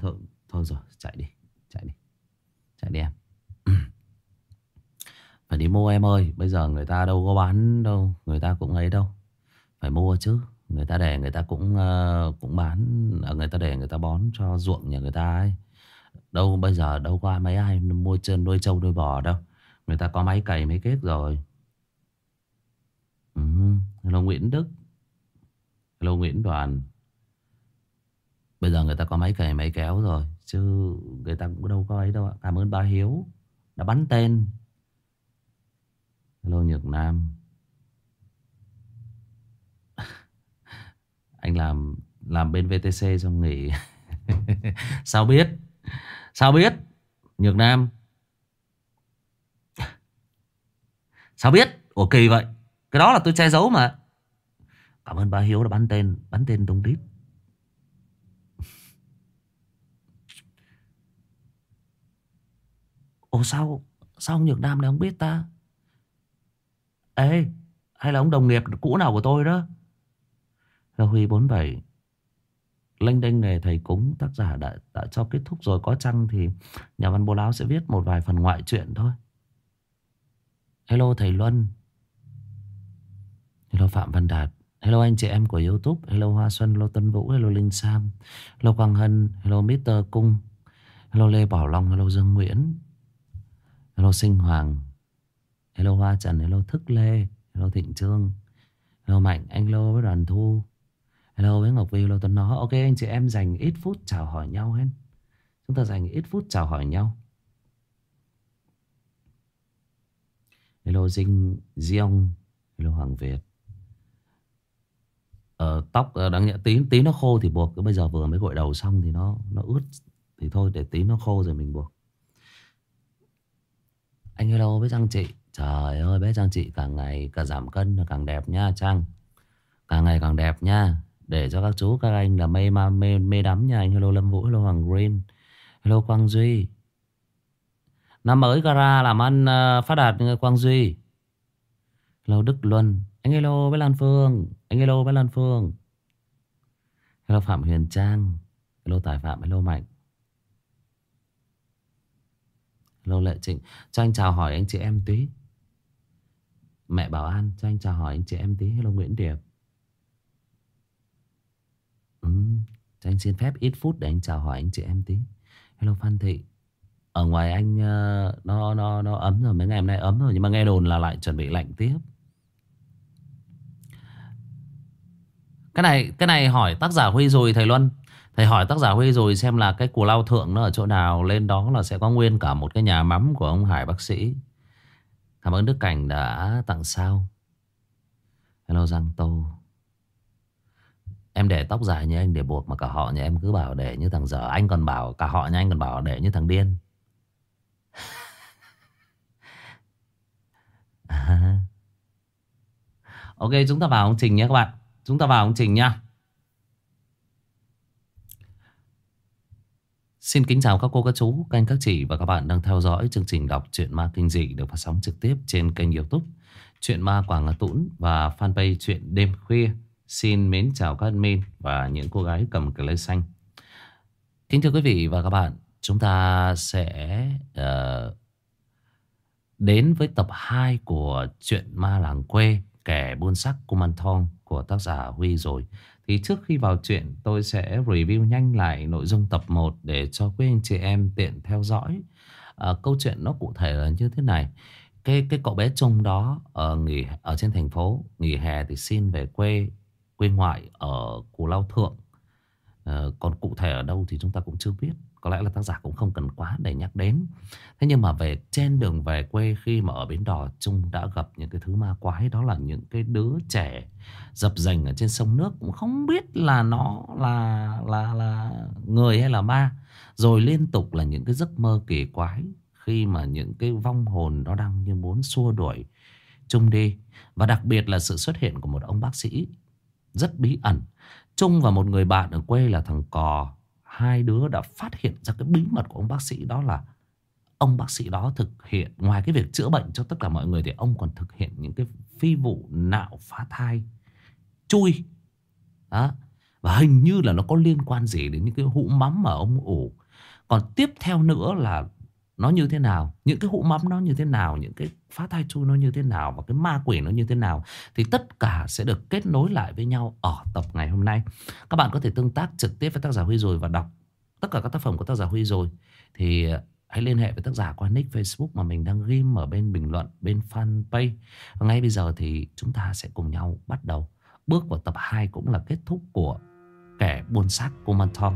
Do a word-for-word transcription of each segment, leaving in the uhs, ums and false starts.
thôi, thôi rồi, chạy đi, chạy đi, chạy đi em. Phải đi mua em ơi, bây giờ người ta đâu có bán đâu, người ta cũng ấy đâu. Phải mua chứ, người ta để người ta cũng ờ, cũng bán, à, người ta để người ta bón cho ruộng nhà người ta ấy. Đâu bây giờ đâu có mấy ai mua chân nuôi trâu nuôi bò đâu. Người ta có máy cày máy kết rồi. Ừ. Hello Nguyễn Đức, hello Nguyễn Đoàn. Bây giờ người ta có máy cày máy kéo rồi, chứ người ta cũng đâu có ấy đâu ạ. Cảm ơn ba Hiếu đã bắn tên. Hello Nhược Nam. Anh làm làm bên vê tê xê xong nghỉ. Sao biết? Sao biết? Nhược Nam. Sao biết? Ủa kỳ vậy. Cái đó là tôi che giấu mà. Cảm ơn ba Hiếu đã bắn tên. Bắn tên tung đít. Ủa sao? Sao ông Nhược Nam này không biết ta? Ê, hay là ông đồng nghiệp cũ nào của tôi đó? Là Huy bốn bảy. Lênh đênh nghề thầy cúng. Tác giả đã, đã cho kết thúc rồi. Có chăng thì nhà văn Bố Láo sẽ viết một vài phần ngoại truyện thôi. Hello thầy Luân. Hello Phạm Văn Đạt. Hello anh chị em của YouTube. Hello Hoa Xuân. Hello Tân Vũ. Hello Linh Sam. Hello Quang Hân. Hello mít tơ Cung. Hello Lê Bảo Long. Hello Dương Nguyễn. Hello Sinh Hoàng. Hello Hoa Trần. Hello Thức Lê. Hello Thịnh Trương. Hello Mạnh. Anh Lô với Đoàn Thu. Hello với Ngọc Vi. Hello Tuấn Nó. Ok anh chị em dành ít phút chào hỏi nhau hết. Chúng ta dành ít phút chào hỏi nhau. Hello Dinh Diong. Hello Hoàng Việt. Ờ, tóc ờ, đáng nhẽ tí tí nó khô thì buộc. Bây giờ vừa mới gội đầu xong thì nó nó ướt thì thôi để tí nó khô rồi mình buộc. Anh hello với Trang chị. Trời ơi bé Trang chị càng ngày càng giảm cân là càng đẹp nha Trang. Càng ngày càng đẹp nha. Để cho các chú các anh là mê ma mê mê đắm nha. Anh hello Lâm Vũ. Hello Hoàng Green. Hello Quang Duy. Năm mới gara làm ăn uh, phát đạt như Quang Duy. Hello Đức Luân. Anh hello với Lan Phương. Anh hello với Lan Phương. Hello Phạm Huyền Trang. Hello Tài Phạm. Hello Mạnh. Hello Lệ Trịnh. Cho anh chào hỏi anh chị em tí. Mẹ Bảo An. Cho anh chào hỏi anh chị em tí. Hello Nguyễn Điệp. ừ, Cho anh xin phép ít phút để anh chào hỏi anh chị em tí. Hello Phan Thị. Ở ngoài anh uh, nó, nó, nó ấm rồi. Mấy ngày hôm nay ấm rồi. Nhưng mà nghe đồn là lại chuẩn bị lạnh tiếp. Cái này cái này hỏi tác giả Huy rồi thầy Luân. Thầy hỏi tác giả Huy rồi xem là cái Cù Lao Thượng nó ở chỗ nào. Lên đó là sẽ có nguyên cả một cái nhà mắm của ông Hải bác sĩ. Cảm ơn Đức Cảnh đã tặng sao. Hello Giang Tô. Em để tóc dài như anh để buộc mà cả họ nhà em cứ bảo để như thằng dở. Anh còn bảo cả họ nhà anh còn bảo để như thằng điên. À. Ok chúng ta vào ông Trình nhé các bạn. Chúng ta vào ông Trình nha. Xin kính chào các cô, các chú, các anh, các chị và các bạn đang theo dõi chương trình đọc truyện ma kinh dị được phát sóng trực tiếp trên kênh YouTube Truyện Ma Quảng Hà Tũng và fanpage Truyện Đêm Khuya. Xin mến chào các admin và những cô gái cầm cái lê xanh. Kính thưa quý vị và các bạn, chúng ta sẽ uh, đến với tập hai của Truyện Ma Làng Quê Kẻ Buôn Sắc Kumanthong của tác giả Huy rồi. Thì trước khi vào chuyện tôi sẽ review nhanh lại nội dung tập một để cho quý anh chị em tiện theo dõi. À, câu chuyện nó cụ thể là như thế này. Cái cái cậu bé Trung đó ở nghỉ ở trên thành phố, nghỉ hè thì xin về quê quê ngoại ở Cù Lao Thượng. À, còn cụ thể ở đâu thì chúng ta cũng chưa biết. Có lẽ là tác giả cũng không cần quá để nhắc đến. Thế nhưng mà về trên đường về quê, khi mà ở Bến Đò, Trung đã gặp những cái thứ ma quái. Đó là những cái đứa trẻ dập dềnh ở trên sông nước, cũng không biết là nó là là là người hay là ma. Rồi liên tục là những cái giấc mơ kỳ quái, khi mà những cái vong hồn nó đang như muốn xua đuổi Trung đi. Và đặc biệt là sự xuất hiện của một ông bác sĩ rất bí ẩn. Trung và một người bạn ở quê là thằng Cò, hai đứa đã phát hiện ra cái bí mật của ông bác sĩ. Đó là ông bác sĩ đó thực hiện, ngoài cái việc chữa bệnh cho tất cả mọi người, thì ông còn thực hiện những cái phi vụ nạo phá thai chui đó. Và hình như là nó có liên quan gì đến những cái hũ mắm mà ông ủ. Còn tiếp theo nữa là nó như thế nào, những cái hũ mắm nó như thế nào, những cái phá thai chui nó như thế nào, và cái ma quỷ nó như thế nào, thì tất cả sẽ được kết nối lại với nhau ở tập ngày hôm nay. Các bạn có thể tương tác trực tiếp với tác giả Huy rồi và đọc tất cả các tác phẩm của tác giả Huy rồi. Thì hãy liên hệ với tác giả qua nick Facebook mà mình đang ghim ở bên bình luận, bên fanpage. Và ngay bây giờ thì chúng ta sẽ cùng nhau bắt đầu bước vào tập hai, cũng là kết thúc của Kẻ buôn xác Kumanthong.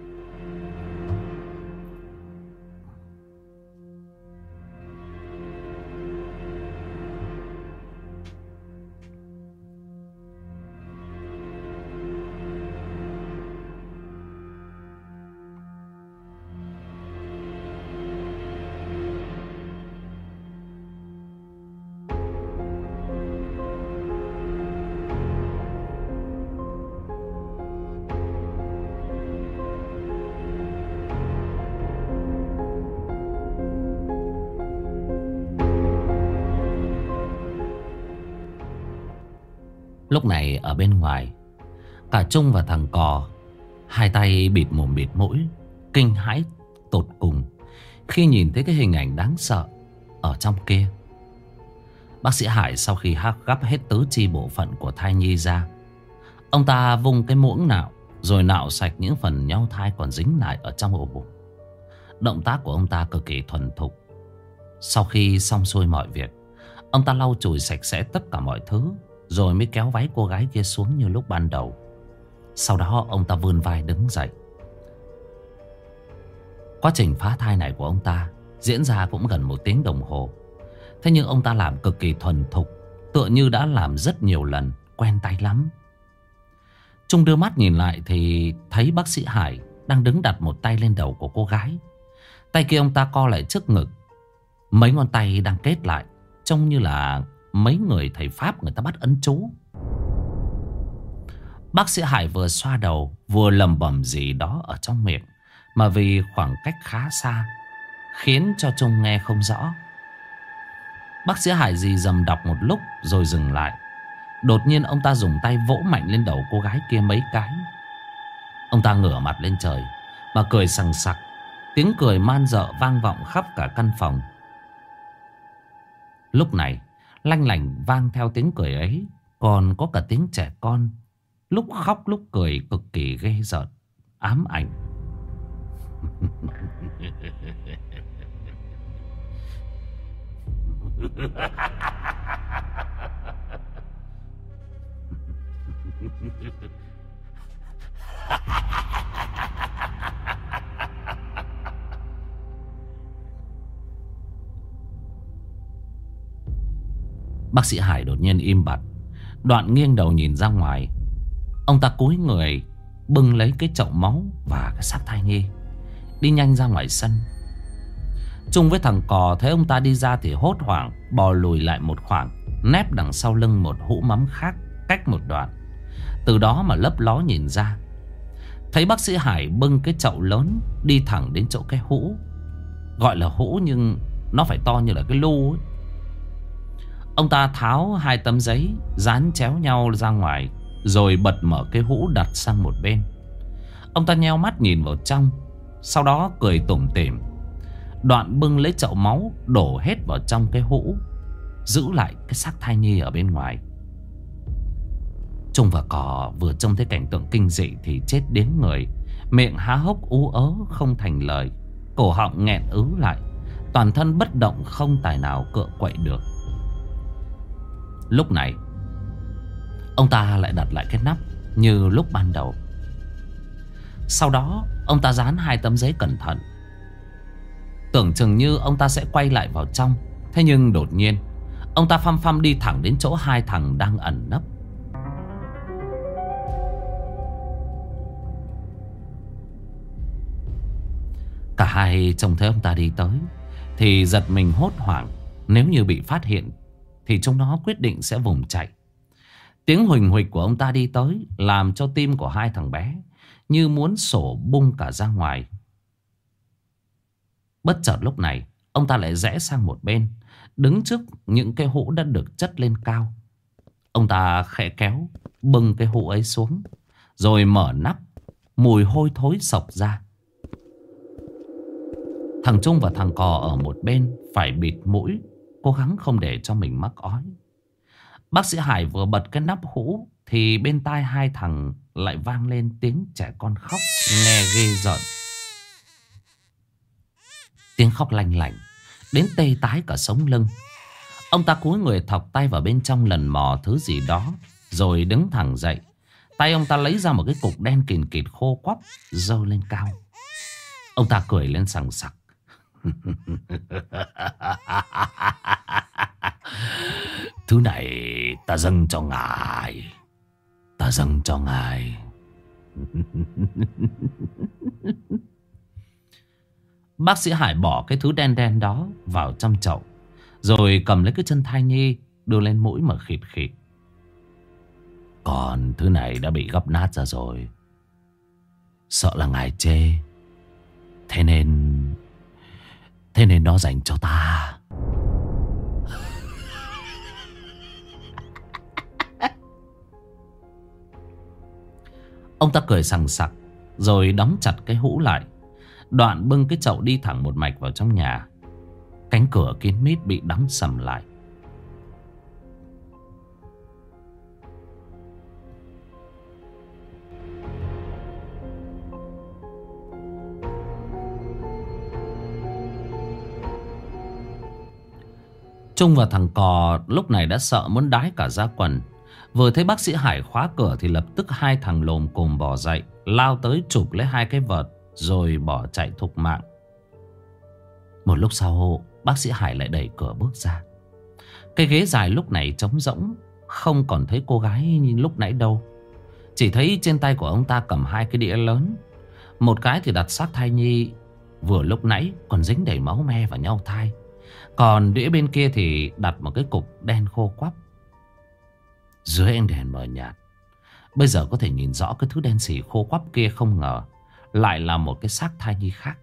Lúc này ở bên ngoài, cả Trung và thằng Cò hai tay bịt mồm bịt mũi, kinh hãi tột cùng khi nhìn thấy cái hình ảnh đáng sợ ở trong kia. Bác sĩ Hải sau khi hắc gắp hết tứ chi bộ phận của thai nhi ra, ông ta vung cái muỗng nạo rồi nạo sạch những phần nhau thai còn dính lại ở trong ổ bụng. Động tác của ông ta cực kỳ thuần thục. Sau khi xong xuôi mọi việc, ông ta lau chùi sạch sẽ tất cả mọi thứ, rồi mới kéo váy cô gái kia xuống như lúc ban đầu. Sau đó ông ta vươn vai đứng dậy. Quá trình phá thai này của ông ta diễn ra cũng gần một tiếng đồng hồ. Thế nhưng ông ta làm cực kỳ thuần thục, tựa như đã làm rất nhiều lần, quen tay lắm. Trung đưa mắt nhìn lại thì thấy bác sĩ Hải đang đứng đặt một tay lên đầu của cô gái. Tay kia ông ta co lại trước ngực, mấy ngón tay đang kết lại, trông như là mấy người thầy Pháp người ta bắt ấn chú. Bác sĩ Hải vừa xoa đầu vừa lẩm bẩm gì đó ở trong miệng, mà vì khoảng cách khá xa khiến cho Trung nghe không rõ. Bác sĩ Hải dì dầm đọc một lúc rồi dừng lại. Đột nhiên ông ta dùng tay vỗ mạnh lên đầu cô gái kia mấy cái. Ông ta ngửa mặt lên trời mà cười sằng sặc. Tiếng cười man dợ vang vọng khắp cả căn phòng. Lúc này lanh lảnh vang theo tiếng cười ấy còn có cả tiếng trẻ con, lúc khóc lúc cười cực kỳ ghê rợn, ám ảnh. Bác sĩ Hải đột nhiên im bặt, đoạn nghiêng đầu nhìn ra ngoài. Ông ta cúi người bưng lấy cái chậu máu và cái xác thai nhi, đi nhanh ra ngoài sân. Trung với thằng Cò thấy ông ta đi ra thì hốt hoảng bò lùi lại một khoảng, nép đằng sau lưng một hũ mắm khác cách một đoạn. Từ đó mà lấp ló nhìn ra, thấy bác sĩ Hải bưng cái chậu lớn đi thẳng đến chỗ cái hũ. Gọi là hũ nhưng nó phải to như là cái lu ấy. Ông ta tháo hai tấm giấy dán chéo nhau ra ngoài, rồi bật mở cái hũ đặt sang một bên. Ông ta nheo mắt nhìn vào trong, sau đó cười tủm tỉm, đoạn bưng lấy chậu máu đổ hết vào trong cái hũ, giữ lại cái xác thai nhi ở bên ngoài. Trung và Cò vừa trông thấy cảnh tượng kinh dị thì chết đến người, miệng há hốc ú ớ không thành lời, cổ họng nghẹn ứ lại, toàn thân bất động không tài nào cựa quậy được. Lúc này ông ta lại đặt lại cái nắp như lúc ban đầu. Sau đó ông ta dán hai tấm giấy cẩn thận, tưởng chừng như ông ta sẽ quay lại vào trong. Thế nhưng đột nhiên ông ta phăm phăm đi thẳng đến chỗ hai thằng đang ẩn nấp. Cả hai trông thấy ông ta đi tới thì giật mình hốt hoảng. Nếu như bị phát hiện thì chúng nó quyết định sẽ vùng chạy. Tiếng huỳnh huỳnh của ông ta đi tới làm cho tim của hai thằng bé như muốn sổ bung cả ra ngoài. Bất chợt lúc này ông ta lại rẽ sang một bên, đứng trước những cái hũ đã được chất lên cao. Ông ta khẽ kéo bưng cái hũ ấy xuống, rồi mở nắp. Mùi hôi thối xộc ra. Thằng Trung và thằng Cò ở một bên phải bịt mũi, cố gắng không để cho mình mắc ói. Bác sĩ Hải vừa bật cái nắp hũ thì bên tai hai thằng lại vang lên tiếng trẻ con khóc nghe ghê rợn. Tiếng khóc lanh lảnh đến tê tái cả sống lưng. Ông ta cúi người thọc tay vào bên trong lần mò thứ gì đó, rồi đứng thẳng dậy. Tay ông ta lấy ra một cái cục đen kìn kịt khô quắp, giơ lên cao. Ông ta cười lên sằng sặc. Thứ này ta dâng cho ngài. Ta dâng cho ngài. Bác sĩ Hải bỏ cái thứ đen đen đó vào trong chậu, rồi cầm lấy cái chân thai nhi đưa lên mũi mà khịt khịt. Còn thứ này đã bị gấp nát ra rồi, sợ là ngài chê, Thế nên Thế nên nó dành cho ta. Ông ta cười sằng sặc, rồi đóng chặt cái hũ lại. Đoạn bưng cái chậu đi thẳng một mạch vào trong nhà. Cánh cửa kín mít bị đóng sầm lại. Trung và thằng Cò lúc này đã sợ muốn đái cả da quần. Vừa thấy bác sĩ Hải khóa cửa thì lập tức hai thằng lồm cồm bò dậy, lao tới chụp lấy hai cái vợt rồi bỏ chạy thục mạng. Một lúc sau bác sĩ Hải lại đẩy cửa bước ra. Cái ghế dài lúc này trống rỗng, không còn thấy cô gái như lúc nãy đâu. Chỉ thấy trên tay của ông ta cầm hai cái đĩa lớn. Một cái thì đặt xác thai nhi vừa lúc nãy còn dính đầy máu me và nhau thai. Còn đĩa bên kia thì đặt một cái cục đen khô quắp. Dưới ánh đèn mờ nhạt, bây giờ có thể nhìn rõ cái thứ đen xì khô quắp kia, không ngờ lại là một cái xác thai nhi khác.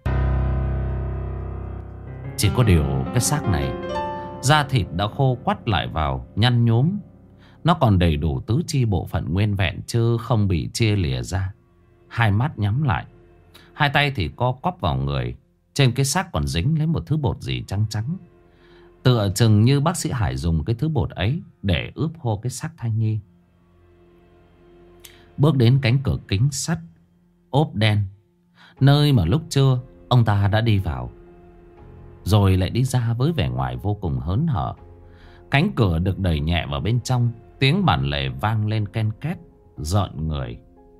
Chỉ có điều cái xác này da thịt đã khô quắt lại vào, nhăn nhúm. Nó còn đầy đủ tứ chi bộ phận nguyên vẹn, chứ không bị chia lìa ra. Hai mắt nhắm lại, hai tay thì co quắp vào người. Trên cái xác còn dính lấy một thứ bột gì trắng trắng. Tựa chừng như bác sĩ Hải dùng cái thứ bột ấy để ướp hô cái xác thai nhi. Bước đến cánh cửa kính sắt ốp đen, nơi mà lúc trưa ông ta đã đi vào, rồi lại đi ra với vẻ ngoài vô cùng hớn hở. Cánh cửa được đẩy nhẹ vào bên trong, tiếng bản lề vang lên ken két, rợn người.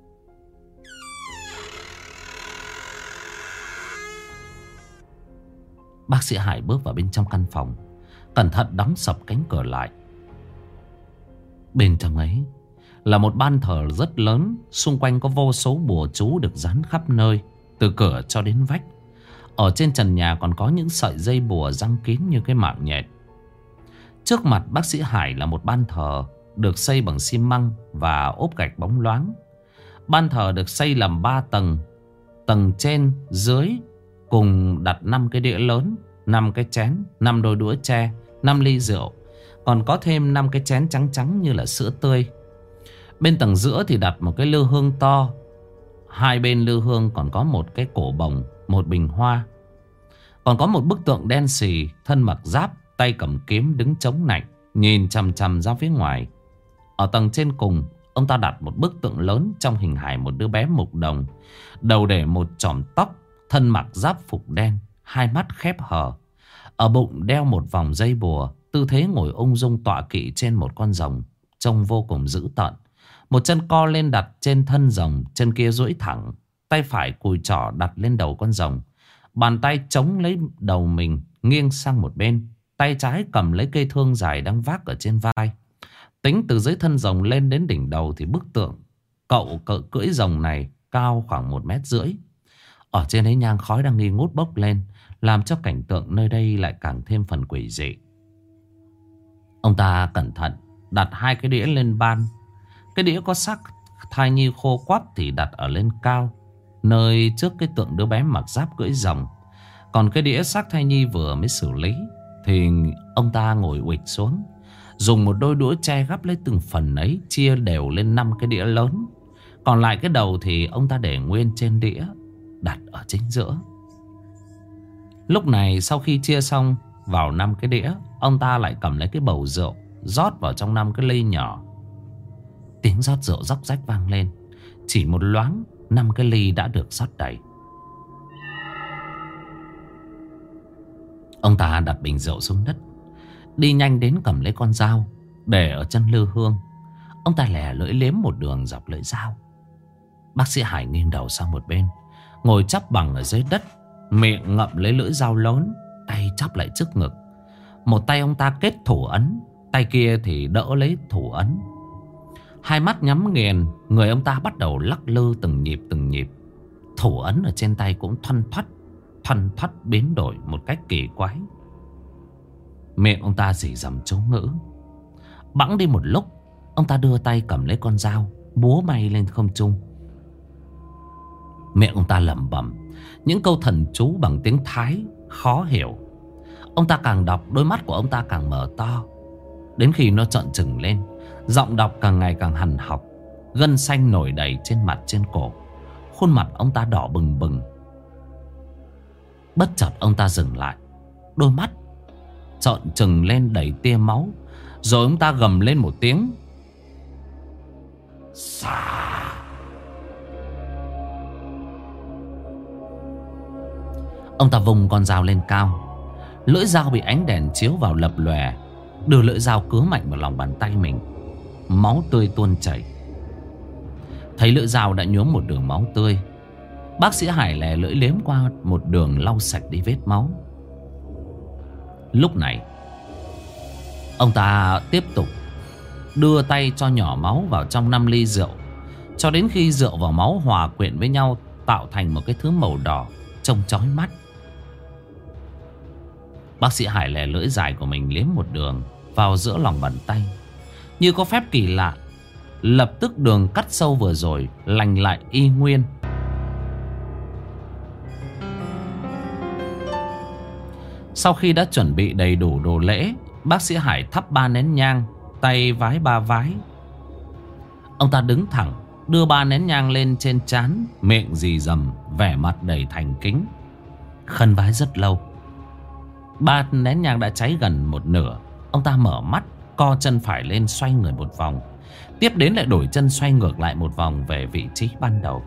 Bác sĩ Hải bước vào bên trong căn phòng, cẩn thận đóng sập cánh cửa lại. Bên trong ấy là một ban thờ rất lớn. Xung quanh có vô số bùa chú được dán khắp nơi, từ cửa cho đến vách. Ở trên trần nhà còn có những sợi dây bùa giăng kín như cái mạng nhện. Trước mặt bác sĩ Hải là một ban thờ được xây bằng xi măng và ốp gạch bóng loáng. Ban thờ được xây làm ba tầng. Tầng trên, dưới cùng đặt năm cái đĩa lớn, năm cái chén, năm đôi đũa tre, năm ly rượu. Còn có thêm năm cái chén trắng trắng như là sữa tươi. Bên tầng giữa thì đặt một cái lư hương to. Hai bên lư hương còn có một cái cổ bồng, một bình hoa. Còn có một bức tượng đen xì, thân mặc giáp, tay cầm kiếm, đứng chống nạnh, nhìn chằm chằm ra phía ngoài. Ở tầng trên cùng, ông ta đặt một bức tượng lớn trong hình hài một đứa bé mục đồng, đầu để một chòm tóc, thân mặc giáp phục đen, hai mắt khép hờ. Ở bụng đeo một vòng dây bùa, tư thế ngồi ung dung tọa kỵ trên một con rồng, trông vô cùng dữ tợn. Một chân co lên đặt trên thân rồng, chân kia duỗi thẳng, tay phải cùi trỏ đặt lên đầu con rồng. Bàn tay chống lấy đầu mình, nghiêng sang một bên. Tay trái cầm lấy cây thương dài đang vác ở trên vai. Tính từ dưới thân rồng lên đến đỉnh đầu thì bức tượng cậu cỡ cưỡi rồng này cao khoảng một mét rưỡi. Ở trên ấy nhang khói đang nghi ngút bốc lên, làm cho cảnh tượng nơi đây lại càng thêm phần quỷ dị. Ông ta cẩn thận đặt hai cái đĩa lên ban. Cái đĩa có xác thai nhi khô quắp thì đặt ở lên cao, nơi trước cái tượng đứa bé mặc giáp cưỡi rồng. Còn cái đĩa xác thai nhi vừa mới xử lý thì ông ta ngồi uịch xuống, dùng một đôi đũa tre gắp lấy từng phần ấy, chia đều lên năm cái đĩa lớn. Còn lại cái đầu thì ông ta để nguyên trên đĩa, đặt ở chính giữa. Lúc này sau khi chia xong vào năm cái đĩa, ông ta lại cầm lấy cái bầu rượu, rót vào trong năm cái ly nhỏ. Tiếng rót rượu róc rách vang lên. Chỉ một loáng, năm cái ly đã được rót đầy. Ông ta đặt bình rượu xuống đất, đi nhanh đến cầm lấy con dao để ở chân lư hương. Ông ta lè lưỡi liếm một đường dọc lưỡi dao. Bác sĩ Hải nghiêng đầu sang một bên, ngồi chắp bằng ở dưới đất, miệng ngậm lấy lưỡi dao lớn, tay chắp lại trước ngực. Một tay ông ta kết thủ ấn, tay kia thì đỡ lấy thủ ấn. Hai mắt nhắm nghiền, người ông ta bắt đầu lắc lư từng nhịp từng nhịp. Thủ ấn ở trên tay cũng thoăn thoắt, thoăn thoắt biến đổi một cách kỳ quái. Miệng ông ta rỉ rầm chú ngữ. Bẵng đi một lúc, ông ta đưa tay cầm lấy con dao, búa may lên không trung. Miệng ông ta lẩm bẩm những câu thần chú bằng tiếng Thái khó hiểu. Ông ta càng đọc, đôi mắt của ông ta càng mở to, đến khi nó trợn trừng lên. Giọng đọc càng ngày càng hằn học, gân xanh nổi đầy trên mặt trên cổ. Khuôn mặt ông ta đỏ bừng bừng. Bất chợt ông ta dừng lại, đôi mắt trợn trừng lên đầy tia máu. Rồi ông ta gầm lên một tiếng. Xà. Ông ta vùng con dao lên cao. Lưỡi dao bị ánh đèn chiếu vào lập lòe. Đưa lưỡi dao cứa mạnh vào lòng bàn tay mình. Máu tươi tuôn chảy. Thấy lưỡi dao đã nhuốm một đường máu tươi, bác sĩ Hải lè lưỡi liếm qua một đường lau sạch đi vết máu. Lúc này ông ta tiếp tục đưa tay cho nhỏ máu vào trong năm ly rượu, cho đến khi rượu và máu hòa quyện với nhau, tạo thành một cái thứ màu đỏ trông chói mắt. Bác sĩ Hải lè lưỡi dài của mình liếm một đường vào giữa lòng bàn tay. Như có phép kỳ lạ, lập tức đường cắt sâu vừa rồi lành lại y nguyên. Sau khi đã chuẩn bị đầy đủ đồ lễ, bác sĩ Hải thắp ba nén nhang, tay vái ba vái. Ông ta đứng thẳng, đưa ba nén nhang lên trên trán, miệng rì rầm, vẻ mặt đầy thành kính. Khấn vái rất lâu. Ba nén nhang đã cháy gần một nửa. Ông ta mở mắt, co chân phải lên, xoay người một vòng. Tiếp đến lại đổi chân xoay ngược lại một vòng về vị trí ban đầu.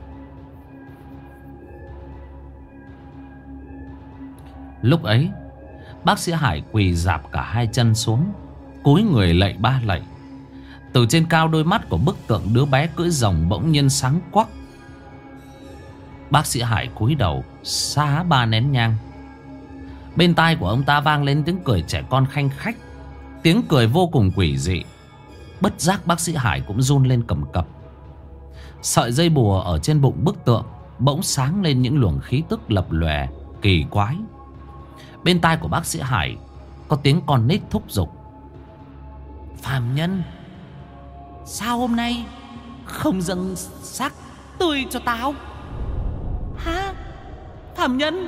Lúc ấy, bác sĩ Hải quỳ rạp cả hai chân xuống, cúi người lạy ba lạy. Từ trên cao, đôi mắt của bức tượng đứa bé cưỡi rồng bỗng nhiên sáng quắc. Bác sĩ Hải cúi đầu xá ba nén nhang. Bên tai của ông ta vang lên tiếng cười trẻ con khanh khách, tiếng cười vô cùng quỷ dị. Bất giác bác sĩ Hải cũng run lên cầm cập. Sợi dây bùa ở trên bụng bức tượng bỗng sáng lên những luồng khí tức lập lòe kỳ quái. Bên tai của bác sĩ Hải có tiếng con nít thúc giục. Phàm nhân, sao hôm nay không dâng xác tươi cho tao? Hả? Phàm nhân?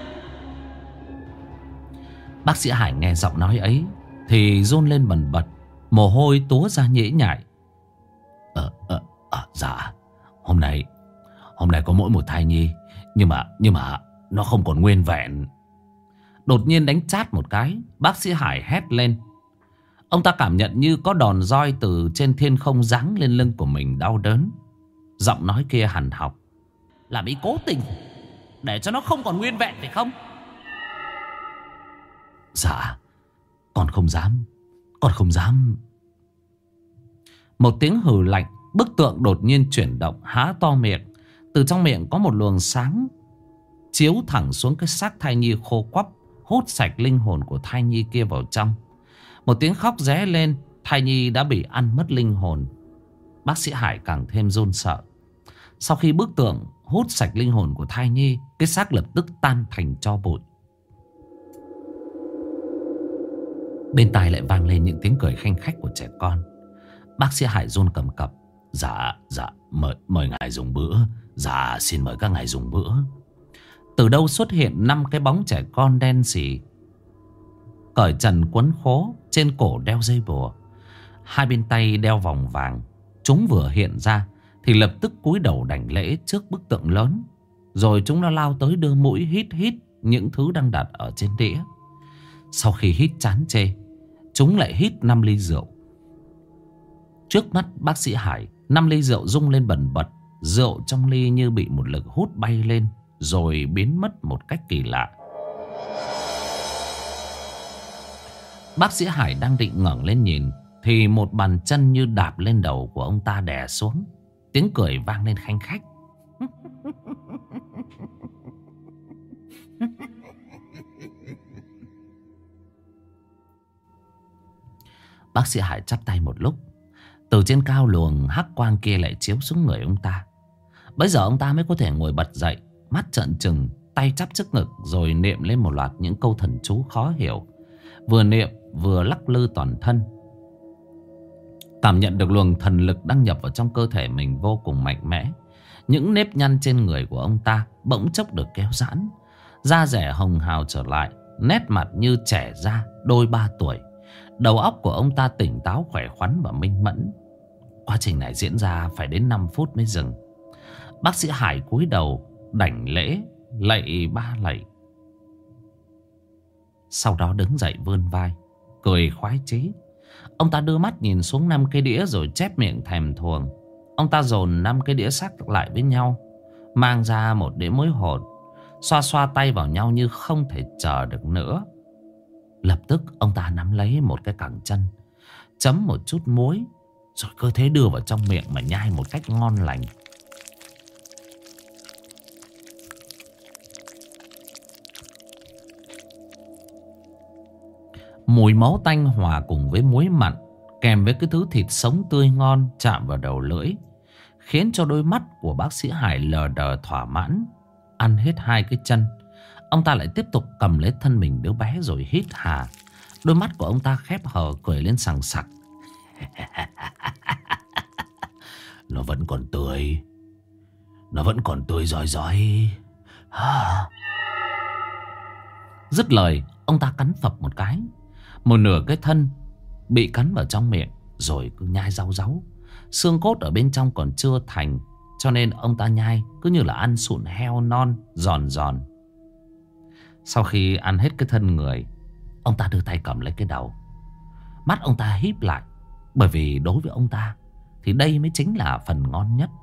Bác sĩ Hải nghe giọng nói ấy thì run lên bần bật, mồ hôi túa ra nhễ nhại. Ờ, ờ, ờ, dạ, hôm nay, hôm nay có mỗi một thai nhi, nhưng mà, nhưng mà nó không còn nguyên vẹn. Đột nhiên đánh chát một cái, bác sĩ Hải hét lên. Ông ta cảm nhận như có đòn roi từ trên thiên không giáng lên lưng của mình, đau đớn. Giọng nói kia hằn học. Làm ý cố tình để cho nó không còn nguyên vẹn phải không? Dạ, con không dám, con không dám. Một tiếng hừ lạnh, bức tượng đột nhiên chuyển động, há to miệng. Từ trong miệng có một luồng sáng chiếu thẳng xuống cái xác thai nhi khô quắp, hút sạch linh hồn của thai nhi kia vào trong. Một tiếng khóc ré lên, thai nhi đã bị ăn mất linh hồn. Bác sĩ Hải càng thêm run sợ. Sau khi bức tượng hút sạch linh hồn của thai nhi, cái xác lập tức tan thành tro bụi. Bên tai lại vang lên những tiếng cười khanh khách của trẻ con. Bác sĩ Hải run cầm cập. Dạ, dạ, mời, mời ngài dùng bữa. Dạ, xin mời các ngài dùng bữa. Từ đâu xuất hiện năm cái bóng trẻ con đen sì, cởi trần quấn khố, trên cổ đeo dây bùa, hai bên tay đeo vòng vàng. Chúng vừa hiện ra thì lập tức cúi đầu đảnh lễ trước bức tượng lớn. Rồi chúng nó lao tới đưa mũi hít hít những thứ đang đặt ở trên đĩa. Sau khi hít chán chê, chúng lại hít năm ly rượu. Trước mắt bác sĩ Hải, năm ly rượu rung lên bần bật. Rượu trong ly như bị một lực hút bay lên, rồi biến mất một cách kỳ lạ. Bác sĩ Hải đang định ngẩng lên nhìn, thì một bàn chân như đạp lên đầu của ông ta đè xuống. Tiếng cười vang lên khanh khách. Bác sĩ Hải chắp tay một lúc. Từ trên cao luồng hắc quang kia lại chiếu xuống người ông ta. Bây giờ ông ta mới có thể ngồi bật dậy, mắt trợn trừng, tay chắp trước ngực, rồi niệm lên một loạt những câu thần chú khó hiểu. Vừa niệm vừa lắc lư toàn thân. Cảm nhận được luồng thần lực đang nhập vào trong cơ thể mình vô cùng mạnh mẽ. Những nếp nhăn trên người của ông ta bỗng chốc được kéo giãn. Da rẻ hồng hào trở lại, nét mặt như trẻ ra đôi ba tuổi. Đầu óc của ông ta tỉnh táo, khỏe khoắn và minh mẫn. Quá trình này diễn ra phải đến năm phút mới dừng. Bác sĩ Hải cúi đầu đảnh lễ, lạy ba lạy. Sau đó đứng dậy vươn vai, cười khoái chí. Ông ta đưa mắt nhìn xuống năm cái đĩa rồi chép miệng thèm thuồng. Ông ta dồn năm cái đĩa xác lại với nhau, mang ra một đĩa muối hột, xoa xoa tay vào nhau như không thể chờ được nữa. Lập tức ông ta nắm lấy một cái cẳng chân, chấm một chút muối, rồi cứ thế đưa vào trong miệng mà nhai một cách ngon lành. Mùi máu tanh hòa cùng với muối mặn, kèm với cái thứ thịt sống tươi ngon chạm vào đầu lưỡi, khiến cho đôi mắt của bác sĩ Hải lờ đờ thỏa mãn. Ăn hết hai cái chân, ông ta lại tiếp tục cầm lấy thân mình đứa bé rồi hít hà. Đôi mắt của ông ta khép hờ cười lên sằng sặc. Nó vẫn còn tươi, nó vẫn còn tươi rói rói. Dứt lời, ông ta cắn phập một cái. Một nửa cái thân bị cắn vào trong miệng, rồi cứ nhai rau ráu. Xương cốt ở bên trong còn chưa thành, cho nên ông ta nhai cứ như là ăn sụn heo non, giòn giòn. Sau khi ăn hết cái thân người, ông ta đưa tay cầm lấy cái đầu. Mắt ông ta híp lại, bởi vì đối với ông ta thì đây mới chính là phần ngon nhất.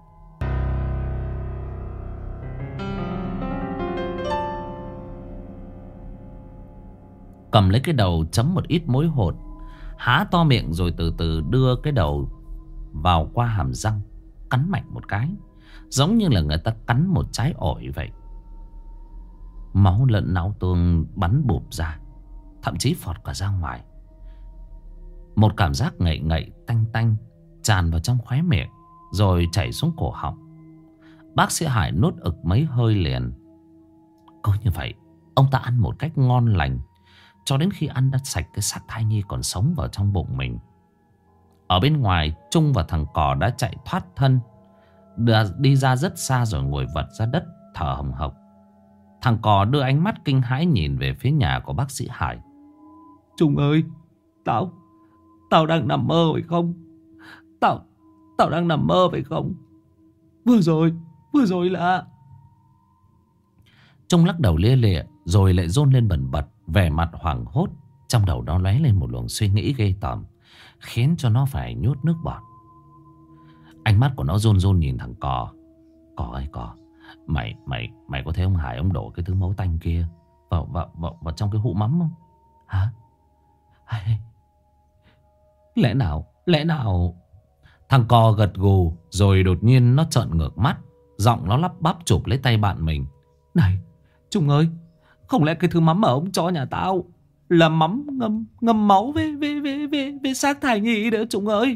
Cầm lấy cái đầu, chấm một ít muối hột, há to miệng rồi từ từ đưa cái đầu vào qua hàm răng, cắn mạnh một cái, giống như là người ta cắn một trái ổi vậy. Máu lẫn não tương bắn bụp ra, thậm chí phọt cả ra ngoài. Một cảm giác ngậy ngậy tanh tanh tràn vào trong khóe miệng, rồi chảy xuống cổ họng. Bác sĩ Hải nuốt ực mấy hơi liền. Cứ như vậy, ông ta ăn một cách ngon lành, cho đến khi ăn đã sạch cái xác thai nhi còn sống vào trong bụng mình. Ở bên ngoài, Trung và thằng Cò đã chạy thoát thân, đi ra rất xa rồi ngồi vật ra đất thở hồng hộc. Thằng Cò đưa ánh mắt kinh hãi nhìn về phía nhà của bác sĩ Hải. Trung ơi, Tao Tao đang nằm mơ phải không? Tao Tao đang nằm mơ phải không? Vừa rồi Vừa rồi là... Trung lắc đầu lia lịa, rồi lại rôn lên bần bật, vẻ mặt hoảng hốt. Trong đầu nó lóe lên một luồng suy nghĩ ghê tởm, khiến cho nó phải nhốt nước bọt. Ánh mắt của nó run run nhìn thằng Cò. Cò ơi Cò, Mày mày mày có thấy ông Hải ông đổ cái thứ máu tanh kia vào, vào, vào, vào trong cái hũ mắm không? Hả? Hay... Lẽ nào Lẽ nào Thằng Cò gật gù, rồi đột nhiên nó trợn ngược mắt, giọng nó lắp bắp chụp lấy tay bạn mình. Này Trung ơi, không lẽ cái thứ mắm mà ông cho nhà tao là mắm ngâm ngâm máu với với với với, với xác thai nhi nữa Trung ơi?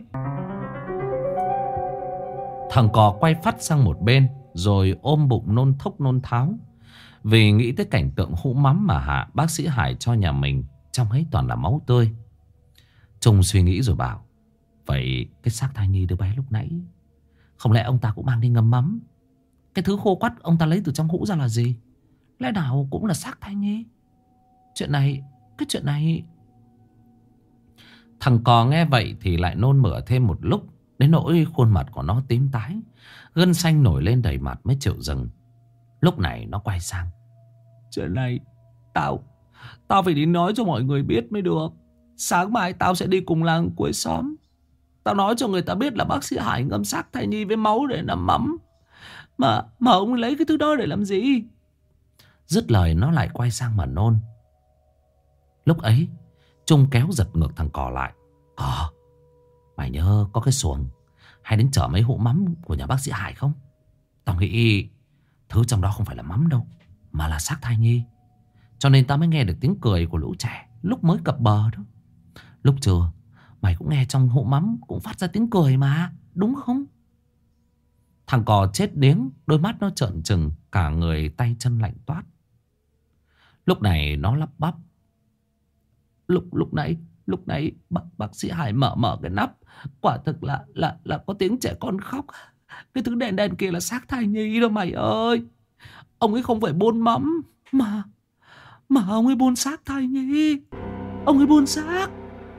Thằng Cò quay phát sang một bên, rồi ôm bụng nôn thốc nôn tháo, vì nghĩ tới cảnh tượng hũ mắm mà hạ bác sĩ Hải cho nhà mình, trong ấy toàn là máu tươi. Trung suy nghĩ rồi bảo, vậy cái xác thai nhi đứa bé lúc nãy, không lẽ ông ta cũng mang đi ngâm mắm? Cái thứ khô quắt ông ta lấy từ trong hũ ra là gì? Lẽ nào cũng là xác thai nhi? Chuyện này Cái chuyện này... Thằng Cò nghe vậy thì lại nôn mửa thêm một lúc, Đến nỗi khuôn mặt của nó tím tái, gân xanh nổi lên đầy mặt mới chịu dừng. Lúc này nó quay sang. Chuyện này Tao Tao phải đi nói cho mọi người biết mới được. Sáng mai tao sẽ đi cùng làng cuối xóm. Tao nói cho người ta biết là bác sĩ Hải ngâm xác thai nhi với máu để làm mắm. Mà mà ông lấy cái thứ đó để làm gì? Dứt lời nó lại quay sang mà nôn. Lúc ấy Trung kéo giật ngược thằng Cò lại. Cò, mày nhớ có cái xuồng hay đến chở mấy hũ mắm của nhà bác sĩ Hải không? Tao nghĩ thứ trong đó không phải là mắm đâu, mà là xác thai nhi. Cho nên tao mới nghe được tiếng cười của lũ trẻ lúc mới cập bờ đó. Lúc trưa mày cũng nghe trong hũ mắm cũng phát ra tiếng cười mà, đúng không? Thằng Cò chết điếng, đôi mắt nó trợn trừng, cả người tay chân lạnh toát. Lúc này nó lắp bắp. Lúc lúc nãy lúc nãy bác, bác sĩ Hải mở mở cái nắp, quả thực là là là có tiếng trẻ con khóc. Cái thứ đen đen kia là xác thai nhi đó mày ơi. Ông ấy không phải buôn mắm mà mà ông ấy buôn xác thai nhi. Ông ấy buôn xác.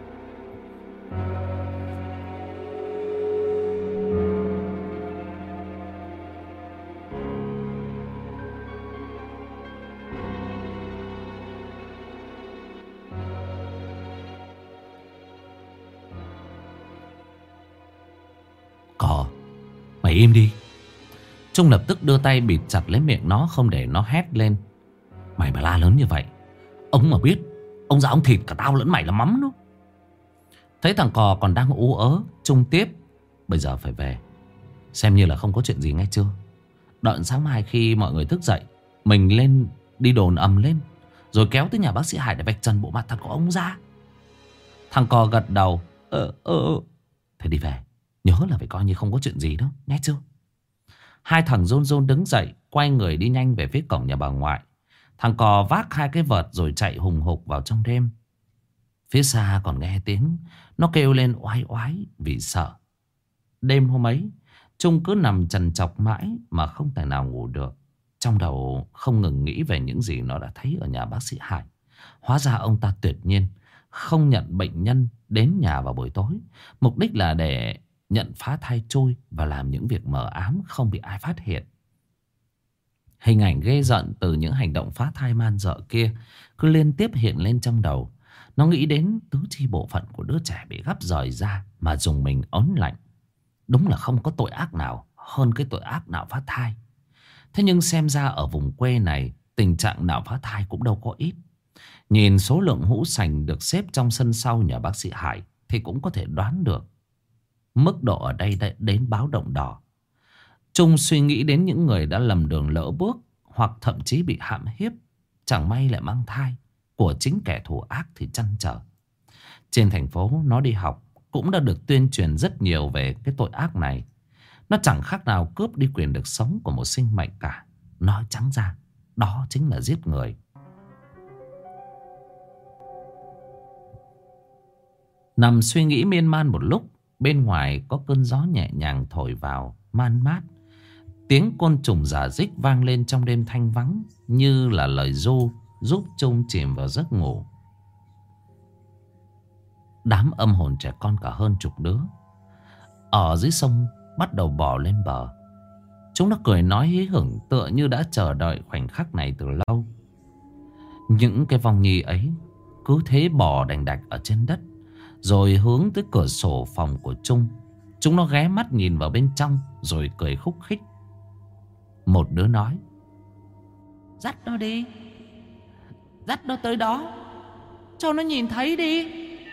Cò, mày im đi. Trung lập tức đưa tay bịt chặt lấy miệng nó, không để nó hét lên. Mày mà la lớn như vậy, ông mà biết, ông ra ông thịt cả tao lẫn mày là mắm đó. Thấy thằng Cò còn đang ú ớ, Trung tiếp. Bây giờ phải về, xem như là không có chuyện gì nghe chưa. Đợi sáng mai khi mọi người thức dậy, mình lên đi đồn ầm lên, rồi kéo tới nhà bác sĩ Hải để vạch trần bộ mặt thật của ông ra. Thằng Cò gật đầu. Ờ ờ Thế đi về, nhớ là phải coi như không có chuyện gì đó, nghe chưa? Hai thằng rôn rôn đứng dậy, quay người đi nhanh về phía cổng nhà bà ngoại. Thằng Cò vác hai cái vợt rồi chạy hùng hục vào trong đêm. Phía xa còn nghe tiếng nó kêu lên oái oái vì sợ. Đêm hôm ấy, Trung cứ nằm trằn trọc mãi mà không thể nào ngủ được. Trong đầu không ngừng nghĩ về những gì nó đã thấy ở nhà bác sĩ Hải. Hóa ra ông ta tuyệt nhiên không nhận bệnh nhân đến nhà vào buổi tối. Mục đích là để nhận phá thai chui và làm những việc mờ ám không bị ai phát hiện. Hình ảnh ghê rợn từ những hành động phá thai man dợ kia cứ liên tiếp hiện lên trong đầu. Nó nghĩ đến tứ chi bộ phận của đứa trẻ bị gắp rời ra mà dùng mình ớn lạnh. Đúng là không có tội ác nào hơn cái tội ác nạo phá thai. Thế nhưng xem ra ở vùng quê này, tình trạng nạo phá thai cũng đâu có ít. Nhìn số lượng hũ sành được xếp trong sân sau nhà bác sĩ Hải thì cũng có thể đoán được mức độ ở đây đã đến báo động đỏ. Trung suy nghĩ đến những người đã lầm đường lỡ bước, hoặc thậm chí bị hãm hiếp, chẳng may lại mang thai, của chính kẻ thù ác thì trăn trở. Trên thành phố nó đi học cũng đã được tuyên truyền rất nhiều về cái tội ác này. Nó chẳng khác nào cướp đi quyền được sống của một sinh mệnh cả. Nói trắng ra, đó chính là giết người. Nằm suy nghĩ miên man một lúc, bên ngoài có cơn gió nhẹ nhàng thổi vào, man mát. Tiếng côn trùng rả rích vang lên trong đêm thanh vắng, như là lời ru giúp Trung chìm vào giấc ngủ. Đám âm hồn trẻ con cả hơn chục đứa ở dưới sông bắt đầu bò lên bờ. Chúng nó cười nói hí hửng, tựa như đã chờ đợi khoảnh khắc này từ lâu. Những cái vong nhi ấy cứ thế bò đành đạch ở trên đất, rồi hướng tới cửa sổ phòng của Trung. Chúng nó ghé mắt nhìn vào bên trong rồi cười khúc khích. Một đứa nói: Dắt nó đi, dắt nó tới đó, cho nó nhìn thấy đi.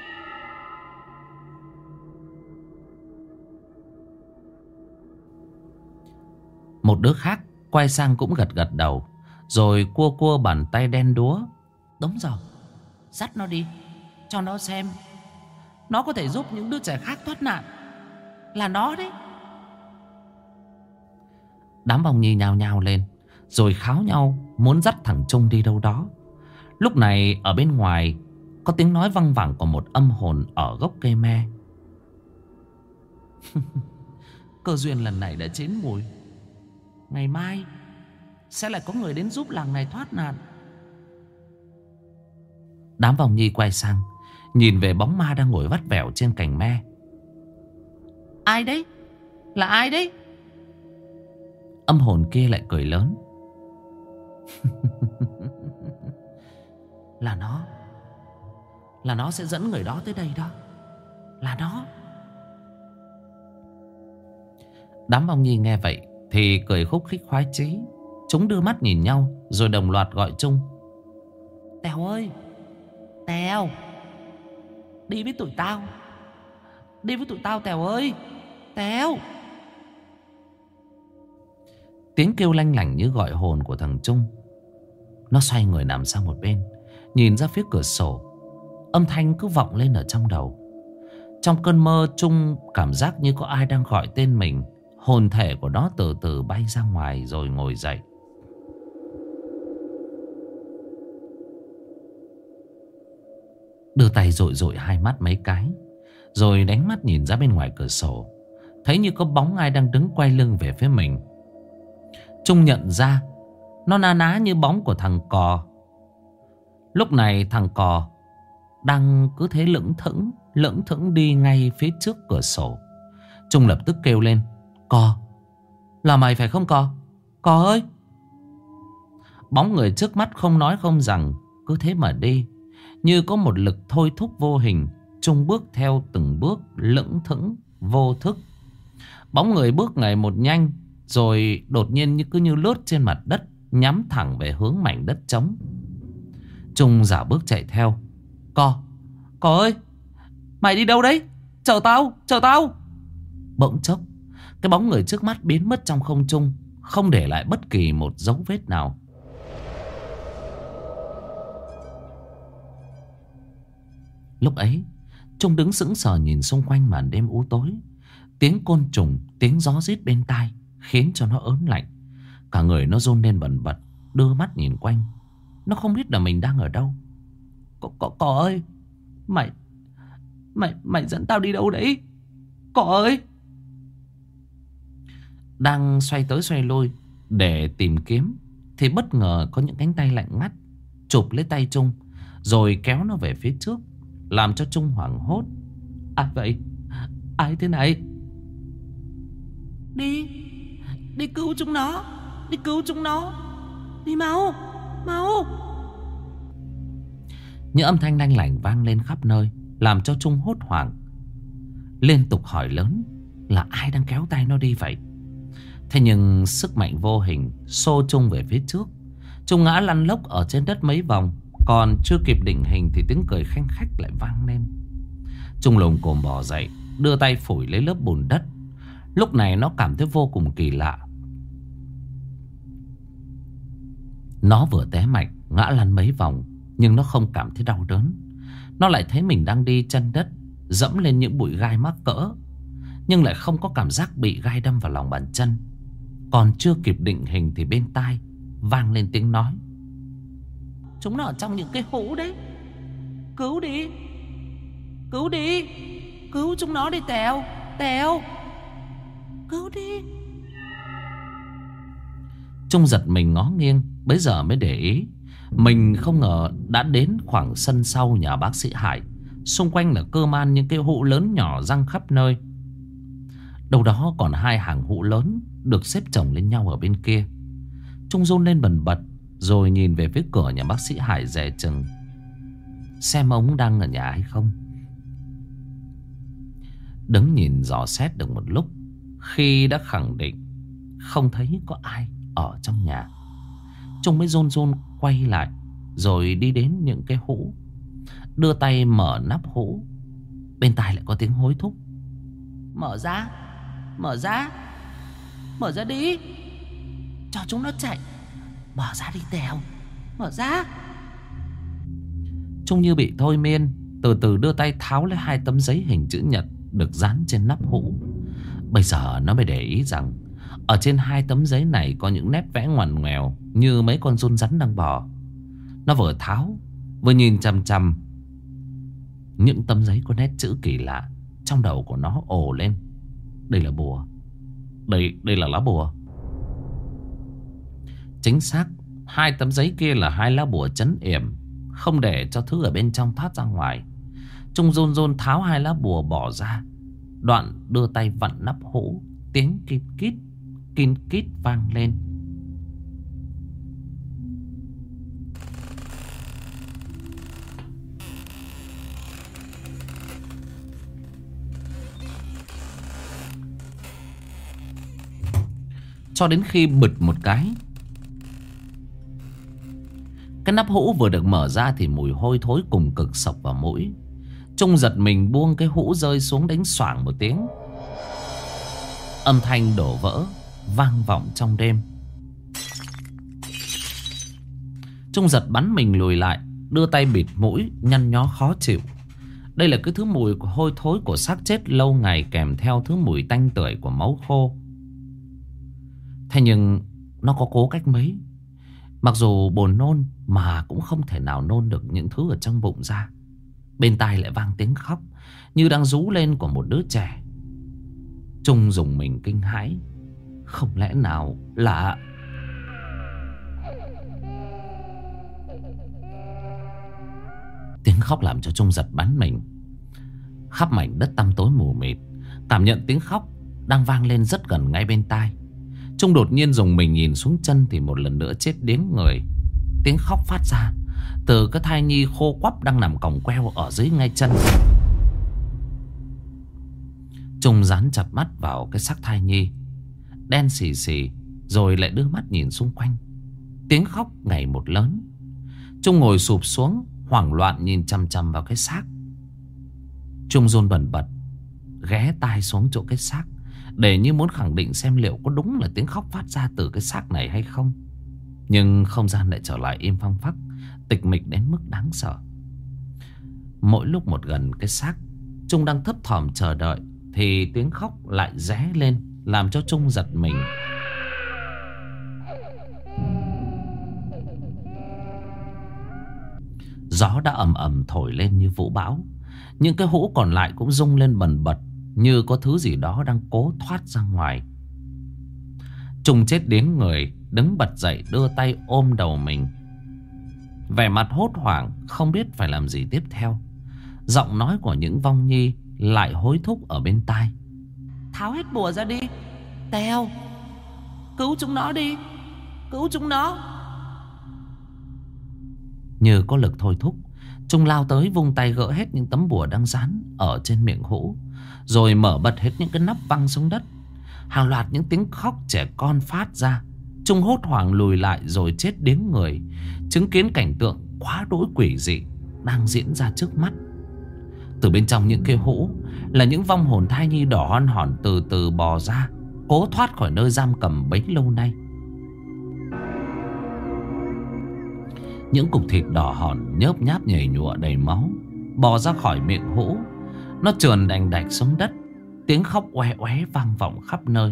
Một đứa khác quay sang cũng gật gật đầu, rồi cua cua bàn tay đen đúa: Đúng rồi, dắt nó đi, cho nó xem. Nó có thể giúp những đứa trẻ khác thoát nạn. Là nó đấy. Đám bông nhi nhao nhao lên, rồi kháo nhau muốn dắt thằng Trung đi đâu đó. Lúc này ở bên ngoài có tiếng nói văng vẳng của một âm hồn ở gốc cây me. Cơ duyên lần này đã chín mùi. Ngày mai sẽ lại có người đến giúp làng này thoát nạn. Đám vòng nhi quay sang nhìn về bóng ma đang ngồi vắt vẻo trên cành me. Ai đấy? Là ai đấy? Âm hồn kia lại cười lớn. Là nó. Là nó sẽ dẫn người đó tới đây đó. Là nó. Đám bông nhi nghe vậy thì cười khúc khích khoái chí. Chúng đưa mắt nhìn nhau rồi đồng loạt gọi chung. Tèo ơi, Tèo, đi với tụi tao. Đi với tụi tao Tèo ơi, Tèo. Tiếng kêu lanh lảnh như gọi hồn của thằng Trung. Nó xoay người nằm sang một bên, nhìn ra phía cửa sổ. Âm thanh cứ vọng lên ở trong đầu. Trong cơn mơ, Trung cảm giác như có ai đang gọi tên mình. Hồn thể của nó từ từ bay ra ngoài rồi ngồi dậy. Đưa tay dội dội hai mắt mấy cái, rồi đánh mắt nhìn ra bên ngoài cửa sổ. Thấy như có bóng ai đang đứng quay lưng về phía mình. Trung nhận ra nó na ná như bóng của thằng cò. Lúc này thằng cò đang cứ thế lững thững Lững thững đi ngay phía trước cửa sổ. Trung lập tức kêu lên. Cò, là mày phải không Cò? Cò ơi. Bóng người trước mắt không nói không rằng, cứ thế mà đi. Như có một lực thôi thúc vô hình. Trung bước theo từng bước lững thững vô thức. Bóng người bước ngày một nhanh, rồi đột nhiên như cứ như lướt trên mặt đất, nhắm thẳng về hướng mảnh đất trống. Trung dạo bước chạy theo. Cò, Cò ơi, mày đi đâu đấy? Chờ tao, chờ tao. Bỗng chốc, cái bóng người trước mắt biến mất trong không trung, không để lại bất kỳ một dấu vết nào. Lúc ấy, Trung đứng sững sờ nhìn xung quanh màn đêm u tối. Tiếng côn trùng, tiếng gió rít bên tai khiến cho nó ớn lạnh. Cả người nó run lên bần bật, đưa mắt nhìn quanh. Nó không biết là mình đang ở đâu. Cò, cò, cò ơi, Mày Mày Mày dẫn tao đi đâu đấy? Cò ơi. Đang xoay tới xoay lui để tìm kiếm, thì bất ngờ có những cánh tay lạnh ngắt chụp lấy tay Trung, rồi kéo nó về phía trước, làm cho Trung hoảng hốt. Ai vậy? Ai thế này? Đi, đi cứu chúng nó. Đi cứu chúng nó. Đi mau, mau. Những âm thanh đanh lảnh vang lên khắp nơi, làm cho Trung hốt hoảng, liên tục hỏi lớn là ai đang kéo tay nó đi vậy. Thế nhưng sức mạnh vô hình xô Trung về phía trước. Trung ngã lăn lóc ở trên đất mấy vòng. Còn chưa kịp định hình thì tiếng cười khanh khách lại vang lên. Trung lồm cồm bò dậy, đưa tay phủi lấy lớp bùn đất. Lúc này nó cảm thấy vô cùng kỳ lạ. Nó vừa té mạnh, ngã lăn mấy vòng, nhưng nó không cảm thấy đau đớn. Nó lại thấy mình đang đi chân đất, dẫm lên những bụi gai mắc cỡ, nhưng lại không có cảm giác bị gai đâm vào lòng bàn chân. Còn chưa kịp định hình thì bên tai vang lên tiếng nói. Chúng nó ở trong những cái hũ đấy. Cứu đi, cứu đi, cứu chúng nó đi Tèo, Tèo, cứu đi. Trung giật mình ngó nghiêng, bấy giờ mới để ý. Mình không ngờ đã đến khoảng sân sau nhà bác sĩ Hải. Xung quanh là cơ man những cái hũ lớn nhỏ răng khắp nơi. Đâu đó còn hai hàng hũ lớn được xếp chồng lên nhau ở bên kia. Trung run lên bần bật, rồi nhìn về phía cửa nhà bác sĩ Hải dè chừng, xem ông đang ở nhà hay không. Đứng nhìn dò xét được một lúc, khi đã khẳng định không thấy có ai ở trong nhà, Trung mới run run quay lại, rồi đi đến những cái hũ, đưa tay mở nắp hũ. Bên tai lại có tiếng hối thúc. Mở ra, mở ra, mở ra đi, cho chúng nó chạy. Mở ra đi Tèo, mở ra. Trung như bị thôi miên, từ từ đưa tay tháo lấy hai tấm giấy hình chữ nhật được dán trên nắp hũ. Bây giờ nó mới để ý rằng ở trên hai tấm giấy này có những nét vẽ ngoằn ngoèo như mấy con giun rắn đang bò. Nó vừa tháo vừa nhìn chằm chằm những tấm giấy có nét chữ kỳ lạ. Trong đầu của nó ồ lên. Đây là bùa. Đây, đây là lá bùa. Chính xác, hai tấm giấy kia là hai lá bùa trấn yểm, không để cho thứ ở bên trong thoát ra ngoài. Trung run run tháo hai lá bùa bỏ ra, Đoạn đưa tay vặn nắp hũ. Tiếng kít kít kin kít vang lên. Cho đến khi bực một cái, cái nắp hũ vừa được mở ra thì mùi hôi thối cùng cực sộc vào mũi. Trung giật mình buông cái hũ rơi xuống, đánh xoảng một tiếng. Âm thanh đổ vỡ vang vọng trong đêm. Trung giật bắn mình lùi lại, đưa tay bịt mũi, nhăn nhó khó chịu. Đây là cái thứ mùi hôi thối của xác chết lâu ngày, kèm theo thứ mùi tanh tưởi của máu khô. Thế nhưng nó có cố cách mấy, mặc dù buồn nôn mà cũng không thể nào nôn được những thứ ở trong bụng ra. Bên tai lại vang tiếng khóc như đang rú lên của một đứa trẻ. Trung dùng mình kinh hãi. Không lẽ nào là... Tiếng khóc làm cho Trung giật bắn mình. Khắp mảnh đất tăm tối mù mịt, cảm nhận tiếng khóc đang vang lên rất gần ngay bên tai. Trung đột nhiên dùng mình nhìn xuống chân thì một lần nữa chết đến người. Tiếng khóc phát ra từ cái thai nhi khô quắp đang nằm còng queo ở dưới ngay chân. Trung dán chặt mắt vào cái xác thai nhi đen xì xì, rồi lại đưa mắt nhìn xung quanh. Tiếng khóc ngày một lớn. Trung ngồi sụp xuống, hoảng loạn nhìn chằm chằm vào cái xác. Trung run bần bật, ghé tai xuống chỗ cái xác, để như muốn khẳng định xem liệu có đúng là tiếng khóc phát ra từ cái xác này hay không. Nhưng không gian lại trở lại im phăng phắc, tịch mịch đến mức đáng sợ. Mỗi lúc một gần cái xác, Trung đang thấp thỏm chờ đợi, thì tiếng khóc lại ré lên, làm cho Trung giật mình. Gió đã ầm ầm thổi lên như vũ bão. Những cái hũ còn lại cũng rung lên bần bật, như có thứ gì đó đang cố thoát ra ngoài. Trung chết đến người, đứng bật dậy, đưa tay ôm đầu mình, vẻ mặt hốt hoảng, không biết phải làm gì tiếp theo. Giọng nói của những vong nhi lại hối thúc ở bên tai: tháo hết bùa ra đi, Tèo, cứu chúng nó đi, cứu chúng nó. Như có lực thôi thúc, Trung lao tới vung tay gỡ hết những tấm bùa đang dán ở trên miệng hũ, rồi mở bật hết những cái nắp văng xuống đất. Hàng loạt những tiếng khóc trẻ con phát ra. Trung hốt hoảng lùi lại rồi chết đến người, chứng kiến cảnh tượng quá đỗi quỷ dị đang diễn ra trước mắt. Từ bên trong những cái hũ là những vong hồn thai nhi đỏ hon hòn từ từ bò ra, cố thoát khỏi nơi giam cầm bấy lâu nay. Những cục thịt đỏ hòn nhớp nháp nhầy nhụa đầy máu bò ra khỏi miệng hũ. Nó trườn đành đạch xuống đất, tiếng khóc oe oé vang vọng khắp nơi.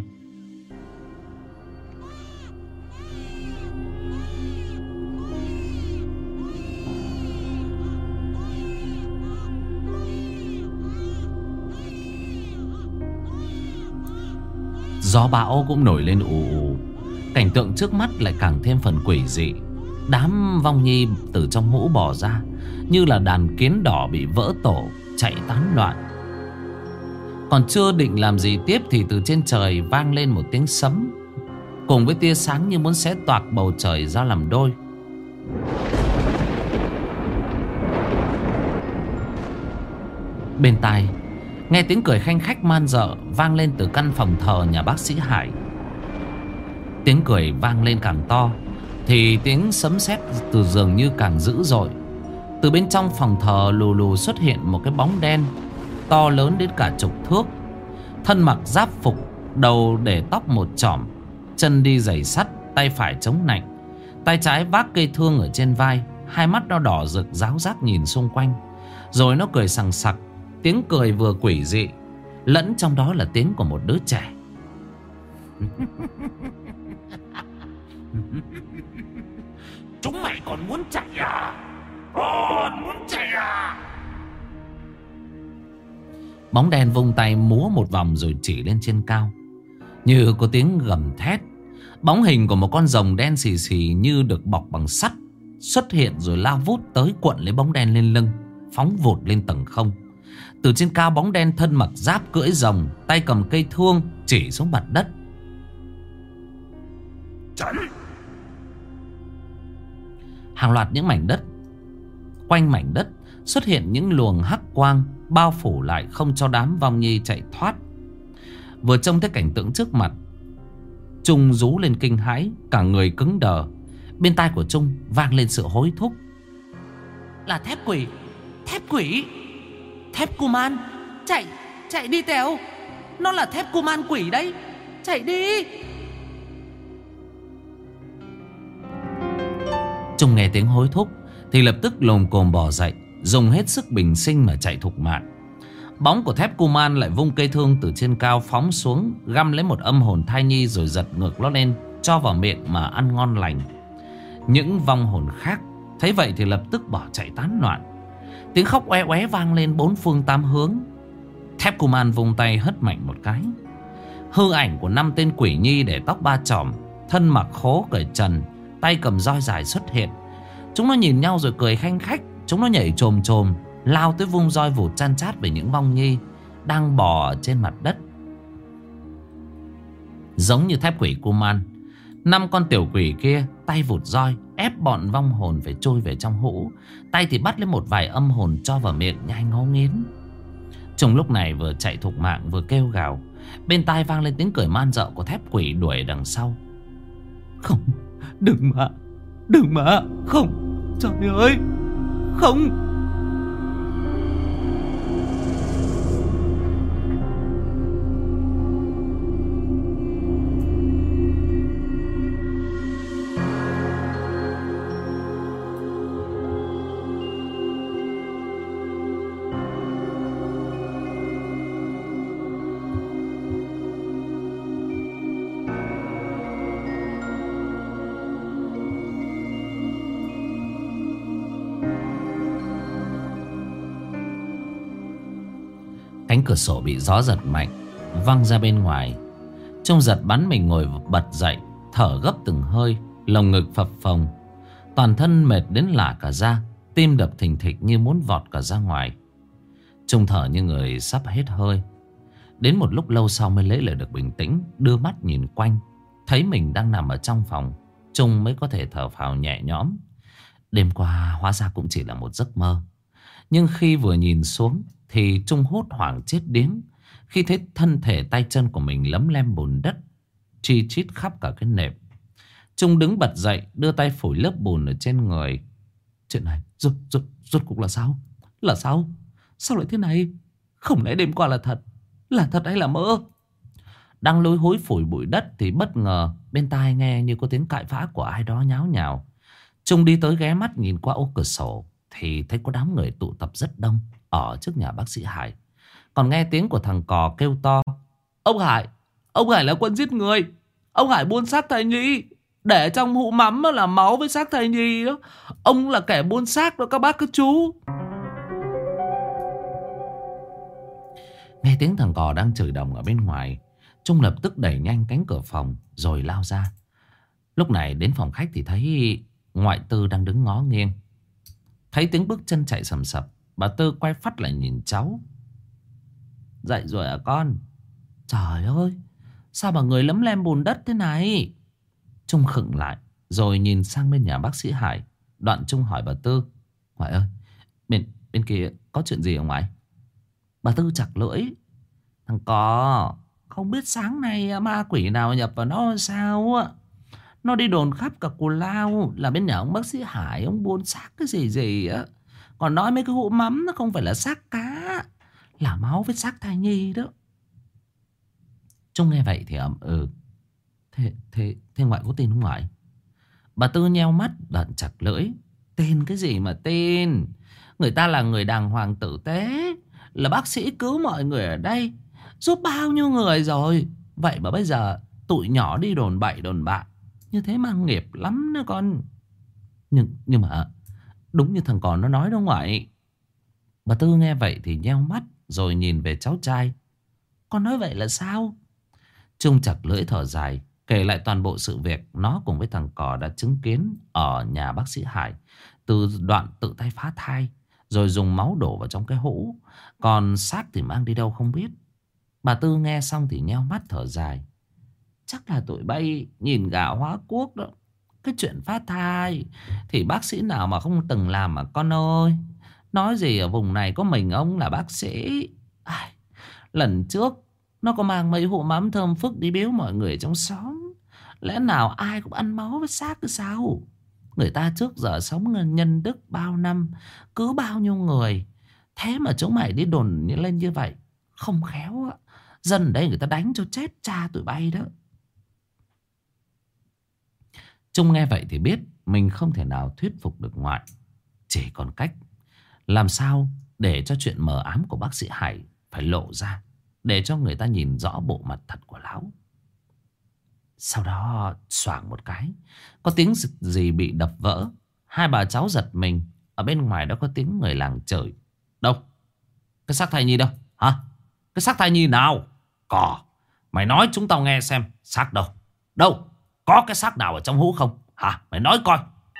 Gió bão cũng nổi lên ù ù. Cảnh tượng trước mắt lại càng thêm phần quỷ dị. Đám vong nhi từ trong hũ bò ra, như là đàn kiến đỏ bị vỡ tổ, chạy tán loạn. Còn chưa định làm gì tiếp thì từ trên trời vang lên một tiếng sấm, cùng với tia sáng như muốn xé toạc bầu trời ra làm đôi. Bên tai nghe tiếng cười khanh khách man dợ vang lên từ căn phòng thờ nhà bác sĩ Hải. Tiếng cười vang lên càng to thì tiếng sấm sét từ dường như càng dữ dội. Từ bên trong phòng thờ lù lù xuất hiện một cái bóng đen to lớn đến cả chục thước, thân mặc giáp phục, đầu để tóc một chỏm, chân đi giày sắt, tay phải chống nạnh, tay trái vác cây thương ở trên vai. Hai mắt nó đỏ rực ráo rác nhìn xung quanh, rồi nó cười sằng sặc. Tiếng cười vừa quỷ dị, lẫn trong đó là tiếng của một đứa trẻ. Chúng mày còn muốn chạy à? Còn muốn chạy à? Bóng đen vung tay múa một vòng rồi chỉ lên trên cao, như có tiếng gầm thét. Bóng hình của một con rồng đen xì xì như được bọc bằng sắt xuất hiện rồi lao vút tới, cuộn lấy bóng đen lên lưng, phóng vụt lên tầng không. Từ trên cao bóng đen thân mặc giáp cưỡi rồng, tay cầm cây thương chỉ xuống mặt đất. Chắn. Hàng loạt những mảnh đất quanh mảnh đất xuất hiện những luồng hắc quang bao phủ lại, không cho đám vong nhi chạy thoát. Vừa trông thấy cảnh tượng trước mặt, Trung rú lên kinh hãi, cả người cứng đờ. Bên tai của Trung vang lên sự hối thúc. Là thép quỷ, thép quỷ, thép Kuman. Chạy, chạy đi Tèo. Nó là thép Kuman quỷ đấy. Chạy đi. Trung nghe tiếng hối thúc thì lập tức lồm cồm bò dậy, dùng hết sức bình sinh mà chạy thục mạng. Bóng của thép Kuman lại vung cây thương từ trên cao phóng xuống, găm lấy một âm hồn thai nhi rồi giật ngược nó lên, cho vào miệng mà ăn ngon lành. Những vong hồn khác thấy vậy thì lập tức bỏ chạy tán loạn. Tiếng khóc oe oé vang lên bốn phương tám hướng. Thép Kuman vung tay hất mạnh một cái. Hư ảnh của năm tên quỷ nhi để tóc ba chòm, thân mặc khố cởi trần, tay cầm roi dài xuất hiện. Chúng nó nhìn nhau rồi cười khanh khách. Chúng nó nhảy chồm chồm, lao tới vung roi vụt chan chát về những vong nhi đang bò trên mặt đất. Giống như thép quỷ Kuman, năm con tiểu quỷ kia tay vụt roi ép bọn vong hồn phải trôi về trong hũ, tay thì bắt lấy một vài âm hồn cho vào miệng nhai ngấu nghiến. Trùng lúc này vừa chạy thục mạng vừa kêu gào, bên tai vang lên tiếng cười man dợ của thép quỷ đuổi đằng sau. Không, đừng mà, đừng mà, không, trời ơi, không. Cánh cửa sổ bị gió giật mạnh văng ra bên ngoài. Trung giật bắn mình ngồi bật dậy, thở gấp từng hơi, lồng ngực phập phồng, toàn thân mệt đến lả cả da, tim đập thình thịch như muốn vọt cả ra ngoài. Trung thở như người sắp hết hơi. Đến một lúc lâu sau mới lấy lại được bình tĩnh, đưa mắt nhìn quanh, thấy mình đang nằm ở trong phòng. Trung mới có thể thở phào nhẹ nhõm. Đêm qua hóa ra cũng chỉ là một giấc mơ. Nhưng khi vừa nhìn xuống thì Trung hốt hoảng chết điếng khi thấy thân thể tay chân của mình lấm lem bùn đất, chi chít khắp cả cái nệm. Trung đứng bật dậy, đưa tay phủi lớp bùn ở trên người. Chuyện này rốt, rốt, rốt cuộc là sao? Là sao? Sao lại thế này? Không lẽ đêm qua là thật? Là thật hay là mơ? Đang lối hối phủi bụi đất thì bất ngờ bên tai nghe như có tiếng cãi vã của ai đó nháo nhào. Trung đi tới ghé mắt nhìn qua ô cửa sổ thì thấy có đám người tụ tập rất đông ở trước nhà bác sĩ Hải. Còn nghe tiếng của thằng cò kêu to: Ông Hải, ông Hải là quân giết người. Ông Hải buôn xác thai nhi, để trong hũ mắm là máu với xác thai nhi đó. Ông là kẻ buôn xác đó các bác các chú. Nghe tiếng thằng cò đang chửi đồng ở bên ngoài, Trung lập tức đẩy nhanh cánh cửa phòng rồi lao ra. Lúc này đến phòng khách thì thấy ngoại Tư đang đứng ngó nghiêng. Thấy tiếng bước chân chạy sầm sập, bà Tư quay phát lại nhìn cháu. Dậy rồi à con? Trời ơi, sao mà người lấm lem bùn đất thế này? Trung khựng lại rồi nhìn sang bên nhà bác sĩ Hải. Đoạn Trung hỏi bà Tư: Ngoại ơi, bên, bên kia có chuyện gì hả ngoại? Bà Tư chặt lưỡi: Thằng cò, không biết sáng nay ma quỷ nào nhập vào nó sao á. Nó đi đồn khắp cả Cù Lao là bên nhà ông bác sĩ Hải, ông buôn xác cái gì gì á. Còn nói mấy cái hũ mắm nó không phải là xác cá, là máu với xác thai nhi đó. Trung nghe vậy thì ậm ừ. Thế, thế, thế ngoại có tin không ngoại? Bà Tư nheo mắt đoạn chặt lưỡi: Tin cái gì mà tin? Người ta là người đàng hoàng tử tế, là bác sĩ cứu mọi người ở đây, giúp bao nhiêu người rồi. Vậy mà bây giờ tụi nhỏ đi đồn bậy đồn bạ, như thế mang nghiệp lắm đó con. Nhưng, nhưng mà đúng như thằng con nó nói đó ngoại. Bà Tư nghe vậy thì nheo mắt rồi nhìn về cháu trai: Con nói vậy là sao? Trung chặt lưỡi thở dài, kể lại toàn bộ sự việc nó cùng với thằng cò đã chứng kiến ở nhà bác sĩ Hải. Từ đoạn tự tay phá thai, rồi dùng máu đổ vào trong cái hũ. Còn xác thì mang đi đâu không biết. Bà Tư nghe xong thì nheo mắt thở dài. Chắc là tụi bay nhìn gà hóa quốc đó. Cái chuyện phá thai thì bác sĩ nào mà không từng làm mà con ơi. Nói gì ở vùng này có mình ông là bác sĩ. Ai, lần trước nó có mang mấy hũ mắm thơm phức đi biếu mọi người trong xóm. Lẽ nào ai cũng ăn máu với xác cứ sao? Người ta trước giờ sống nhân đức bao năm, cứ bao nhiêu người. Thế mà chúng mày đi đồn lên như vậy, không khéo á, dân ở đây người ta đánh cho chết cha tụi bay đó. Trung nghe vậy thì biết mình không thể nào thuyết phục được ngoại. Chỉ còn cách làm sao để cho chuyện mờ ám của bác sĩ Hải phải lộ ra, để cho người ta nhìn rõ bộ mặt thật của lão. Sau đó xoảng một cái, có tiếng gì bị đập vỡ. Hai bà cháu giật mình. Ở bên ngoài đó có tiếng người làng chửi. Đâu? Cái xác thai nhi đâu? Hả? Cái xác thai nhi nào? Cò, mày nói chúng tao nghe xem. Xác đâu? Đâu? Có cái xác nào ở trong hũ không? Hả? Mày nói coi.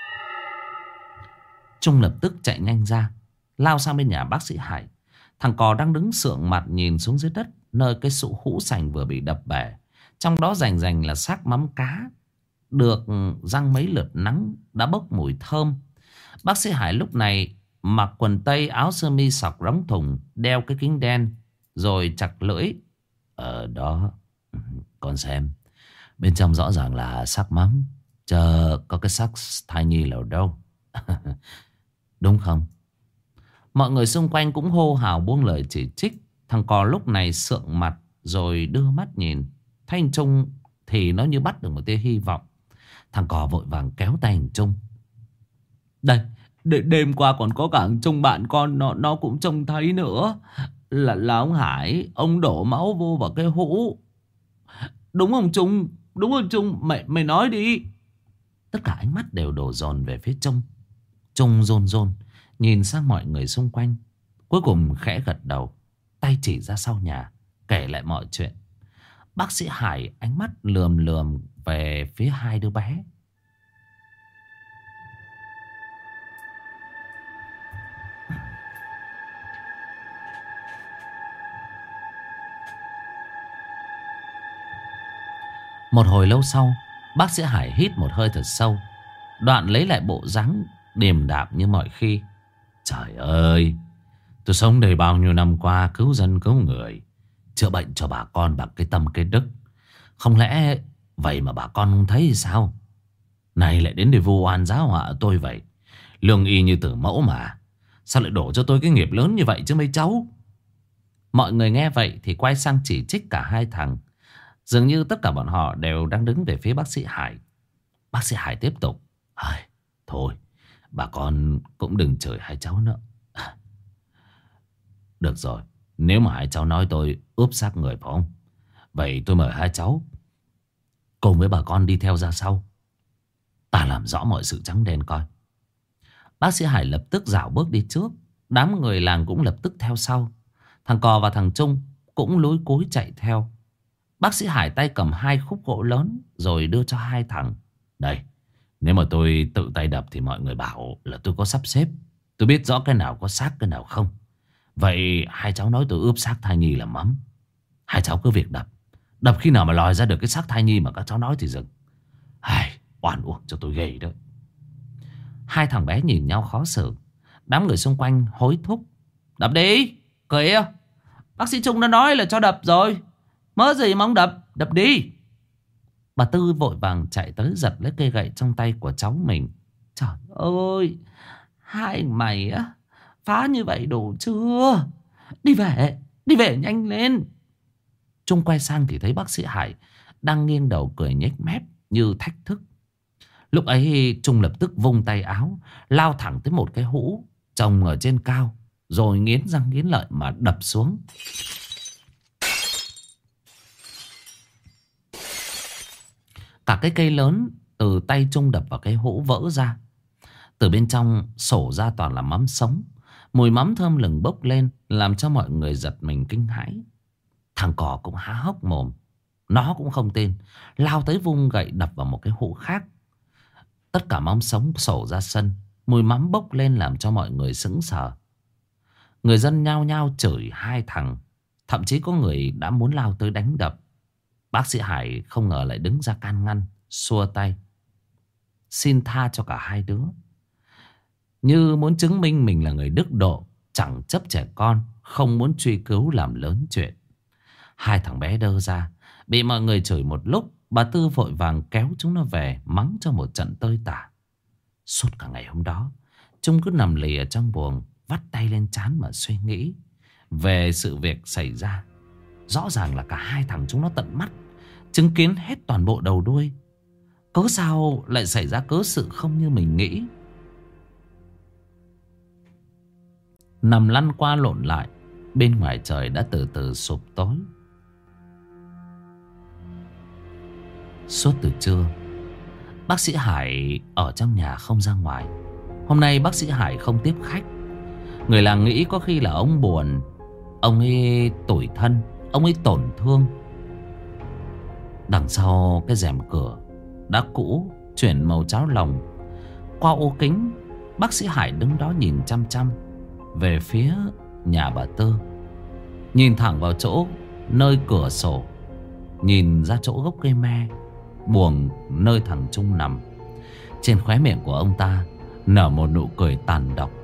Trung lập tức chạy nhanh ra, lao sang bên nhà bác sĩ Hải. Thằng Cò đang đứng sượng mặt nhìn xuống dưới đất, nơi cái sụ hũ sành vừa bị đập bể. Trong đó rành rành là xác mắm cá, được răng mấy lượt nắng, đã bốc mùi thơm. Bác sĩ Hải lúc này mặc quần tây, áo sơ mi sọc rống thùng, đeo cái kính đen, rồi chặt lưỡi. Ở đó, con xem, bên trong rõ ràng là xác mắm, chờ có cái xác thai nhi nào đâu. Đúng không? Mọi người xung quanh cũng hô hào buông lời chỉ trích. Thằng Cò lúc này sượng mặt rồi đưa mắt nhìn. Thấy anh Trung thì nó như bắt được một tia hy vọng. Thằng Cò vội vàng kéo tay anh Trung. Đây, đêm qua còn có cả anh Trung bạn con, nó nó cũng trông thấy nữa. Là, là ông Hải, ông đổ máu vô vào cái hũ. Đúng không Trung? Đúng không Trung? Mày, mày nói đi. Tất cả ánh mắt đều đổ dồn về phía Trung. Trung rôn rôn nhìn sang mọi người xung quanh, cuối cùng khẽ gật đầu, tay chỉ ra sau nhà, kể lại mọi chuyện. Bác sĩ Hải ánh mắt lườm lườm về phía hai đứa bé. Một hồi lâu sau, bác sĩ Hải hít một hơi thật sâu, đoạn lấy lại bộ dáng điềm đạm như mọi khi. Trời ơi, tôi sống đây bao nhiêu năm qua, cứu dân cứu người, chữa bệnh cho bà con bằng cái tâm cái đức. Không lẽ vậy mà bà con không thấy sao? Này lại đến để vu oan giáo họa tôi vậy. Lương y như tử mẫu mà, sao lại đổ cho tôi cái nghiệp lớn như vậy chứ mấy cháu? Mọi người nghe vậy thì quay sang chỉ trích cả hai thằng. Dường như tất cả bọn họ đều đang đứng về phía bác sĩ Hải. Bác sĩ Hải tiếp tục. Thôi, bà con cũng đừng chửi hai cháu nữa. Được rồi, nếu mà hai cháu nói tôi ướp xác người phải không? Vậy tôi mời hai cháu cùng với bà con đi theo ra sau, ta làm rõ mọi sự trắng đen coi. Bác sĩ Hải lập tức dạo bước đi trước. Đám người làng cũng lập tức theo sau. Thằng Cò và thằng Trung cũng lúi cúi chạy theo. Bác sĩ Hải tay cầm hai khúc gỗ lớn rồi đưa cho hai thằng. Đây, nếu mà tôi tự tay đập thì mọi người bảo là tôi có sắp xếp. Tôi biết rõ cái nào có xác cái nào không. Vậy hai cháu nói tôi ướp xác thai nhi làm mắm. Hai cháu cứ việc đập. Đập khi nào mà lòi ra được cái xác thai nhi mà các cháu nói thì dừng. Ai, oan uổng cho tôi ghê đó. Hai thằng bé nhìn nhau khó xử. Đám người xung quanh hối thúc. Đập đi, kìa, bác sĩ Trung đã nói là cho đập rồi. Mớ gì mà ông đập, đập đi. Bà Tư vội vàng chạy tới giật lấy cây gậy trong tay của cháu mình. Trời ơi, hai mày á, phá như vậy đủ chưa? Đi về, đi về nhanh lên. Trung quay sang thì thấy bác sĩ Hải đang nghiêng đầu cười nhếch mép như thách thức. Lúc ấy Trung lập tức vung tay áo, lao thẳng tới một cái hũ trồng ở trên cao, rồi nghiến răng nghiến lợi mà đập xuống. Cả cái cây lớn từ tay Trung đập vào cái hũ vỡ ra. Từ bên trong sổ ra toàn là mắm sống. Mùi mắm thơm lừng bốc lên, làm cho mọi người giật mình kinh hãi. Thằng Cò cũng há hốc mồm. Nó cũng không tin, lao tới vung gậy đập vào một cái hũ khác. Tất cả mắm sống sổ ra sân. Mùi mắm bốc lên làm cho mọi người sững sờ. Người dân nhao nhao chửi hai thằng. Thậm chí có người đã muốn lao tới đánh đập. Bác sĩ Hải không ngờ lại đứng ra can ngăn, xua tay, xin tha cho cả hai đứa. Như muốn chứng minh mình là người đức độ, chẳng chấp trẻ con, không muốn truy cứu làm lớn chuyện. Hai thằng bé đơ ra, bị mọi người chửi một lúc. Bà Tư vội vàng kéo chúng nó về, mắng cho một trận tơi tả. Suốt cả ngày hôm đó, chúng cứ nằm lì ở trong buồng, vắt tay lên trán mà suy nghĩ về sự việc xảy ra. Rõ ràng là cả hai thằng chúng nó tận mắt chứng kiến hết toàn bộ đầu đuôi. Cớ sao lại xảy ra cớ sự không như mình nghĩ. Nằm lăn qua lộn lại, bên ngoài trời đã từ từ sụp tối. Suốt từ trưa, bác sĩ Hải ở trong nhà không ra ngoài. Hôm nay bác sĩ Hải không tiếp khách. Người làng nghĩ có khi là ông buồn, ông ấy tủi thân, ông ấy tổn thương. Đằng sau cái rèm cửa đã cũ, chuyển màu cháo lòng. Qua ô kính, bác sĩ Hải đứng đó nhìn chăm chăm về phía nhà bà Tư. Nhìn thẳng vào chỗ nơi cửa sổ, nhìn ra chỗ gốc cây me, buồng nơi thằng Trung nằm. Trên khóe miệng của ông ta nở một nụ cười tàn độc.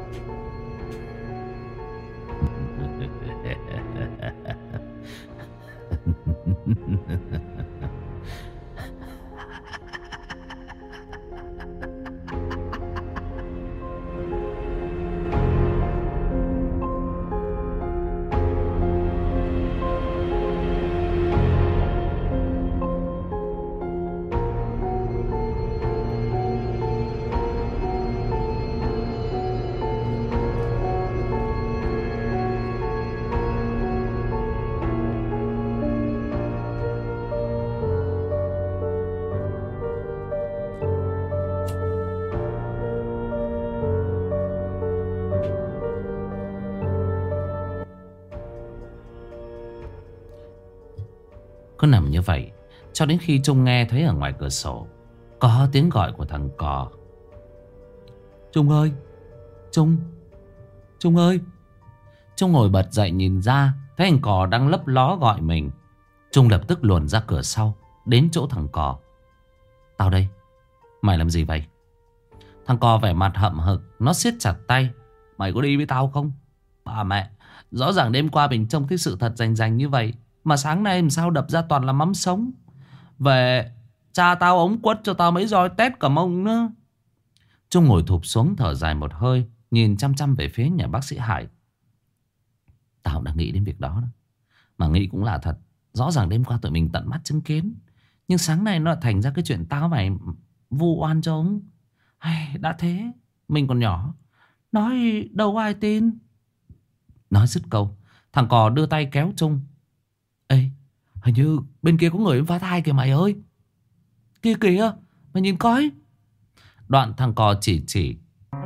Cứ nằm như vậy cho đến khi Trung nghe thấy ở ngoài cửa sổ có tiếng gọi của thằng cò. Trung ơi, Trung, Trung ơi. Trung ngồi bật dậy nhìn ra, thấy thằng cò đang lấp ló gọi mình. Trung lập tức luồn ra cửa sau, đến chỗ thằng cò. Tao đây, mày làm gì vậy? Thằng cò vẻ mặt hậm hực, nó siết chặt tay. Mày có đi với tao không? Bà mẹ, rõ ràng đêm qua mình trông thấy sự thật rành rành như vậy, mà sáng nay làm sao đập ra toàn là mắm sống. Về cha tao ống quất cho tao mấy roi tét cả mông nữa. Trung ngồi thụp xuống thở dài một hơi, nhìn chăm chăm về phía nhà bác sĩ Hải. Tao đã nghĩ đến việc đó, đó. Mà nghĩ cũng là thật. Rõ ràng đêm qua tụi mình tận mắt chứng kiến, nhưng sáng nay nó lại thành ra cái chuyện tao phải vu oan cho ông. Ai, đã thế mình còn nhỏ, nói đâu có ai tin. Nói dứt câu, thằng cò đưa tay kéo Trung. Ê, hình như bên kia có người phá thai kìa mày ơi. Kia kìa, mày nhìn coi. Đoạn thằng cò chỉ chỉ.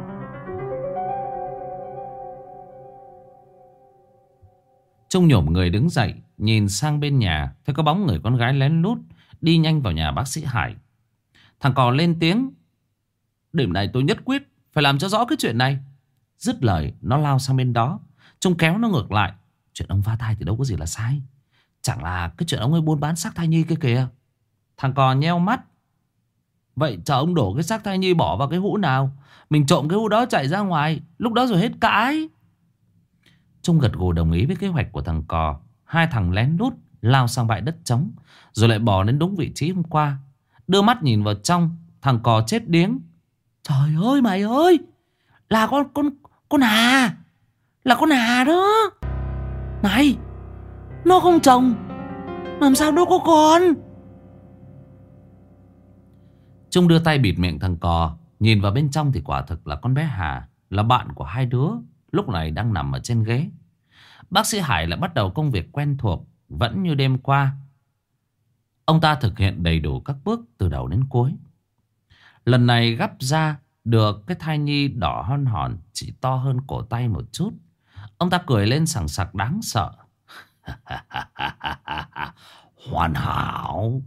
Trung nhổm người đứng dậy, nhìn sang bên nhà, thấy có bóng người con gái lén lút đi nhanh vào nhà bác sĩ Hải. Thằng cò lên tiếng. Đêm này tôi nhất quyết phải làm cho rõ cái chuyện này. Dứt lời, nó lao sang bên đó. Trung kéo nó ngược lại. Chuyện ông phá thai thì đâu có gì là sai. Chẳng là cái chuyện ông ấy buôn bán xác thai nhi kia kìa. Thằng cò nheo mắt. Vậy chờ ông đổ cái xác thai nhi bỏ vào cái hũ nào, mình trộm cái hũ đó chạy ra ngoài, lúc đó rồi hết cãi. Trung gật gù đồng ý với kế hoạch của thằng cò. Hai thằng lén lút lao sang bãi đất trống, rồi lại bò đến đúng vị trí hôm qua. Đưa mắt nhìn vào trong, thằng cò chết điếng. Trời ơi mày ơi, là con con con Hà, là con Hà đó. Này, nó không chồng, làm sao nó có con? Trung đưa tay bịt miệng thằng cò. Nhìn vào bên trong thì quả thực là con bé Hà, là bạn của hai đứa, lúc này đang nằm ở trên ghế. Bác sĩ Hải lại bắt đầu công việc quen thuộc, vẫn như đêm qua. Ông ta thực hiện đầy đủ các bước từ đầu đến cuối. Lần này gắp ra được cái thai nhi đỏ hon hòn, chỉ to hơn cổ tay một chút. Ông ta cười lên sảng sặc đáng sợ. Hoàn hảo.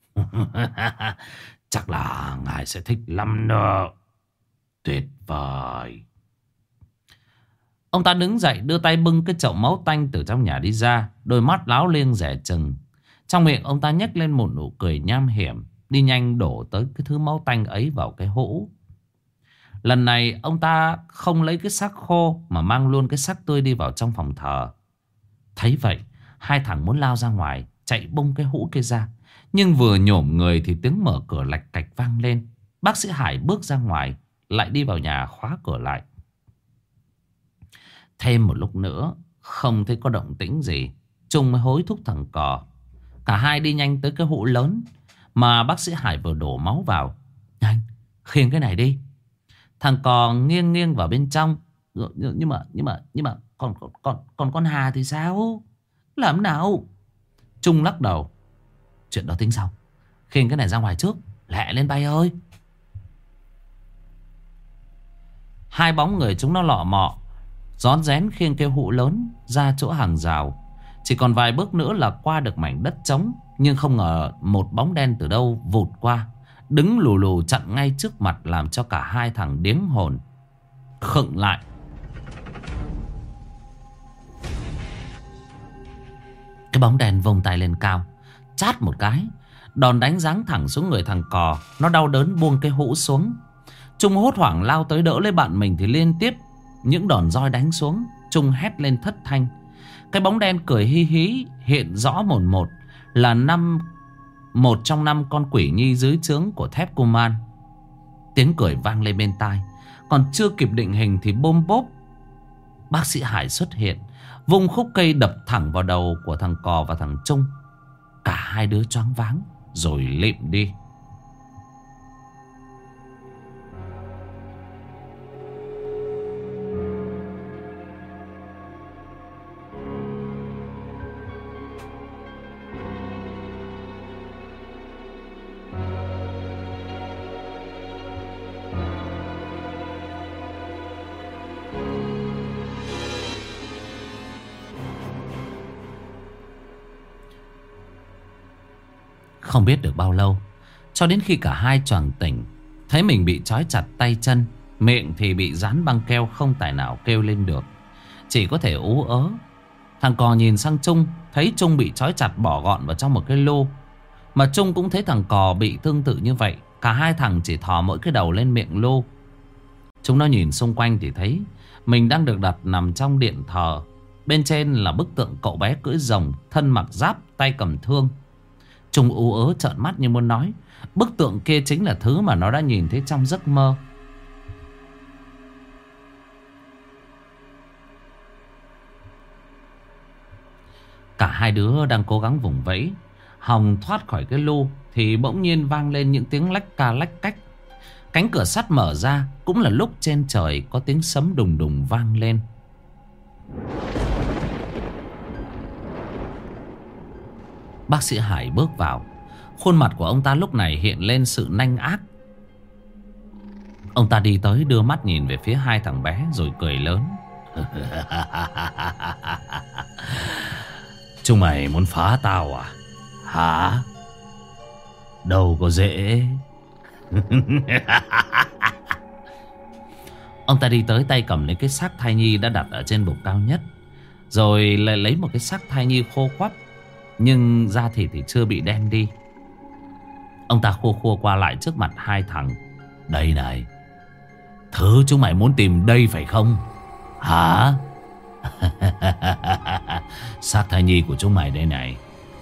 Chắc là ngài sẽ thích lắm đó. Tuyệt vời. Ông ta đứng dậy đưa tay bưng cái chậu máu tanh từ trong nhà đi ra. Đôi mắt láo liêng dè chừng. Trong miệng ông ta nhếch lên một nụ cười nham hiểm. Đi nhanh đổ tới cái thứ máu tanh ấy vào cái hũ. Lần này ông ta không lấy cái xác khô mà mang luôn cái xác tươi đi vào trong phòng thờ. Thấy vậy, hai thằng muốn lao ra ngoài, chạy bung cái hũ kia ra. Nhưng vừa nhổm người thì tiếng mở cửa lạch cạch vang lên. Bác sĩ Hải bước ra ngoài, lại đi vào nhà khóa cửa lại. Thêm một lúc nữa, không thấy có động tĩnh gì, Trung mới hối thúc thằng Cò. Cả hai đi nhanh tới cái hũ lớn mà bác sĩ Hải vừa đổ máu vào. Nhanh, khiêng cái này đi. Thằng Cò nghiêng nghiêng vào bên trong. Nhưng mà, nhưng mà, nhưng mà, còn, còn, còn, còn con Hà thì sao? Làm nào? Trung lắc đầu. Chuyện đó tính sau. Khiêng cái này ra ngoài trước. Lẹ lên bay ơi. Hai bóng người chúng nó lọ mọ rón rén khiêng cái hũ lớn ra chỗ hàng rào. Chỉ còn vài bước nữa là qua được mảnh đất trống. Nhưng không ngờ một bóng đen từ đâu vụt qua, đứng lù lù chặn ngay trước mặt, làm cho cả hai thằng điếng hồn khựng lại. Cái bóng đen vung tay lên cao, chát một cái, đòn đánh giáng thẳng xuống người thằng Cò. Nó đau đớn buông cái hũ xuống. Trung hốt hoảng lao tới đỡ lấy bạn mình thì liên tiếp những đòn roi đánh xuống. Trung hét lên thất thanh. Cái bóng đen cười hi hí, hiện rõ mồn một là năm một trong năm con quỷ nhi dưới trướng của Thép Cô Man. Tiếng cười vang lên bên tai. Còn chưa kịp định hình thì bôm bốp, bác sĩ Hải xuất hiện, vung khúc cây đập thẳng vào đầu của thằng Cò và thằng Trung. Cả hai đứa choáng váng rồi lịm đi. Không biết được bao lâu, cho đến khi cả hai choàng tỉnh, thấy mình bị trói chặt tay chân, miệng thì bị dán băng keo, không tài nào kêu lên được, chỉ có thể ú ớ. Thằng Cò nhìn sang Trung, thấy Trung bị trói chặt bỏ gọn vào trong một cái lô, mà Trung cũng thấy thằng Cò bị tương tự như vậy. Cả hai thằng chỉ thò mỗi cái đầu lên miệng lô. Chúng nó nhìn xung quanh thì thấy mình đang được đặt nằm trong điện thờ. Bên trên là bức tượng cậu bé cưỡi rồng, thân mặc giáp, tay cầm thương. Trung ú ớ trợn mắt như muốn nói, bức tượng kia chính là thứ mà nó đã nhìn thấy trong giấc mơ. Cả hai đứa đang cố gắng vùng vẫy hòng thoát khỏi cái lu, thì bỗng nhiên vang lên những tiếng lách ca lách cách. Cánh cửa sắt mở ra, cũng là lúc trên trời có tiếng sấm đùng đùng vang lên. Bác sĩ Hải bước vào. Khuôn mặt của ông ta lúc này hiện lên sự nanh ác. Ông ta đi tới đưa mắt nhìn về phía hai thằng bé rồi cười lớn. Chúng mày muốn phá tao à? Hả? Đâu có dễ. Ông ta đi tới, tay cầm lấy cái xác thai nhi đã đặt ở trên bục cao nhất, rồi lại lấy một cái xác thai nhi khô quắp, nhưng da thịt thì chưa bị đen đi. Ông ta khua khua qua lại trước mặt hai thằng. Đây này, thứ chúng mày muốn tìm đây phải không? Hả? Xác thai nhi của chúng mày đây này.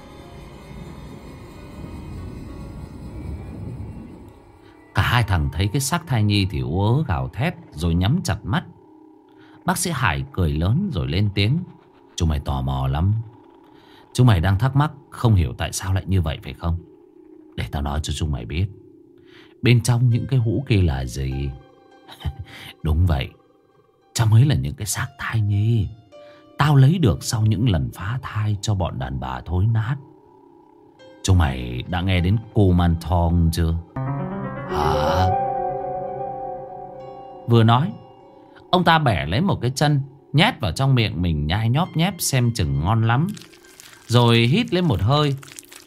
Cả hai thằng thấy cái xác thai nhi thì ú ớ gào thét rồi nhắm chặt mắt. Bác sĩ Hải cười lớn rồi lên tiếng. Chúng mày tò mò lắm. Chúng mày đang thắc mắc không hiểu tại sao lại như vậy phải không? Để tao nói cho chúng mày biết. Bên trong những cái hũ kia là gì? Đúng vậy, trong ấy là những cái xác thai nhi tao lấy được sau những lần phá thai cho bọn đàn bà thối nát. Chúng mày đã nghe đến cô Man Thong chưa? Hả? Vừa nói, ông ta bẻ lấy một cái chân, nhét vào trong miệng mình nhai nhóp nhép xem chừng ngon lắm, rồi hít lên một hơi.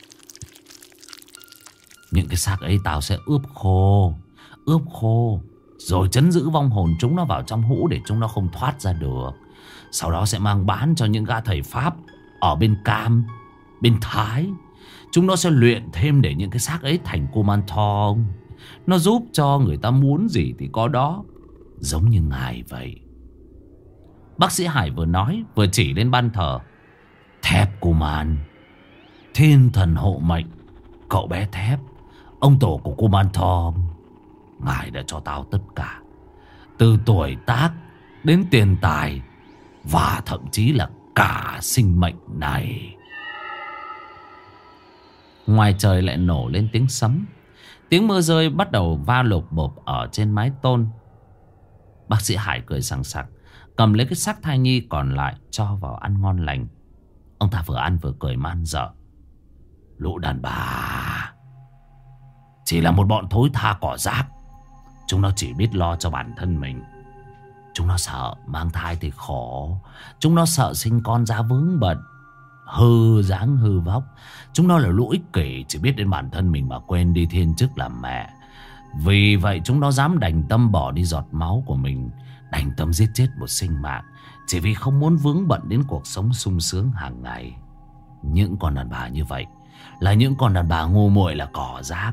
Những cái xác ấy tao sẽ ướp khô, ướp khô, rồi trấn giữ vong hồn chúng nó vào trong hũ để chúng nó không thoát ra được. Sau đó sẽ mang bán cho những gã thầy Pháp ở bên Cam, bên Thái. Chúng nó sẽ luyện thêm để những cái xác ấy thành kuman thong. Nó giúp cho người ta muốn gì thì có đó. Giống như ngài vậy. Bác sĩ Hải vừa nói vừa chỉ lên ban thờ. Thép kuman, thiên thần hộ mệnh, cậu bé Thép, ông tổ của kuman thong. Ngài đã cho tao tất cả, từ tuổi tác đến tiền tài, và thậm chí là cả sinh mệnh này. Ngoài trời lại nổ lên tiếng sấm. Tiếng mưa rơi bắt đầu va lộp bộp ở trên mái tôn. Bác sĩ Hải cười sảng sặc, cầm lấy cái xác thai nhi còn lại cho vào ăn ngon lành. Ông ta vừa ăn vừa cười man dợ. Lũ đàn bà chỉ là một bọn thối tha cỏ rác. Chúng nó chỉ biết lo cho bản thân mình. Chúng nó sợ mang thai thì khổ. Chúng nó sợ sinh con ra vướng bận, hư dáng hư vóc. Chúng nó là lũ ích kỷ, chỉ biết đến bản thân mình mà quên đi thiên chức làm mẹ. Vì vậy chúng nó dám đành tâm bỏ đi giọt máu của mình, đành tâm giết chết một sinh mạng, chỉ vì không muốn vướng bận đến cuộc sống sung sướng hàng ngày. Những con đàn bà như vậy là những con đàn bà ngu muội, là cỏ rác.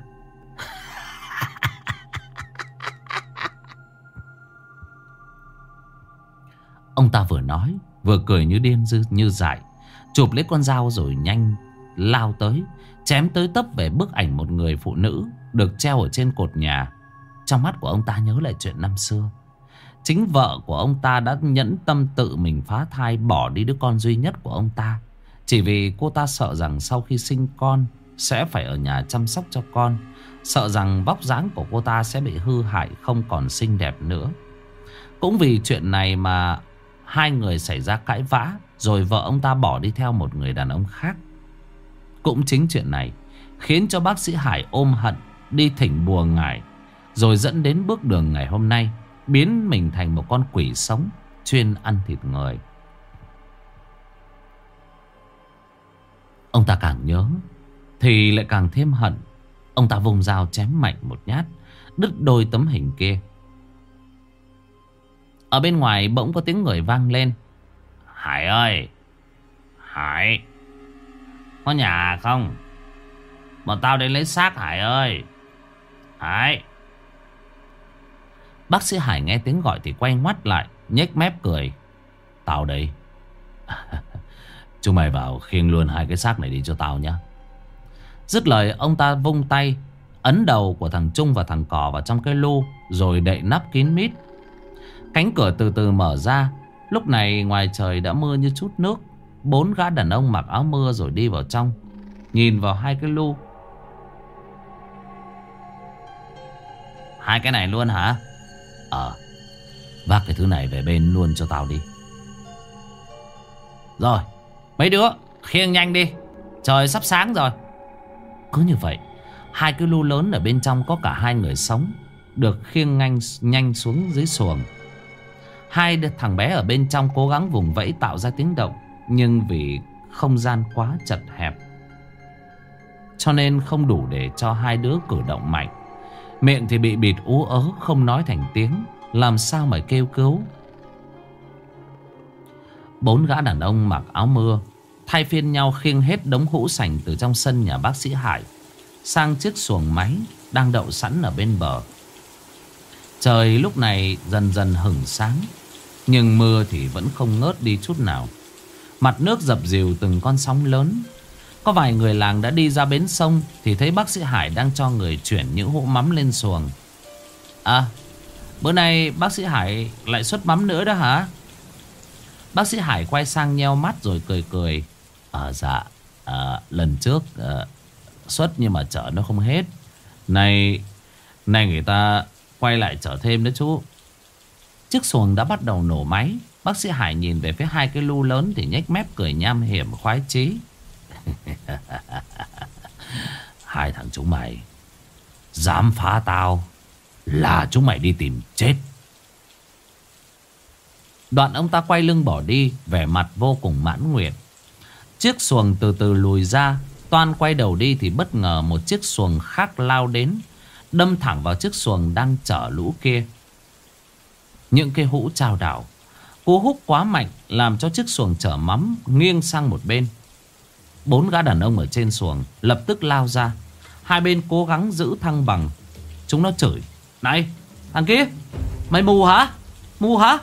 Ông ta vừa nói vừa cười như điên như dại, chụp lấy con dao rồi nhanh lao tới, chém tới tấp về bức ảnh một người phụ nữ được treo ở trên cột nhà. Trong mắt của ông ta nhớ lại chuyện năm xưa. Chính vợ của ông ta đã nhẫn tâm tự mình phá thai, bỏ đi đứa con duy nhất của ông ta, chỉ vì cô ta sợ rằng sau khi sinh con sẽ phải ở nhà chăm sóc cho con, sợ rằng vóc dáng của cô ta sẽ bị hư hại, không còn xinh đẹp nữa. Cũng vì chuyện này mà hai người xảy ra cãi vã, rồi vợ ông ta bỏ đi theo một người đàn ông khác. Cũng chính chuyện này khiến cho bác sĩ Hải ôm hận đi thỉnh bùa ngải, rồi dẫn đến bước đường ngày hôm nay, biến mình thành một con quỷ sống chuyên ăn thịt người. Ông ta càng nhớ thì lại càng thêm hận. Ông ta vùng dao chém mạnh một nhát, đứt đôi tấm hình kia. Ở bên ngoài bỗng có tiếng người vang lên. Hải ơi, Hải, có nhà không? Bọn tao đến lấy xác Hải ơi. Hải. Bác sĩ Hải nghe tiếng gọi thì quay ngoắt lại, nhếch mép cười. Tao đây. Chúng mày vào khiêng luôn hai cái xác này đi cho tao nhá. Dứt lời ông ta vung tay, ấn đầu của thằng Trung và thằng Cò vào trong cái lu, rồi đậy nắp kín mít. Cánh cửa từ từ mở ra. Lúc này ngoài trời đã mưa như chút nước. Bốn gã đàn ông mặc áo mưa rồi đi vào trong, nhìn vào hai cái lu. Hai cái này luôn hả? Ờ, vác cái thứ này về bên luôn cho tao đi. Rồi, mấy đứa khiêng nhanh đi, trời sắp sáng rồi. Cứ như vậy, hai cái lu lớn ở bên trong có cả hai người sống được khiêng nhanh, nhanh xuống dưới xuồng. Hai thằng bé ở bên trong cố gắng vùng vẫy tạo ra tiếng động, nhưng vì không gian quá chật hẹp cho nên không đủ để cho hai đứa cử động mạnh. Miệng thì bị bịt ú ớ, không nói thành tiếng, làm sao mà kêu cứu. Bốn gã đàn ông mặc áo mưa thay phiên nhau khiêng hết đống hũ sành từ trong sân nhà bác sĩ Hải sang chiếc xuồng máy đang đậu sẵn ở bên bờ. Trời lúc này dần dần hửng sáng, nhưng mưa thì vẫn không ngớt đi chút nào. Mặt nước dập dìu từng con sóng lớn. Có vài người làng đã đi ra bến sông thì thấy bác sĩ Hải đang cho người chuyển những hũ mắm lên xuồng. À, bữa nay bác sĩ Hải lại xuất mắm nữa đó hả? Bác sĩ Hải quay sang nheo mắt rồi cười cười. À dạ, à, lần trước à, xuất nhưng mà chở nó không hết. Này, này người ta quay lại chở thêm đó chú. Chiếc xuồng đã bắt đầu nổ máy. Bác sĩ Hải nhìn về phía hai cái lu lớn thì nhếch mép cười nham hiểm khoái chí. Hai thằng chúng mày dám phá tao là chúng mày đi tìm chết. Đoạn ông ta quay lưng bỏ đi, vẻ mặt vô cùng mãn nguyện. Chiếc xuồng từ từ lùi ra. Toan quay đầu đi thì bất ngờ một chiếc xuồng khác lao đến, đâm thẳng vào chiếc xuồng đang chở lũ kia. Những cái hũ chao đảo, Cú húc quá mạnh làm cho chiếc xuồng chở mắm nghiêng sang một bên. Bốn gã đàn ông ở trên xuồng lập tức lao ra. Hai bên cố gắng giữ thăng bằng. Chúng nó chửi: "Này thằng kia, mày mù hả? Mù hả?"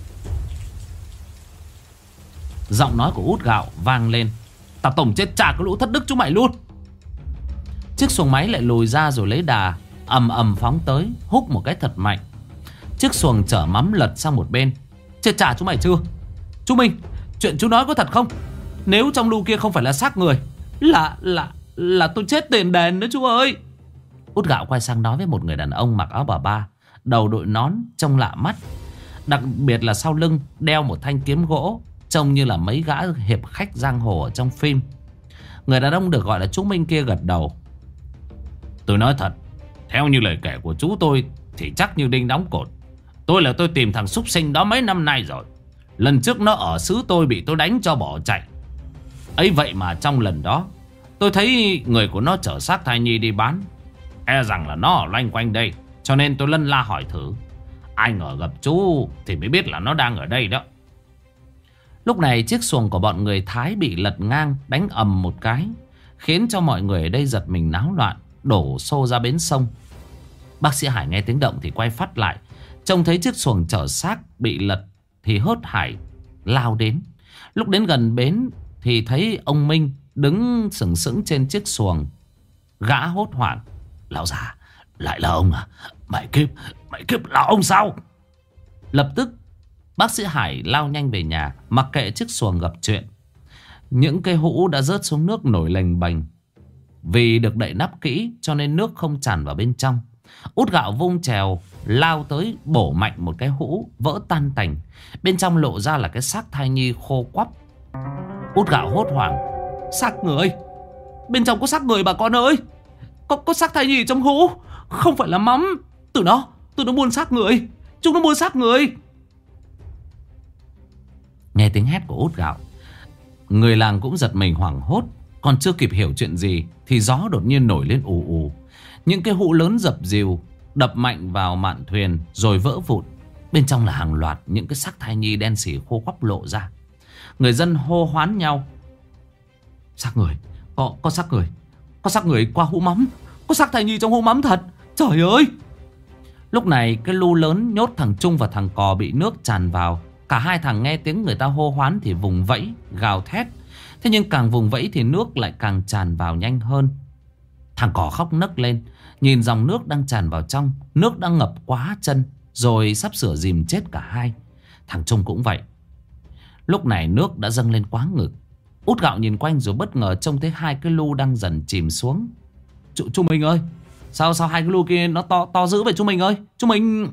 Giọng nói của Út Gạo vang lên: "Tao tổng chết trả cái lũ thất đức chúng mày luôn." Chiếc xuồng máy lại lùi ra rồi lấy đà ầm ầm phóng tới, húc một cái thật mạnh. Chiếc xuồng chở mắm lật sang một bên. "Chết trả chúng mày chưa? Chú Minh, chuyện chú nói có thật không? Nếu trong lu kia không phải là xác người, Là là là tôi chết tiền đền đó chú ơi." Út Gạo quay sang nói với một người đàn ông mặc áo bà ba, đầu đội nón, trông lạ mắt. Đặc biệt là sau lưng đeo một thanh kiếm gỗ, trông như là mấy gã hiệp khách giang hồ ở trong phim. Người đàn ông được gọi là chú Minh kia gật đầu: "Tôi nói thật, theo như lời kể của chú tôi thì chắc như đinh đóng cột. Tôi là tôi tìm thằng súc sinh đó mấy năm nay rồi. Lần trước nó ở xứ tôi bị tôi đánh cho bỏ chạy. Ấy vậy mà trong lần đó tôi thấy người của nó chở xác thai nhi đi bán. E rằng là nó ở loanh quanh đây, cho nên tôi lân la hỏi thử. Ai ngờ gặp chú thì mới biết là nó đang ở đây đó." Lúc này chiếc xuồng của bọn người Thái bị lật ngang, đánh ầm một cái, khiến cho mọi người ở đây giật mình náo loạn, đổ xô ra bến sông. Bác sĩ Hải nghe tiếng động thì quay phát lại, trông thấy chiếc xuồng chở xác bị lật thì hớt hải lao đến. Lúc đến gần bến thì thấy ông Minh đứng sừng sững trên chiếc xuồng. Gã hốt hoảng: "Lão già, lại là ông à? Mày kiếp, mày kiếp là ông sao?" Lập tức bác sĩ Hải lao nhanh về nhà, mặc kệ chiếc xuồng gặp chuyện. Những cây hũ đã rớt xuống nước nổi lềnh bềnh. Vì được đậy nắp kỹ cho nên nước không tràn vào bên trong. Út Gạo vung chèo lao tới bổ mạnh một cái hũ, vỡ tan tành. Bên trong lộ ra là cái xác thai nhi khô quắp. Út Gạo hốt hoảng: "Xác người! Bên trong có xác người bà con ơi! Có, có xác thai nhi trong hũ! Không phải là mắm! Tụi nó, tụi nó buôn xác người! Chúng nó buôn xác người!" Nghe tiếng hét của Út Gạo, người làng cũng giật mình hoảng hốt. Còn chưa kịp hiểu chuyện gì thì gió đột nhiên nổi lên ù ù. Những cái hũ lớn dập dìu đập mạnh vào mạn thuyền rồi vỡ vụn. Bên trong là hàng loạt những cái xác thai nhi đen xỉ khô quắp lộ ra. Người dân hô hoán nhau: "Xác người! Có, có xác người! Có xác người qua hũ mắm! Có xác thai nhi trong hũ mắm thật! Trời ơi!" Lúc này cái lu lớn nhốt thằng Trung và thằng Cò bị nước tràn vào. Cả hai thằng nghe tiếng người ta hô hoán thì vùng vẫy, gào thét. Thế nhưng càng vùng vẫy thì nước lại càng tràn vào nhanh hơn. Thằng Cò khóc nấc lên, nhìn dòng nước đang tràn vào trong. Nước đang ngập quá chân, rồi sắp sửa dìm chết cả hai. Thằng Trung cũng vậy. Lúc này nước đã dâng lên quá ngực. Út Gạo nhìn quanh rồi bất ngờ trông thấy hai cái lu đang dần chìm xuống. Chú, chú Minh ơi! Sao sao hai cái lu kia nó to to dữ vậy chú Minh ơi? Chú Minh...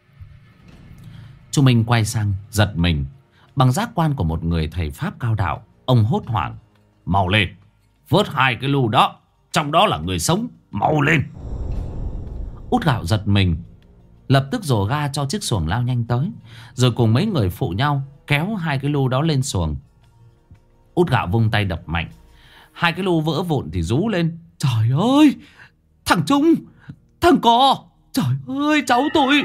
Chú Minh quay sang giật mình. Bằng giác quan của một người thầy pháp cao đạo, ông hốt hoảng: "Mau lên! Vớt hai cái lu đó! Trong đó là người sống! Mau lên!" Út Gạo giật mình, lập tức dồ ga cho chiếc xuồng lao nhanh tới, rồi cùng mấy người phụ nhau kéo hai cái lu đó lên xuồng. Út Gạo vung tay đập mạnh, hai cái lu vỡ vụn thì rú lên: "Trời ơi! Thằng Trung! Thằng Cò! Trời ơi cháu tôi!"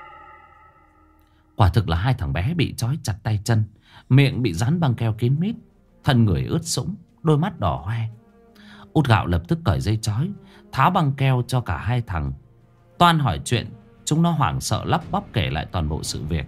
Quả thực là hai thằng bé bị trói chặt tay chân, miệng bị dán băng keo kín mít, thân người ướt sũng, đôi mắt đỏ hoe. Út Gạo lập tức cởi dây trói, tháo băng keo cho cả hai thằng. Toan hỏi chuyện, chúng nó hoảng sợ lắp bắp kể lại toàn bộ sự việc.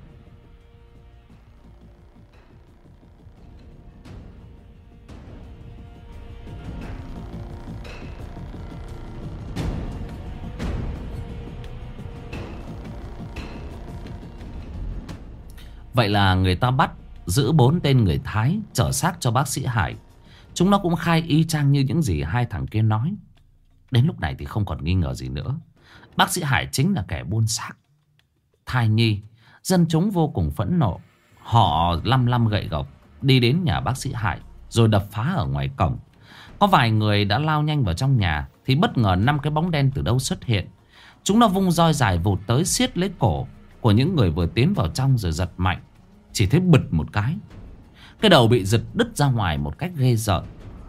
Vậy là người ta bắt giữ bốn tên người Thái chở xác cho bác sĩ Hải. Chúng nó cũng khai y chang như những gì hai thằng kia nói. Đến lúc này thì không còn nghi ngờ gì nữa. Bác sĩ Hải chính là kẻ buôn xác thai nhi. Dân chúng vô cùng phẫn nộ. Họ lăm lăm gậy gộc đi đến nhà bác sĩ Hải rồi đập phá ở ngoài cổng. Có vài người đã lao nhanh vào trong nhà thì bất ngờ năm cái bóng đen từ đâu xuất hiện. Chúng nó vung roi dài vụt tới siết lấy cổ của những người vừa tiến vào trong rồi giật mạnh. Chỉ thấy bịch một cái, cái đầu bị giật đứt ra ngoài một cách ghê rợn.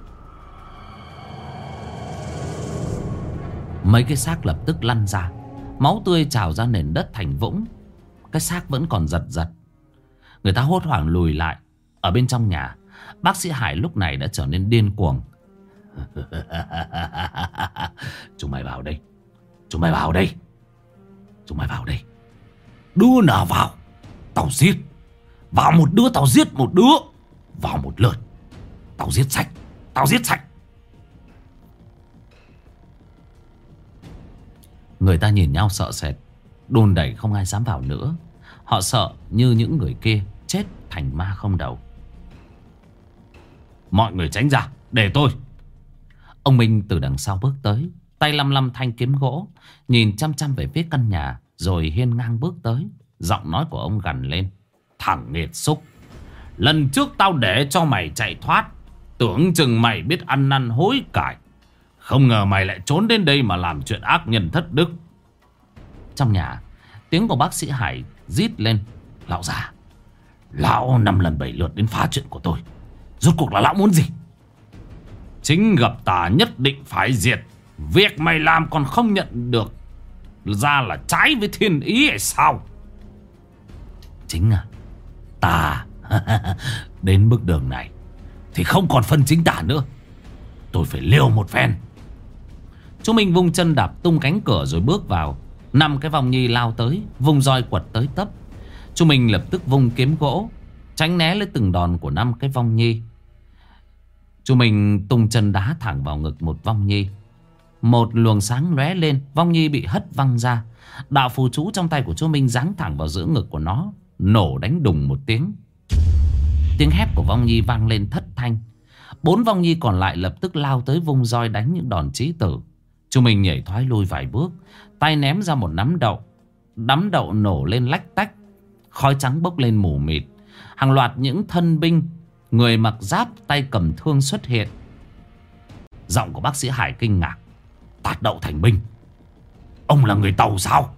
Mấy cái xác lập tức lăn ra, máu tươi trào ra nền đất thành vũng. Cái xác vẫn còn giật giật. Người ta hốt hoảng lùi lại. Ở bên trong nhà, bác sĩ Hải lúc này đã trở nên điên cuồng. Chúng mày vào đây. Chúng mày vào đây. Chúng mày vào đây. Đứa nào vào tao giết. Vào một đứa tao giết một đứa. Vào một lượt tao giết sạch. Tao giết sạch. Người ta nhìn nhau sợ sệt, đùn đẩy không ai dám vào nữa. Họ sợ như những người kia chết thành ma không đầu. Mọi người tránh ra, để tôi. Ông Minh từ đằng sau bước tới, tay lăm lăm thanh kiếm gỗ, nhìn chăm chăm về phía căn nhà, rồi hiên ngang bước tới. Giọng nói của ông gằn lên. Thằng nghiệt xúc, lần trước tao để cho mày chạy thoát, tưởng chừng mày biết ăn năn hối cải. Không ngờ mày lại trốn đến đây mà làm chuyện ác nhân thất đức. Trong nhà, tiếng của bác sĩ Hải rít lên. Lão già, lão năm lần bảy lượt đến phá chuyện của tôi, rốt cuộc là lão muốn gì? Chính gặp ta nhất định phải diệt. Việc mày làm còn không nhận được ra là trái với thiên ý hay sao? Chính à, ta đến bước đường này thì không còn phân chính tả nữa. Tôi phải liều một phen. Chú Minh vung chân đạp tung cánh cửa rồi bước vào. Năm cái vong nhi lao tới, vung roi quật tới tấp. Chú Minh lập tức vung kiếm gỗ, tránh né lấy từng đòn của năm cái vong nhi. Chú Minh tung chân đá thẳng vào ngực một vong nhi. Một luồng sáng lóe lên, vong nhi bị hất văng ra. Đạo phù chú trong tay của chú Minh giáng thẳng vào giữa ngực của nó, nổ đánh đùng một tiếng. Tiếng hét của vong nhi vang lên thất thanh. Bốn vong nhi còn lại lập tức lao tới vung roi đánh những đòn chí tử. Chú Minh nhảy thoái lui vài bước, tay ném ra một nắm đậu. Nắm đậu nổ lên lách tách, khói trắng bốc lên mù mịt. Hàng loạt những thân binh, người mặc giáp tay cầm thương xuất hiện. Giọng của bác sĩ Hải kinh ngạc. Tạt đậu thành binh? Ông là người Tàu sao?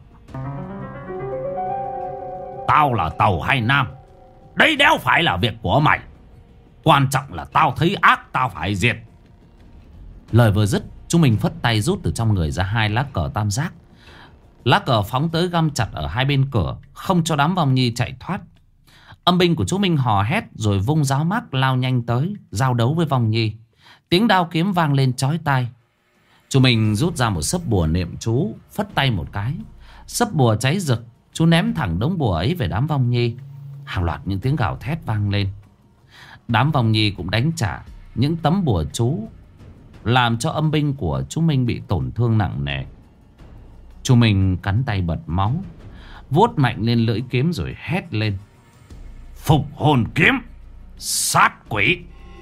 Tao là Tàu hay Nam, đấy đéo phải là việc của mày. Quan trọng là tao thấy ác tao phải diệt. Lời vừa dứt, chú Minh phất tay rút từ trong người ra hai lá cờ tam giác. Lá cờ phóng tới găm chặt ở hai bên cửa, không cho đám vong nhi chạy thoát. Âm binh của chú Minh hò hét rồi vung giáo mác lao nhanh tới, giao đấu với vong nhi. Tiếng đao kiếm vang lên chói tai. Chú Minh rút ra một sấp bùa niệm chú, phất tay một cái, sấp bùa cháy rực. Chú ném thẳng đống bùa ấy về đám vong nhi. Hàng loạt những tiếng gào thét vang lên. Đám vong nhi cũng đánh trả những tấm bùa chú, làm cho âm binh của chú Minh bị tổn thương nặng nề. Chú Minh cắn tay bật máu, vuốt mạnh lên lưỡi kiếm rồi hét lên. Phục hồn kiếm, sát quỷ.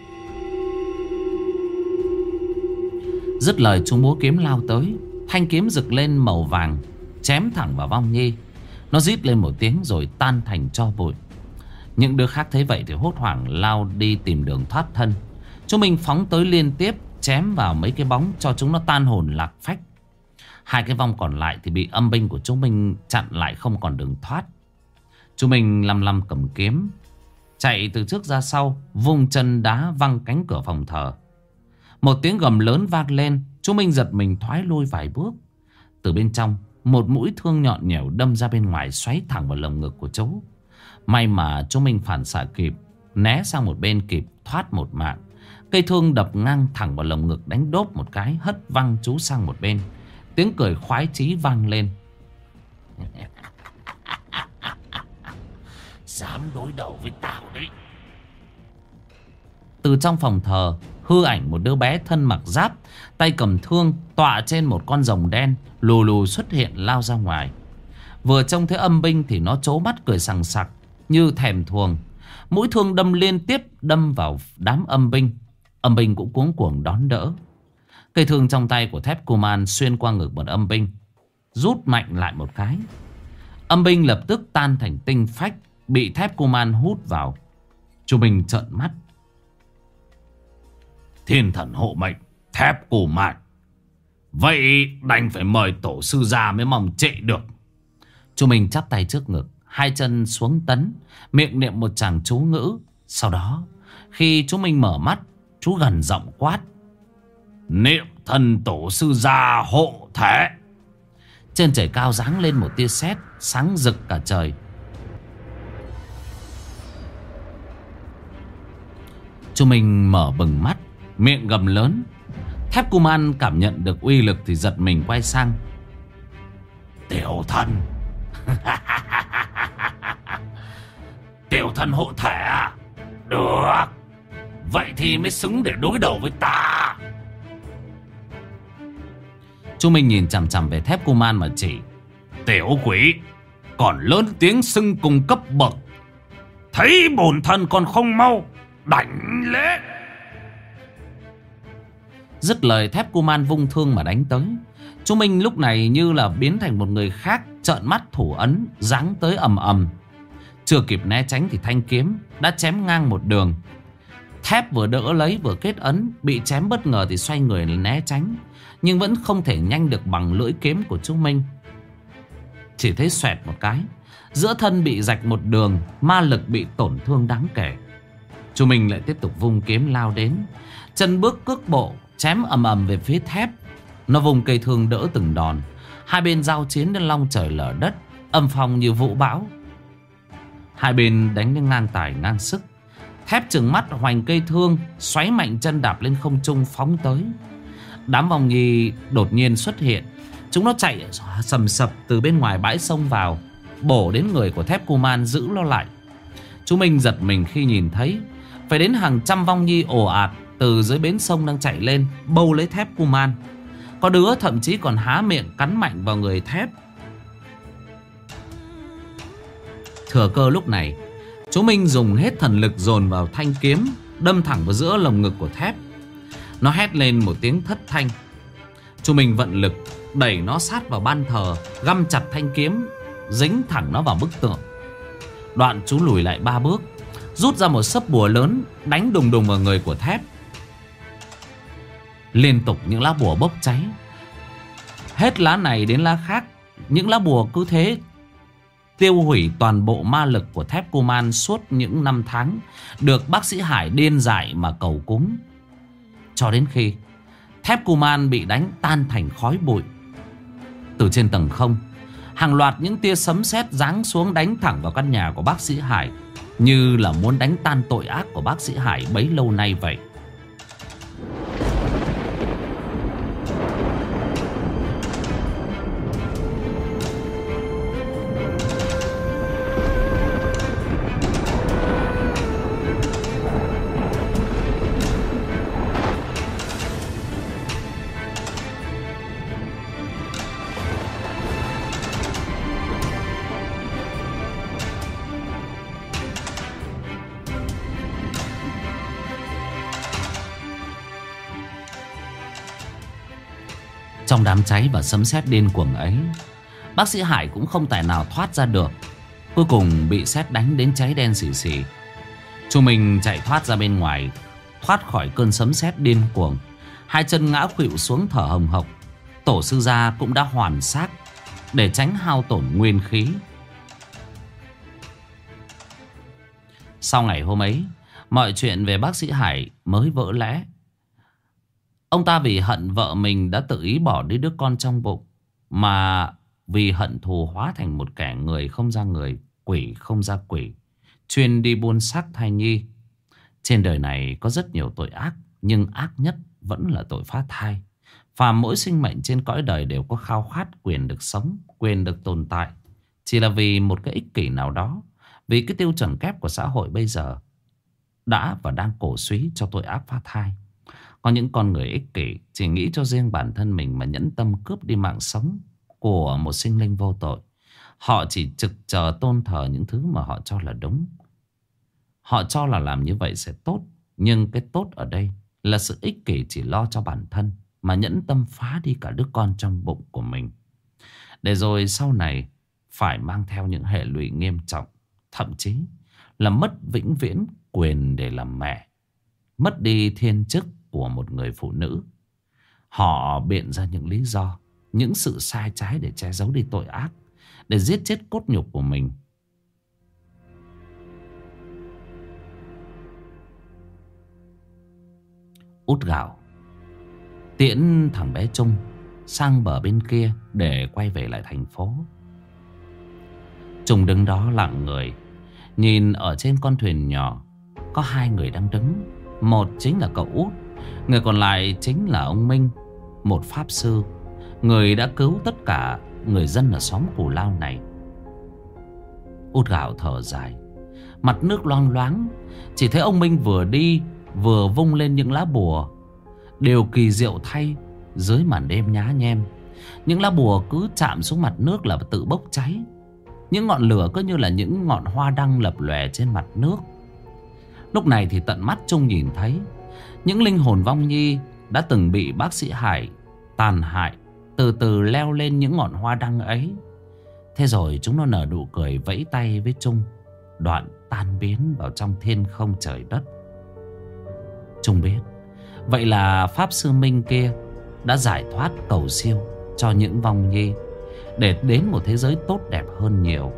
Dứt lời chú múa kiếm lao tới. Thanh kiếm rực lên màu vàng, chém thẳng vào vong nhi. Nó rít lên một tiếng rồi tan thành tro bụi. Những đứa khác thấy vậy thì hốt hoảng lao đi tìm đường thoát thân. Chú Minh phóng tới liên tiếp, chém vào mấy cái bóng cho chúng nó tan hồn lạc phách. Hai cái vong còn lại thì bị âm binh của chú Minh chặn lại, không còn đường thoát. Chú Minh lăm lăm cầm kiếm, chạy từ trước ra sau, vung chân đá văng cánh cửa phòng thờ. Một tiếng gầm lớn vang lên. Chú Minh giật mình thoái lui vài bước. Từ bên trong, một mũi thương nhọn nhẻo đâm ra bên ngoài, xoáy thẳng vào lồng ngực của chú. May mà chú Minh phản xạ kịp, né sang một bên kịp thoát một mạng. Cây thương đập ngang thẳng vào lồng ngực, đánh đốp một cái, hất văng chú sang một bên. Tiếng cười khoái chí vang lên. Dám đối đầu với tao đấy. Từ trong phòng thờ, hư ảnh một đứa bé thân mặc giáp, tay cầm thương, tọa trên một con rồng đen lù lù xuất hiện lao ra ngoài. Vừa trông thấy âm binh thì nó trố mắt cười sằng sặc như thèm thuồng. Mũi thương đâm liên tiếp, đâm vào đám âm binh. Âm binh cũng cuống cuồng đón đỡ. Cây thương trong tay của Thép Kuman xuyên qua ngực một âm binh, rút mạnh lại một cái. Âm binh lập tức tan thành tinh phách, bị Thép Kuman hút vào. Chú Minh trợn mắt. Thiên thần hộ mệnh, Thép Kuman. Vậy đành phải mời tổ sư ra mới mong trệ được. Chú Minh chắp tay trước ngực, hai chân xuống tấn, miệng niệm một tràng chú ngữ. Sau đó, khi chú Minh mở mắt, chú gần giọng quát. Niệm thần tổ sư gia hộ thể. Trên trời cao giáng lên một tia sét sáng rực cả trời. Chú Minh mở bừng mắt, miệng gầm lớn. Thép Kuman cảm nhận được uy lực thì giật mình quay sang. Tiểu thần. Tiểu thần hộ thể à? Được. Vậy thì mới xứng để đối đầu với ta. Chú Minh nhìn chằm chằm về Thép Kuman mà chỉ. Tiểu quỷ, còn lớn tiếng xưng cùng cấp bậc, thấy bổn thần còn không mau đánh lễ. Dứt lời, Thép Kuman vung thương mà đánh tới. Chú Minh lúc này như là biến thành một người khác, trợn mắt thủ ấn giáng tới ầm ầm. Chưa kịp né tránh thì thanh kiếm đã chém ngang một đường. Thép vừa đỡ lấy vừa kết ấn, bị chém bất ngờ thì xoay người né tránh, nhưng vẫn không thể nhanh được bằng lưỡi kiếm của chú Minh. Chỉ thấy xoẹt một cái, giữa thân bị rạch một đường, ma lực bị tổn thương đáng kể. Chú Minh lại tiếp tục vung kiếm lao đến, chân bước cước bộ chém ầm ầm về phía Thép. Nó vùng cây thương đỡ từng đòn, hai bên giao chiến đến long trời lở đất, âm phong như vũ bão. Hai bên đánh đến ngang tài ngang sức. Thép trừng mắt hoành cây thương, xoáy mạnh chân đạp lên không trung phóng tới. Đám vong nhi đột nhiên xuất hiện. Chúng nó chạy sầm sập từ bên ngoài bãi sông vào, bổ đến người của Thép Kuman giữ nó lại. Chú Minh giật mình khi nhìn thấy phải đến hàng trăm vong nhi ồ ạt từ dưới bến sông đang chạy lên, bâu lấy Thép Kuman. Có đứa thậm chí còn há miệng cắn mạnh vào người Thép. Thừa cơ lúc này, chú Minh dùng hết thần lực dồn vào thanh kiếm, đâm thẳng vào giữa lồng ngực của Thép. Nó hét lên một tiếng thất thanh. Chú Minh vận lực đẩy nó sát vào ban thờ, găm chặt thanh kiếm, dính thẳng nó vào bức tượng. Đoạn chú lùi lại ba bước, rút ra một sấp bùa lớn, đánh đùng đùng vào người của Thép. Liên tục những lá bùa bốc cháy, hết lá này đến lá khác. Những lá bùa cứ thế tiêu hủy toàn bộ ma lực của Thép Kuman suốt những năm tháng được bác sĩ Hải điên dại mà cầu cúng. Cho đến khi Thép Kuman bị đánh tan thành khói bụi. Từ trên tầng không, hàng loạt những tia sấm sét giáng xuống đánh thẳng vào căn nhà của bác sĩ Hải, như là muốn đánh tan tội ác của bác sĩ Hải bấy lâu nay vậy. Trong đám cháy và sấm sét điên cuồng ấy, bác sĩ Hải cũng không tài nào thoát ra được. Cuối cùng bị sét đánh đến cháy đen xì xì. Chú Minh chạy thoát ra bên ngoài, thoát khỏi cơn sấm sét điên cuồng, hai chân ngã khuỵu xuống thở hồng hộc. Tổ sư gia cũng đã hoàn xác để tránh hao tổn nguyên khí. Sau ngày hôm ấy, mọi chuyện về bác sĩ Hải mới vỡ lẽ. Ông ta vì hận vợ mình đã tự ý bỏ đi đứa con trong bụng, mà vì hận thù hóa thành một kẻ người không ra người, quỷ không ra quỷ, chuyên đi buôn xác thai nhi. Trên đời này có rất nhiều tội ác, nhưng ác nhất vẫn là tội phá thai. Phàm mỗi sinh mệnh trên cõi đời đều có khao khát quyền được sống, quyền được tồn tại, chỉ là vì một cái ích kỷ nào đó, vì cái tiêu chuẩn kép của xã hội bây giờ đã và đang cổ suý cho tội ác phá thai. Có những con người ích kỷ chỉ nghĩ cho riêng bản thân mình mà nhẫn tâm cướp đi mạng sống của một sinh linh vô tội. Họ chỉ trực chờ tôn thờ những thứ mà họ cho là đúng. Họ cho là làm như vậy sẽ tốt, nhưng cái tốt ở đây là sự ích kỷ chỉ lo cho bản thân mà nhẫn tâm phá đi cả đứa con trong bụng của mình, để rồi sau này phải mang theo những hệ lụy nghiêm trọng, thậm chí là mất vĩnh viễn quyền để làm mẹ, mất đi thiên chức của một người phụ nữ. Họ biện ra những lý do, những sự sai trái để che giấu đi tội ác, để giết chết cốt nhục của mình. Út Gạo tiễn thằng bé Trung sang bờ bên kia để quay về lại thành phố. Trung đứng đó lặng người, nhìn ở trên con thuyền nhỏ có hai người đang đứng. Một chính là cậu Út, người còn lại chính là ông Minh, một pháp sư, người đã cứu tất cả người dân ở xóm Cù Lao này. Út gạo thở dài, mặt nước loang loáng. Chỉ thấy ông Minh vừa đi vừa vung lên những lá bùa. Điều kỳ diệu thay, dưới màn đêm nhá nhem, những lá bùa cứ chạm xuống mặt nước là tự bốc cháy. Những ngọn lửa cứ như là những ngọn hoa đăng lập lòe trên mặt nước. Lúc này thì tận mắt Trung nhìn thấy những linh hồn vong nhi đã từng bị bác sĩ Hải tàn hại từ từ leo lên những ngọn hoa đăng ấy. Thế rồi chúng nó nở nụ cười vẫy tay với Trung, đoạn tan biến vào trong thiên không trời đất. Trung biết vậy là pháp sư Minh kia đã giải thoát cầu siêu cho những vong nhi để đến một thế giới tốt đẹp hơn nhiều.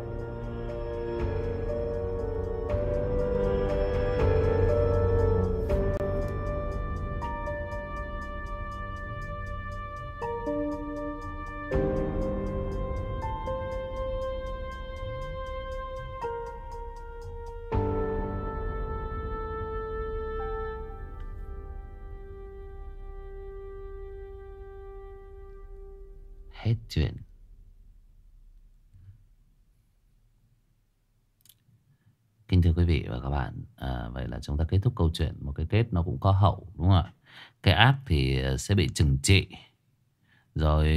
Hết chuyện. Kính thưa quý vị và các bạn, à, vậy là chúng ta kết thúc câu chuyện. Một cái kết nó cũng có hậu, đúng không ạ? Cái ác thì sẽ bị trừng trị, rồi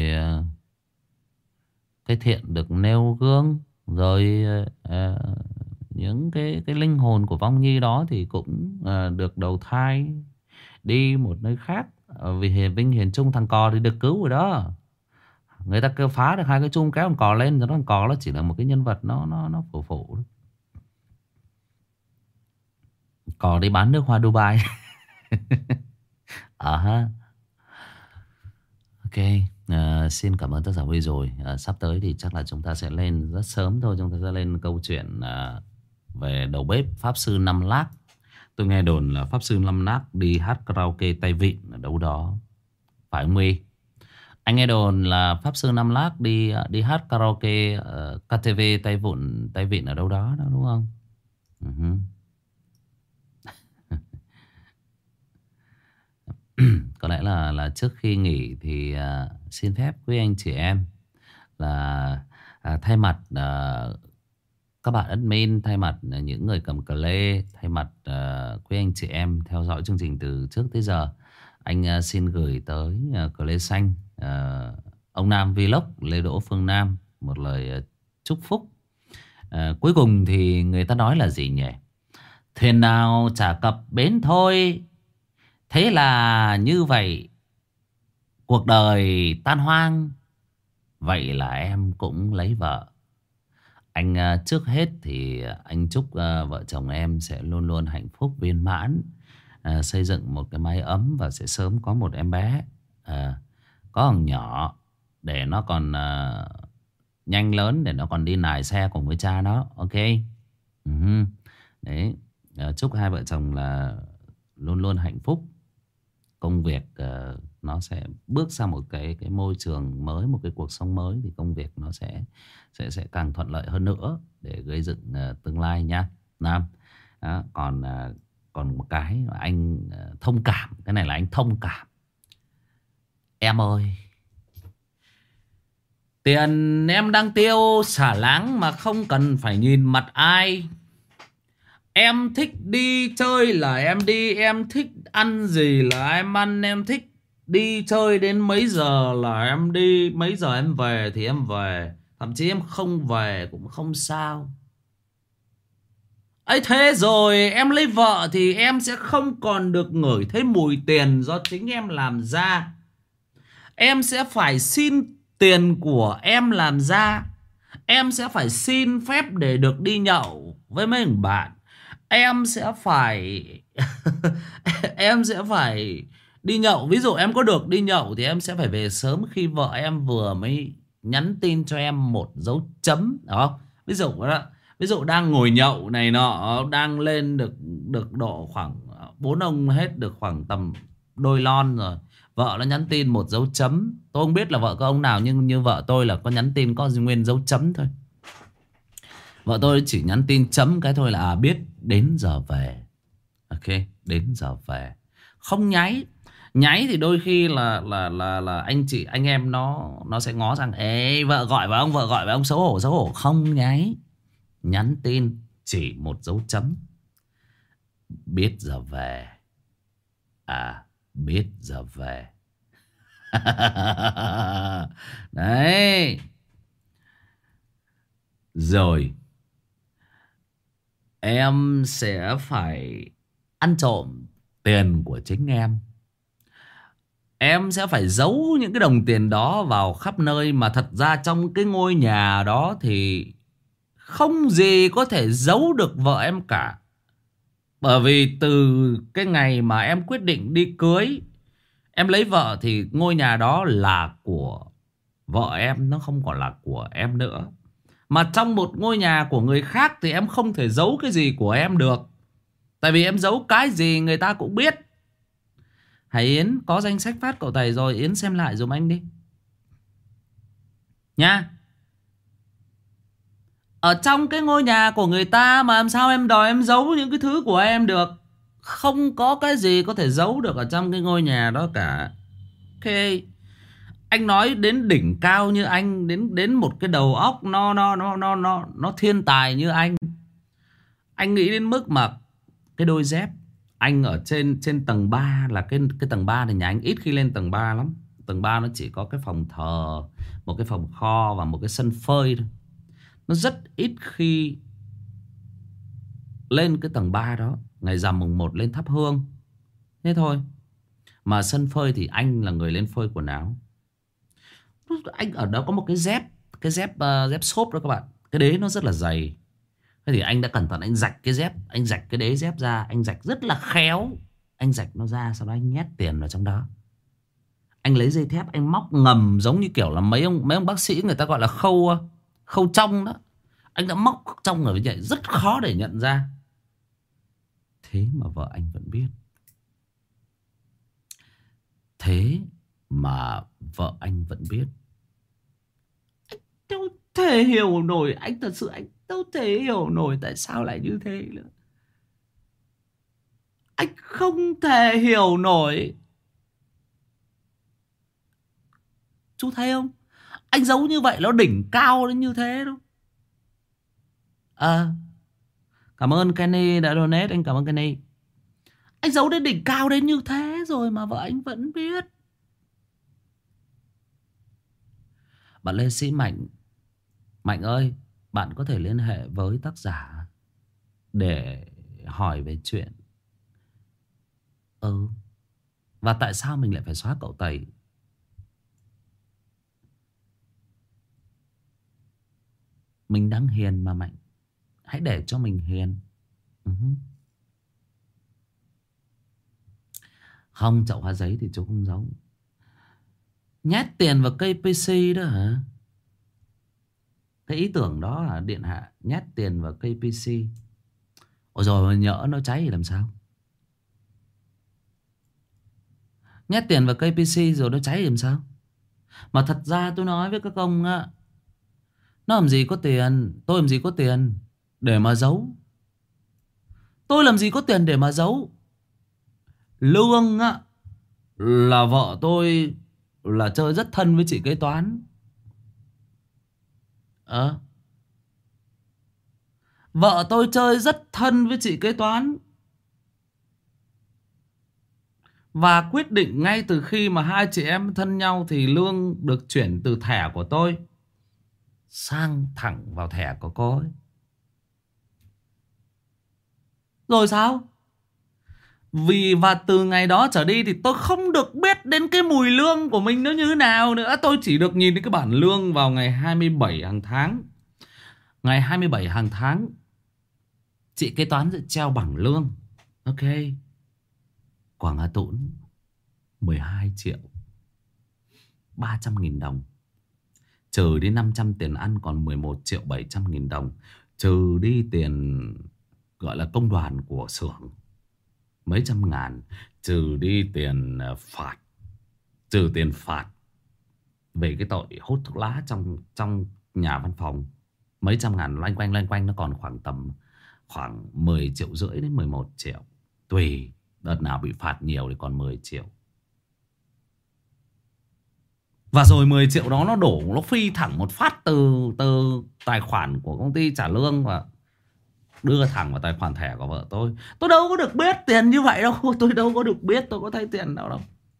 cái thiện được nêu gương, rồi à, những cái cái linh hồn của vong nhi đó thì cũng à, được đầu thai đi một nơi khác. Vì hiền Vinh Hiền Trung, thằng cò thì được cứu rồi đó. Người ta kêu phá được hai cái chung kéo thằng cò lên, rồi thằng cò nó chỉ là một cái nhân vật nó nó nó phổ phổ. Cò đi bán nước hoa Dubai. À ha. Ok, à, xin cảm ơn tác giả Huy rồi. À, sắp tới thì chắc là chúng ta sẽ lên rất sớm thôi. Chúng ta sẽ lên câu chuyện à, về đầu bếp Pháp Sư Năm Lác. Tôi nghe đồn là Pháp Sư Năm Lác đi hát karaoke Tay Vịn ở đâu đó. Phải không Huy? Anh nghe đồn là Pháp Sư Năm Lác đi đi hát karaoke uh, ca tê vê Tay Vụn Tay Vịn ở đâu đó, đó đúng không? Uh-huh. Có lẽ là là trước khi nghỉ thì uh, xin phép quý anh chị em là uh, thay mặt uh, các bạn admin, thay mặt uh, những người cầm cờ lê, thay mặt uh, quý anh chị em theo dõi chương trình từ trước tới giờ, anh uh, xin gửi tới uh, cờ lê xanh uh, ông Nam Vlog, Lê Đỗ Phương Nam một lời uh, chúc phúc. Uh, cuối cùng thì người ta nói là gì nhỉ? Thuyền nào chả cập bến thôi. Thế là như vậy, cuộc đời tan hoang. Vậy là em cũng lấy vợ. Anh uh, trước hết thì anh chúc uh, vợ chồng em sẽ luôn luôn hạnh phúc viên mãn, uh, xây dựng một cái mái ấm và sẽ sớm có một em bé. Uh, có thằng nhỏ để nó còn uh, nhanh lớn, để nó còn đi nài xe cùng với cha nó. Ok. Uh-huh. Đấy. Uh, chúc hai vợ chồng là luôn luôn hạnh phúc. Công việc uh, nó sẽ bước sang một cái cái môi trường mới, một cái cuộc sống mới, thì công việc nó sẽ sẽ sẽ càng thuận lợi hơn nữa để gây dựng uh, tương lai nha Nam. Đó, còn uh, còn một cái mà anh uh, thông cảm, cái này là anh thông cảm. Em ơi, tiền em đang tiêu xả láng mà không cần phải nhìn mặt ai. Em thích đi chơi là em đi, em thích ăn gì là em ăn, em thích đi chơi đến mấy giờ là em đi, mấy giờ em về thì em về. Thậm chí em không về cũng không sao. ấy thế rồi em lấy vợ thì em sẽ không còn được ngửi thấy mùi tiền do chính em làm ra. Em sẽ phải xin tiền của em làm ra. Em sẽ phải xin phép để được đi nhậu với mấy thằng bạn. Em sẽ phải em sẽ phải đi nhậu. Ví dụ em có được đi nhậu thì em sẽ phải về sớm khi vợ em vừa mới nhắn tin cho em một dấu chấm, đúng không? Ví dụ đó, ví dụ đang ngồi nhậu này nọ, đang lên được được độ khoảng bốn ông hết được khoảng tầm đôi lon rồi, vợ nó nhắn tin một dấu chấm. Tôi không biết là vợ có ông nào, nhưng như vợ tôi là có nhắn tin có nguyên dấu chấm thôi. Vợ tôi chỉ nhắn tin chấm cái thôi là à, biết đến giờ về. Ok, đến giờ về. Không nháy. Nháy thì đôi khi là là là là anh chị anh em nó nó sẽ ngó rằng ê vợ gọi vào ông, vợ gọi vào ông, xấu hổ xấu hổ. Không nháy. Nhắn tin chỉ một dấu chấm. Biết giờ về. À, biết giờ về. Đấy. Rồi em sẽ phải ăn trộm tiền của chính em. Em sẽ phải giấu những cái đồng tiền đó vào khắp nơi. Mà thật ra trong cái ngôi nhà đó thì không gì có thể giấu được vợ em cả. Bởi vì từ cái ngày mà em quyết định đi cưới, em lấy vợ, thì ngôi nhà đó là của vợ em, nó không còn là của em nữa. Mà trong một ngôi nhà của người khác thì em không thể giấu cái gì của em được. Tại vì em giấu cái gì người ta cũng biết. Hãy Yến có danh sách phát cậu Tẩy rồi, Yến xem lại giùm anh đi nha. Ở trong cái ngôi nhà của người ta mà làm sao em đòi em giấu những cái thứ của em được. Không có cái gì có thể giấu được ở trong cái ngôi nhà đó cả. Ok. Anh nói đến đỉnh cao như anh, đến đến một cái đầu óc nó nó nó nó nó nó thiên tài như anh. Anh nghĩ đến mức mà cái đôi dép anh ở trên trên tầng ba, là cái cái tầng ba này nhà anh ít khi lên tầng ba lắm. Tầng ba nó chỉ có cái phòng thờ, một cái phòng kho và một cái sân phơi thôi. Nó rất ít khi lên cái tầng ba đó. Ngày rằm mùng một lên thắp hương, thế thôi. Mà sân phơi thì anh là người lên phơi quần áo. Anh ở đó có một cái dép, cái dép uh, dép xốp đó các bạn. Cái đế nó rất là dày. Thế thì anh đã cẩn thận anh rạch cái dép, anh rạch cái đế dép ra, anh rạch rất là khéo. Anh rạch nó ra, sau đó anh nhét tiền vào trong đó. Anh lấy dây thép anh móc ngầm, giống như kiểu là mấy ông mấy ông bác sĩ người ta gọi là khâu khâu trong đó. Anh đã móc trong ở vậy, rất khó để nhận ra. Thế mà vợ anh vẫn biết. Thế mà vợ anh vẫn biết. Anh đâu thể hiểu nổi. Anh thật sự anh đâu thể hiểu nổi tại sao lại như thế nữa. Anh không thể hiểu nổi. Chú thấy không? Anh giấu như vậy nó đỉnh cao đến như thế đâu. À, cảm ơn Kenny đã donate. Anh cảm ơn Kenny. Anh giấu đến đỉnh cao đến như thế rồi mà vợ anh vẫn biết. Bạn Lê Sĩ Mạnh, Mạnh ơi, bạn có thể liên hệ với tác giả để hỏi về chuyện Ừ và tại sao mình lại phải xóa cậu Tẩy. Mình đang hiền mà Mạnh. Hãy để cho mình hiền. uh-huh. Không, chậu hoa giấy thì chú không giấu. Nhét tiền vào cây pê xê đó hả? Cái ý tưởng đó là điện hạ nhét tiền vào cây pê xê. Ôi rồi nhỡ nó cháy thì làm sao? Nhét tiền vào cây pê xê rồi nó cháy thì làm sao? Mà thật ra tôi nói với các ông á, nó làm gì có tiền, tôi làm gì có tiền để mà giấu. Tôi làm gì có tiền để mà giấu. Lương á, là vợ tôi là chơi rất thân với chị kế toán. Ờ Vợ tôi chơi rất thân với chị kế toán. Và quyết định ngay từ khi mà hai chị em thân nhau thì lương được chuyển từ thẻ của tôi sang thẳng vào thẻ của cô ấy. Rồi sao? Vì và từ ngày đó trở đi thì tôi không được biết đến cái mùi lương của mình nó như thế nào nữa. Tôi chỉ được nhìn đến cái bản lương vào ngày hai mươi bảy hàng tháng. Ngày hai mươi bảy hàng tháng chị kế toán sẽ treo bảng lương. Ok. Quảng Hà Tũng mười hai triệu ba trăm nghìn đồng. Trừ đi năm trăm tiền ăn còn mười một triệu bảy trăm nghìn đồng. Trừ đi tiền gọi là công đoàn của xưởng mấy trăm ngàn. Trừ đi tiền phạt. Trừ tiền phạt về cái tội hút thuốc lá trong trong nhà văn phòng mấy trăm ngàn, loanh quanh loanh quanh nó còn khoảng tầm khoảng mười triệu rưỡi đến mười một triệu. Tùy, đợt nào bị phạt nhiều thì còn mười triệu. Và rồi mười triệu đó nó đổ, nó phi thẳng một phát từ từ tài khoản của công ty trả lương và đưa thẳng vào tài khoản thẻ của vợ tôi. Tôi đâu có được biết tiền như vậy đâu. Tôi đâu có được biết, tôi có thấy tiền đâu đâu.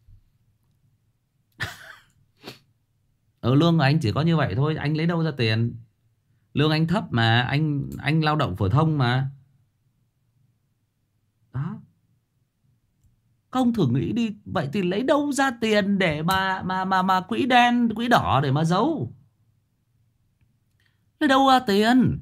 Ở lương của anh chỉ có như vậy thôi, anh lấy đâu ra tiền? Lương anh thấp mà, anh anh lao động phổ thông mà. Đó. Không thử nghĩ đi, vậy thì lấy đâu ra tiền để mà mà mà mà quỹ đen, quỹ đỏ để mà giấu? Lấy đâu ra tiền?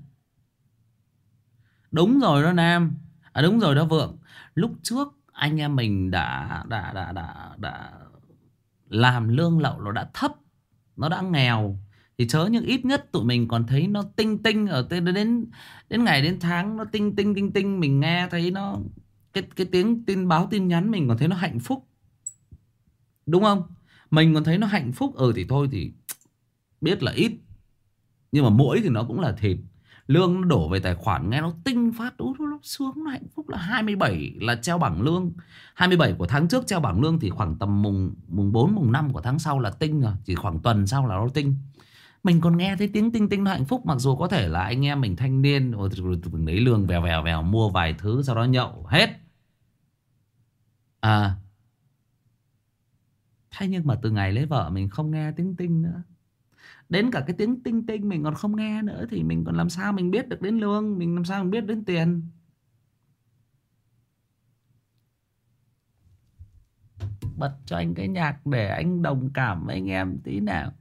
Đúng rồi đó Nam. À đúng rồi đó Vượng. Lúc trước anh em mình đã đã đã đã đã làm lương lậu nó đã thấp, nó đã nghèo thì chớ, nhưng ít nhất tụi mình còn thấy nó tinh tinh ở đến đến đến ngày đến tháng, nó tinh tinh tinh tinh, mình nghe thấy nó cái cái tiếng tin báo tin nhắn mình còn thấy nó hạnh phúc. Đúng không? Mình còn thấy nó hạnh phúc. Ừ thì thôi thì biết là ít, nhưng mà mỗi thì nó cũng là thịt. Lương nó đổ về tài khoản nghe nó tinh phát, ú, nó sướng, nó hạnh phúc. Là hai mươi bảy là treo bảng lương, hai mươi bảy của tháng trước treo bảng lương thì khoảng tầm mùng mùng bốn mùng năm của tháng sau là tinh rồi, chỉ khoảng tuần sau là nó tinh. Mình còn nghe thấy tiếng tinh tinh nó hạnh phúc, mặc dù có thể là anh em mình thanh niên rồi từng lấy lương vèo vèo vèo mua vài thứ sau đó nhậu hết. À thế nhưng mà từ ngày lấy vợ mình không nghe tiếng tinh nữa. Đến cả cái tiếng tinh tinh mình còn không nghe nữa thì mình còn làm sao mình biết được đến lương, mình làm sao mình biết đến tiền. Bật cho anh cái nhạc để anh đồng cảm với anh em tí nào.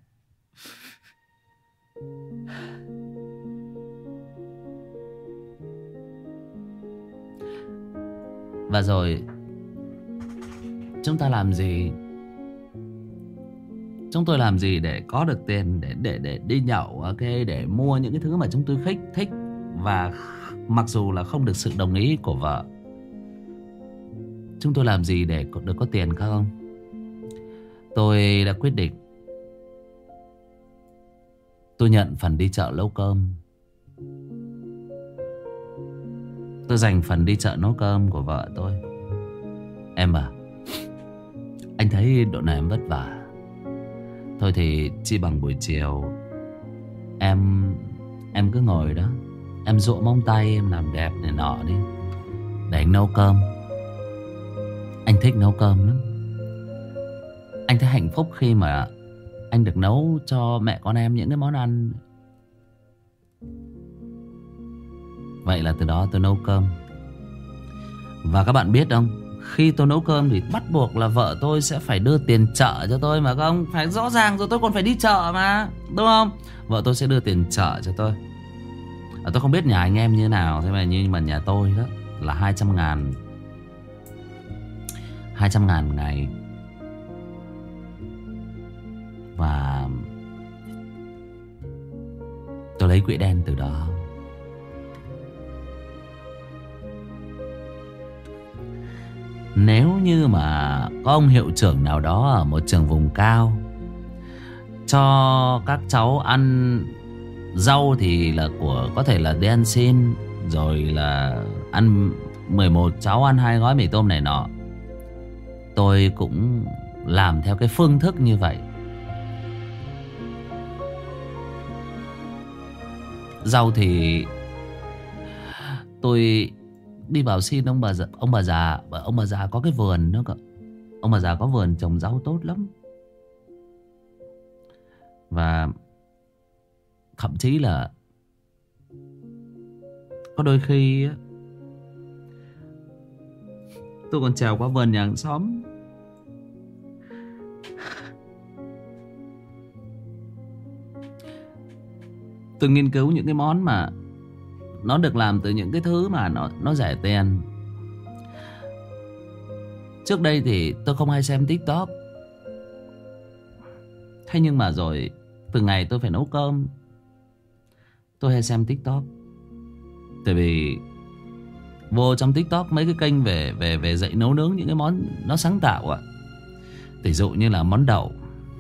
Và rồi chúng ta làm gì? Chúng tôi làm gì để có được tiền để để để đi nhậu, ok, để mua những cái thứ mà chúng tôi thích thích và mặc dù là không được sự đồng ý của vợ. Chúng tôi làm gì để được có tiền không? Tôi đã quyết định tôi nhận phần đi chợ nấu cơm. Tôi dành phần đi chợ nấu cơm của vợ tôi. Em à, anh thấy độ này em vất vả. Thôi thì chi bằng buổi chiều Em Em cứ ngồi đó, em dụa móng tay, em làm đẹp này nọ đi, để anh nấu cơm. Anh thích nấu cơm lắm. Anh thấy hạnh phúc khi mà anh được nấu cho mẹ con em những cái món ăn. Vậy là từ đó tôi nấu cơm. Và các bạn biết không, khi tôi nấu cơm thì bắt buộc là vợ tôi sẽ phải đưa tiền chợ cho tôi mà không? Phải rõ ràng rồi, tôi còn phải đi chợ mà, đúng không? Vợ tôi sẽ đưa tiền chợ cho tôi. À, tôi không biết nhà anh em như thế nào, thế mà nhưng mà nhà tôi đó là hai trăm ngàn. hai trăm ngàn một ngày. Và tôi lấy quỹ đen từ đó. Nếu như mà có ông hiệu trưởng nào đó ở một trường vùng cao cho các cháu ăn rau thì là của, có thể là đi ăn xin, rồi là ăn mười một cháu ăn hai gói mì tôm này nọ, tôi cũng làm theo cái phương thức như vậy. Rau thì tôi đi vào xin ông bà già, ông bà già, ông bà già có cái vườn nữa cơ. Ông bà già có vườn trồng rau tốt lắm. Và thậm chí là có đôi khi tôi còn trèo qua vườn nhà hàng xóm. Tôi nghiên cứu những cái món mà nó được làm từ những cái thứ mà nó nó rẻ tiền. Trước đây thì tôi không hay xem TikTok. Thế nhưng mà rồi từ ngày tôi phải nấu cơm, tôi hay xem TikTok. Tại vì vô trong TikTok mấy cái kênh về về về dạy nấu nướng những cái món nó sáng tạo ạ. Ví dụ như là món đậu.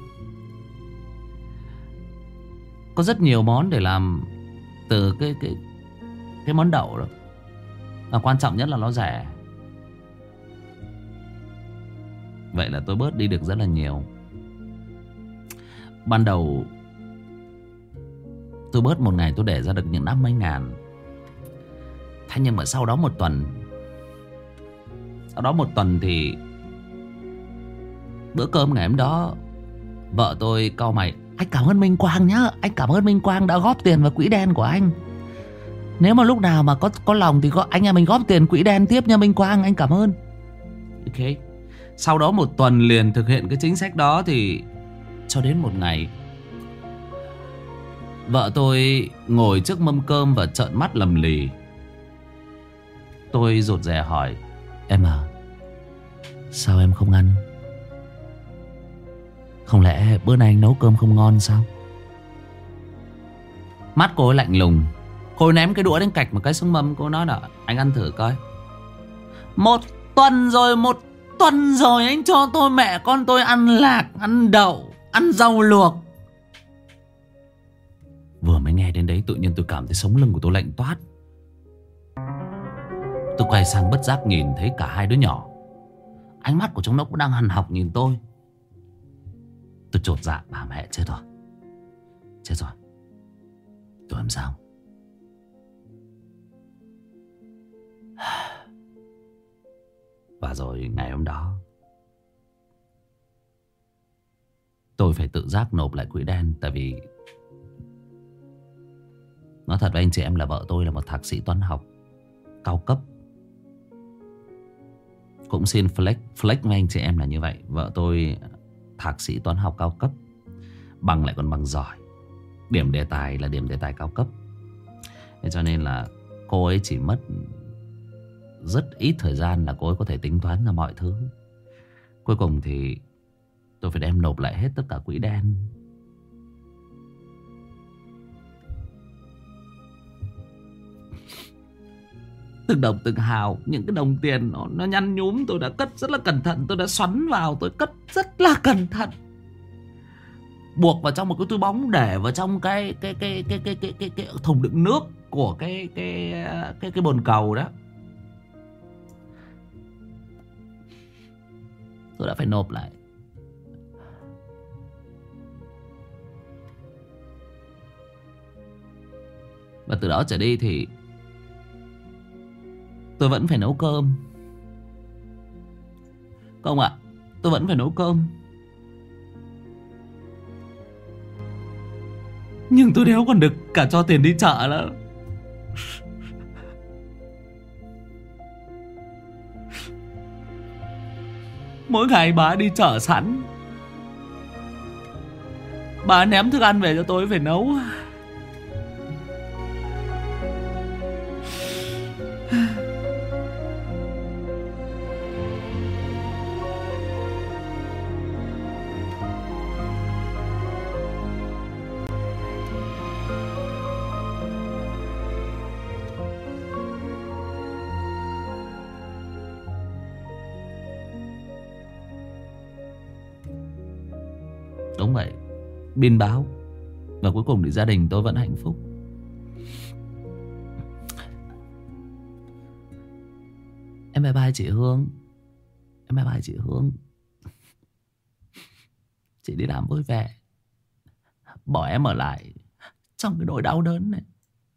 Có rất nhiều món để làm từ cái cái cái món đậu đó. Và quan trọng nhất là nó rẻ. Vậy là tôi bớt đi được rất là nhiều. Ban đầu tôi bớt một ngày tôi để ra được những năm mấy ngàn. Thế nhưng mà sau đó một tuần Sau đó một tuần thì bữa cơm ngày hôm đó vợ tôi cau mày: anh cảm ơn Minh Quang nhá, anh cảm ơn Minh Quang đã góp tiền vào quỹ đen của anh. Nếu mà lúc nào mà có có lòng thì có anh em mình góp tiền quỹ đen tiếp nha Minh Quang, anh cảm ơn. Ok. Sau đó một tuần liền thực hiện cái chính sách đó thì cho đến một ngày vợ tôi ngồi trước mâm cơm và trợn mắt lầm lì. Tôi rụt rè hỏi: em à, sao em không ăn? Không lẽ bữa nay anh nấu cơm không ngon sao? Mắt cô ấy lạnh lùng. Cô ấy ném cái đũa đến cạch một cái xuống mâm. Cô nói là: anh ăn thử coi. Một tuần rồi, một tuần rồi anh cho tôi mẹ con tôi ăn lạc, ăn đậu, ăn rau luộc. Vừa mới nghe đến đấy tự nhiên tôi cảm thấy sống lưng của tôi lạnh toát. Tôi quay sang bất giác nhìn thấy cả hai đứa nhỏ. Ánh mắt của chúng nó cũng đang hằn học nhìn tôi. Tôi chột dạ: bà mẹ chết rồi. Chết rồi. Tôi làm sao? Và rồi ngày hôm đó tôi phải tự giác nộp lại quỹ đen. Tại vì nói thật với anh chị em là vợ tôi là một thạc sĩ toán học cao cấp. Cũng xin flex Flex với anh chị em là như vậy. Vợ tôi thạc sĩ toán học cao cấp, bằng lại còn bằng giỏi. Điểm đề tài là điểm đề tài cao cấp. Thế cho nên là cô ấy chỉ mất rất ít thời gian là cô ấy có thể tính toán ra mọi thứ. Cuối cùng thì tôi phải đem nộp lại hết tất cả quỹ đen. Từng đồng từng hào, những cái đồng tiền nó, nó nhăn nhúm tôi đã cất rất là cẩn thận. Tôi đã xoắn vào, tôi cất rất là cẩn thận, buộc vào trong một cái túi bóng, để vào trong cái cái cái cái cái cái cái, cái thùng đựng nước của cái cái cái cái bồn cầu đó. Tôi đã phải nộp lại. Và từ đó trở đi thì tôi vẫn phải nấu cơm. Không ạ, tôi vẫn phải nấu cơm. Nhưng tôi đéo còn được cả cho tiền đi chợ nữa. Mỗi ngày bà đi chợ sẵn, bà ném thức ăn về cho tôi phải nấu. Đúng vậy, biên báo. Và cuối cùng thì gia đình tôi vẫn hạnh phúc. Em bye bye chị Hương. Em bye bye chị Hương. Chị đi làm vui vẻ, bỏ em ở lại trong cái nỗi đau đớn này.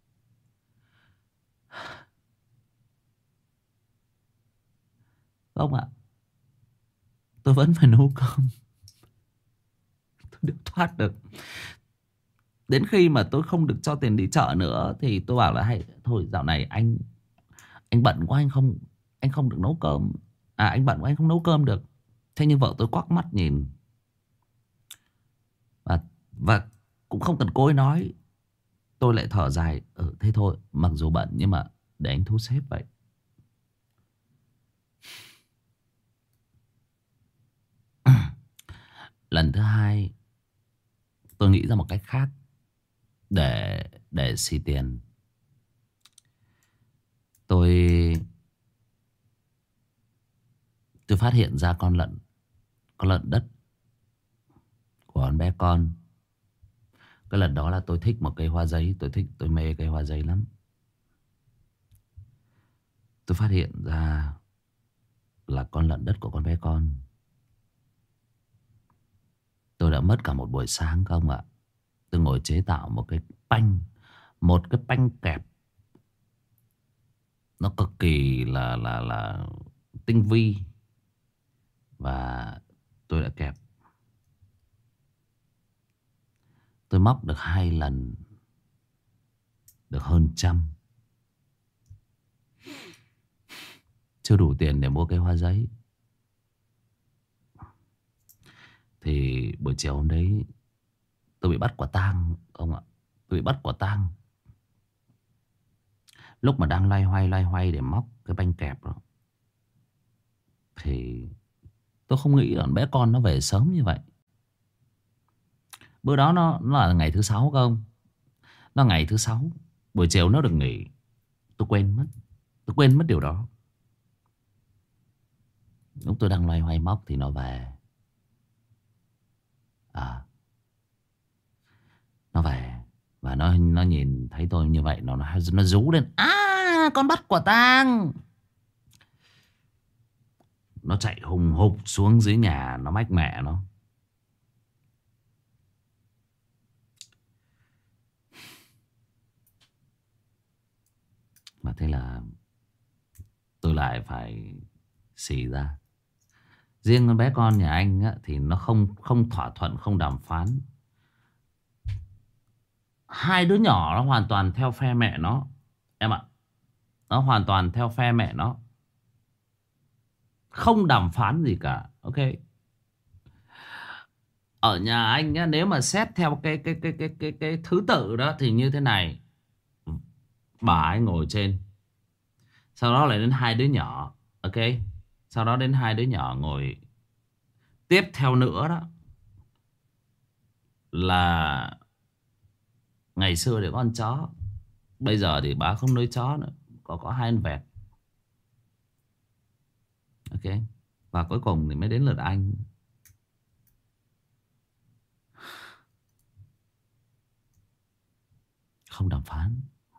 Không ạ, tôi vẫn phải nấu cơm. Tôi được thoát được. Đến khi mà tôi không được cho tiền đi chợ nữa thì tôi bảo là hay thôi, dạo này anh anh bận quá, anh không anh không được nấu cơm. À anh bận quá, anh không nấu cơm được. Thế nhưng vợ tôi quắc mắt nhìn, và và cũng không cần cô ấy nói, tôi lại thở dài. Ừ thế thôi, mặc dù bận nhưng mà để anh thu xếp vậy. Lần thứ hai tôi nghĩ ra một cách khác để để xì tiền. Tôi tôi phát hiện ra con lợn con lợn đất của con bé con. Cái lần đó là tôi thích một cây hoa giấy, tôi thích tôi mê cây hoa giấy lắm. Tôi phát hiện ra là con lợn đất của con bé con mất cả một buổi sáng không ạ. Tôi ngồi chế tạo một cái banh, một cái banh kẹp. Nó cực kỳ là là là tinh vi. Và tôi đã kẹp. Tôi móc được hai lần, được hơn trăm. Chưa đủ tiền để mua cây hoa giấy. Thì buổi chiều hôm đấy tôi bị bắt quả tang ông ạ. Tôi bị bắt quả tang lúc mà đang loay hoay loay hoay để móc cái banh kẹp đó. Thì tôi không nghĩ là bé con nó về sớm như vậy. Bữa đó nó, nó là ngày thứ sáu không. Nó ngày thứ sáu. Buổi chiều nó được nghỉ. Tôi quên mất. Tôi quên mất điều đó. Lúc tôi đang loay hoay móc thì nó về. À, nó về. Và nó nó nhìn thấy tôi như vậy. Nó, nó, nó rú lên. À, con bắt quả tang. Nó chạy hùng hục xuống dưới nhà. Nó mách mẹ nó. Mà thế là tôi lại phải xì ra. Riêng con bé con nhà anh á, thì nó không không thỏa thuận, không đàm phán. Hai đứa nhỏ nó hoàn toàn theo phe mẹ nó. Em ạ. Nó hoàn toàn theo phe mẹ nó. Không đàm phán gì cả. Ok. Ở nhà anh á, nếu mà xét theo cái cái cái cái cái cái thứ tự đó thì như thế này. Bà ấy ngồi trên. Sau đó lại đến hai đứa nhỏ. Ok. Sau đó đến hai đứa nhỏ ngồi. Tiếp theo nữa đó là ngày xưa để có con chó. Bây giờ thì bà không nuôi chó nữa. Có có hai con vẹt. Ok. Và cuối cùng thì mới đến lượt anh. Không đàm phán.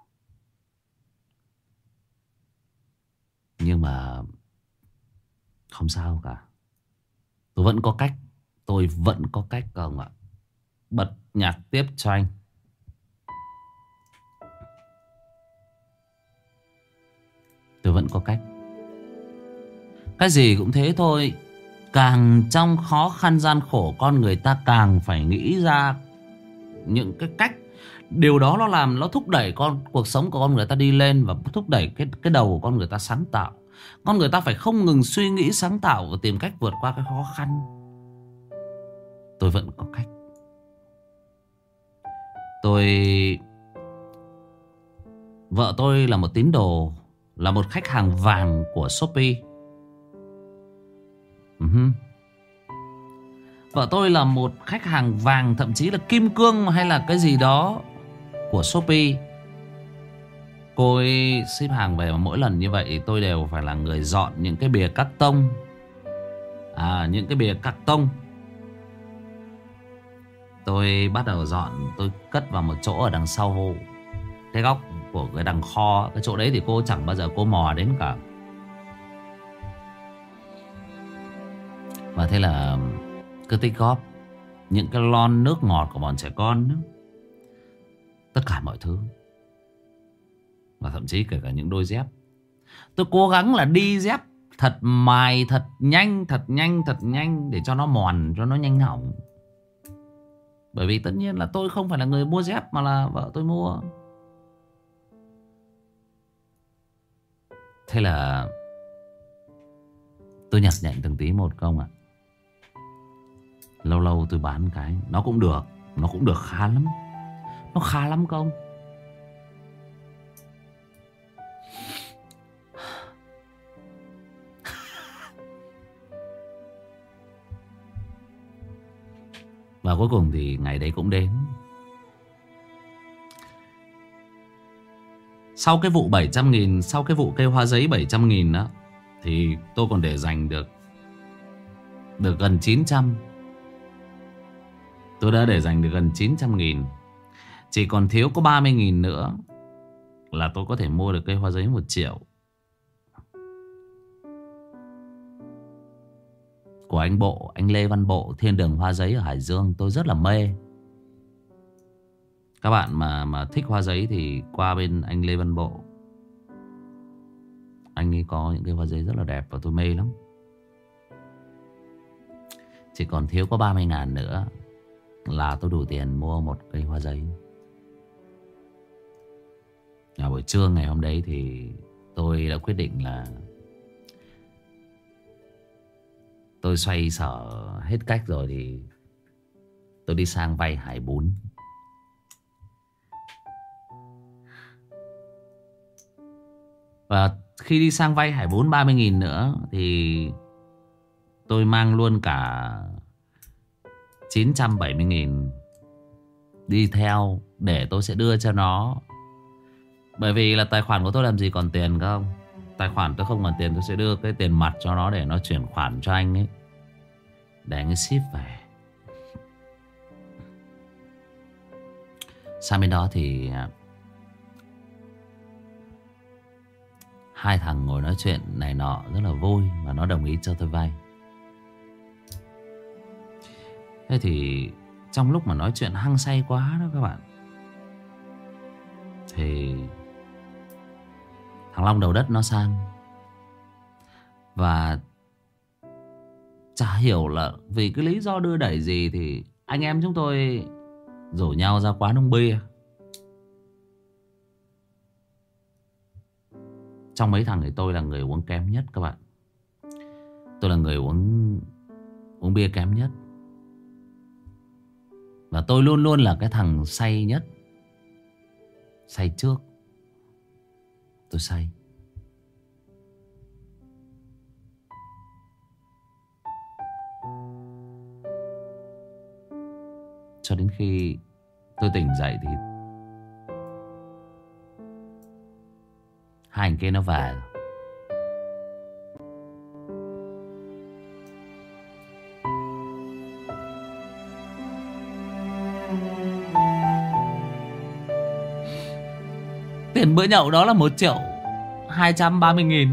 Nhưng mà không sao cả. Tôi vẫn có cách. Tôi vẫn có cách không ạ. Bật nhạc tiếp cho anh. Tôi vẫn có cách. Cái gì cũng thế thôi. Càng trong khó khăn gian khổ, con người ta càng phải nghĩ ra những cái cách. Điều đó nó làm, nó thúc đẩy con cuộc sống của con người ta đi lên. Và thúc đẩy cái, cái đầu của con người ta sáng tạo. Con người ta phải không ngừng suy nghĩ sáng tạo và tìm cách vượt qua cái khó khăn. Tôi vẫn có cách. Tôi... Vợ tôi là một tín đồ, là một khách hàng vàng của Shopee. uh-huh. Vợ tôi là một khách hàng vàng, thậm chí là kim cương hay là cái gì đó của Shopee. Cô ấy ship hàng về, mà mỗi lần như vậy tôi đều phải là người dọn những cái bìa cắt tông. À, những cái bìa cắt tông tôi bắt đầu dọn. Tôi cất vào một chỗ ở đằng sau cái góc của cái đằng kho. Cái chỗ đấy thì cô chẳng bao giờ cô mò đến cả. Và thế là cứ tích góp những cái lon nước ngọt của bọn trẻ con đó. Tất cả mọi thứ. Và thậm chí kể cả những đôi dép. Tôi cố gắng là đi dép thật mài, thật nhanh, thật nhanh, thật nhanh. Để cho nó mòn, cho nó nhanh hỏng. Bởi vì tất nhiên là tôi không phải là người mua dép, mà là vợ tôi mua. Thế là tôi nhặt nhạnh từng tí một công ạ. Lâu lâu tôi bán cái. Nó cũng được. Nó cũng được khá lắm. Nó khá lắm công. Và cuối cùng thì ngày đấy cũng đến. Sau cái vụ bảy trăm nghìn, sau cái vụ cây hoa giấy bảy trăm nghìn đó, thì tôi còn để dành được Được gần chín trăm. Tôi đã để dành được gần chín trăm nghìn. Chỉ còn thiếu có ba mươi nghìn nữa là tôi có thể mua được cây hoa giấy một triệu. của anh Bộ, anh Lê Văn Bộ, Thiên Đường Hoa Giấy ở Hải Dương. Tôi rất là mê. Các bạn mà mà thích hoa giấy thì qua bên anh Lê Văn Bộ. Anh ấy có những cái hoa giấy rất là đẹp và tôi mê lắm. Chỉ còn thiếu có ba mươi ngàn nữa là tôi đủ tiền mua một cây hoa giấy. Vào buổi trưa ngày hôm đấy thì tôi đã quyết định là tôi xoay sở hết cách rồi thì tôi đi sang vay Hải Bún. Và khi đi sang vay Hải Bún ba mươi nghìn nữa thì tôi mang luôn cả chín trăm bảy mươi nghìn đi theo để tôi sẽ đưa cho nó. Bởi vì là tài khoản của tôi làm gì còn tiền không? Tài khoản tôi không còn tiền, tôi sẽ đưa cái tiền mặt cho nó để nó chuyển khoản cho anh ấy, để anh ấy ship về. Sang bên đó thì hai thằng ngồi nói chuyện này nọ rất là vui và nó đồng ý cho tôi vay. Thế thì trong lúc mà nói chuyện hăng say quá đó các bạn, thì thằng Long đầu đất nó sang. Và chả hiểu là vì cái lý do đưa đẩy gì thì anh em chúng tôi rủ nhau ra quán ông bia. Trong mấy thằng thì tôi là người uống kém nhất các bạn. Tôi là người uống uống bia kém nhất. Và tôi luôn luôn là cái thằng say nhất. Say trước. Tôi say. Cho đến khi tôi tỉnh dậy thì hai anh kia nó về. Tiền bữa nhậu đó là một triệu hai trăm ba mươi nghìn.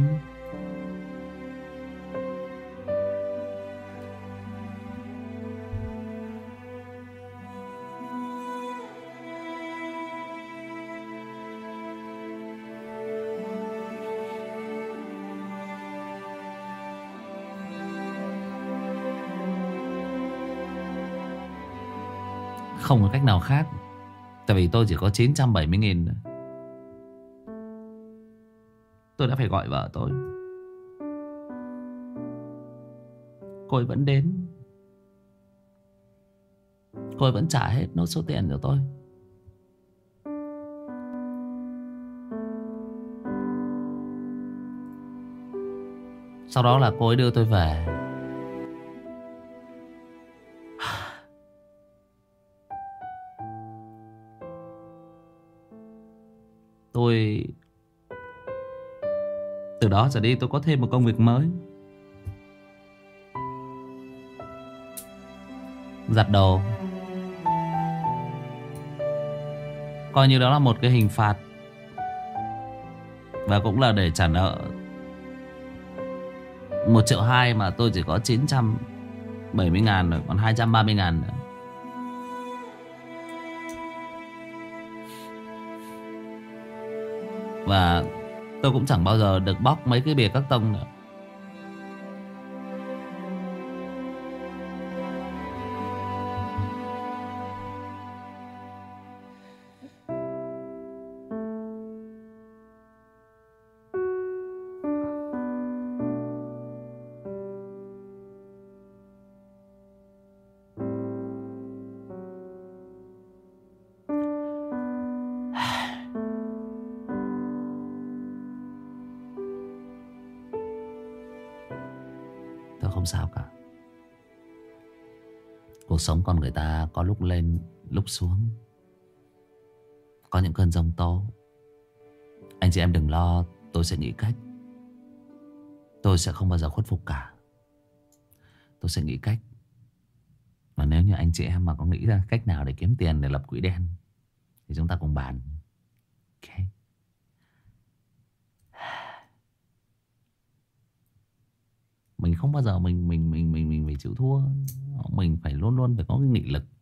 Không có cách nào khác. Tại vì tôi chỉ có chín trăm bảy mươi nghìn. Tôi đã phải gọi vợ tôi. Cô ấy vẫn đến. Cô ấy vẫn trả hết nốt số tiền cho tôi. Sau đó là cô ấy đưa tôi về. Tôi từ đó trở đi tôi có thêm một công việc mới. Giặt đồ. Coi như đó là một cái hình phạt. Và cũng là để trả nợ một triệu hai mà tôi chỉ có chín trăm bảy mươi ngàn rồi. Còn hai trăm ba mươi ngàn nữa. Và tôi cũng chẳng bao giờ được bóc mấy cái bìa các tông nữa. Không sao cả. Cuộc sống con người ta có lúc lên lúc xuống. Có những cơn giông tố. Anh chị em đừng lo. Tôi sẽ nghĩ cách. Tôi sẽ không bao giờ khuất phục cả. Tôi sẽ nghĩ cách. Và nếu như anh chị em mà có nghĩ ra cách nào để kiếm tiền, để lập quỹ đen, thì chúng ta cùng bàn. Ok. Mình mình không bao giờ mình mình mình mình mình phải chịu thua. Mình phải luôn luôn phải có cái nghị lực.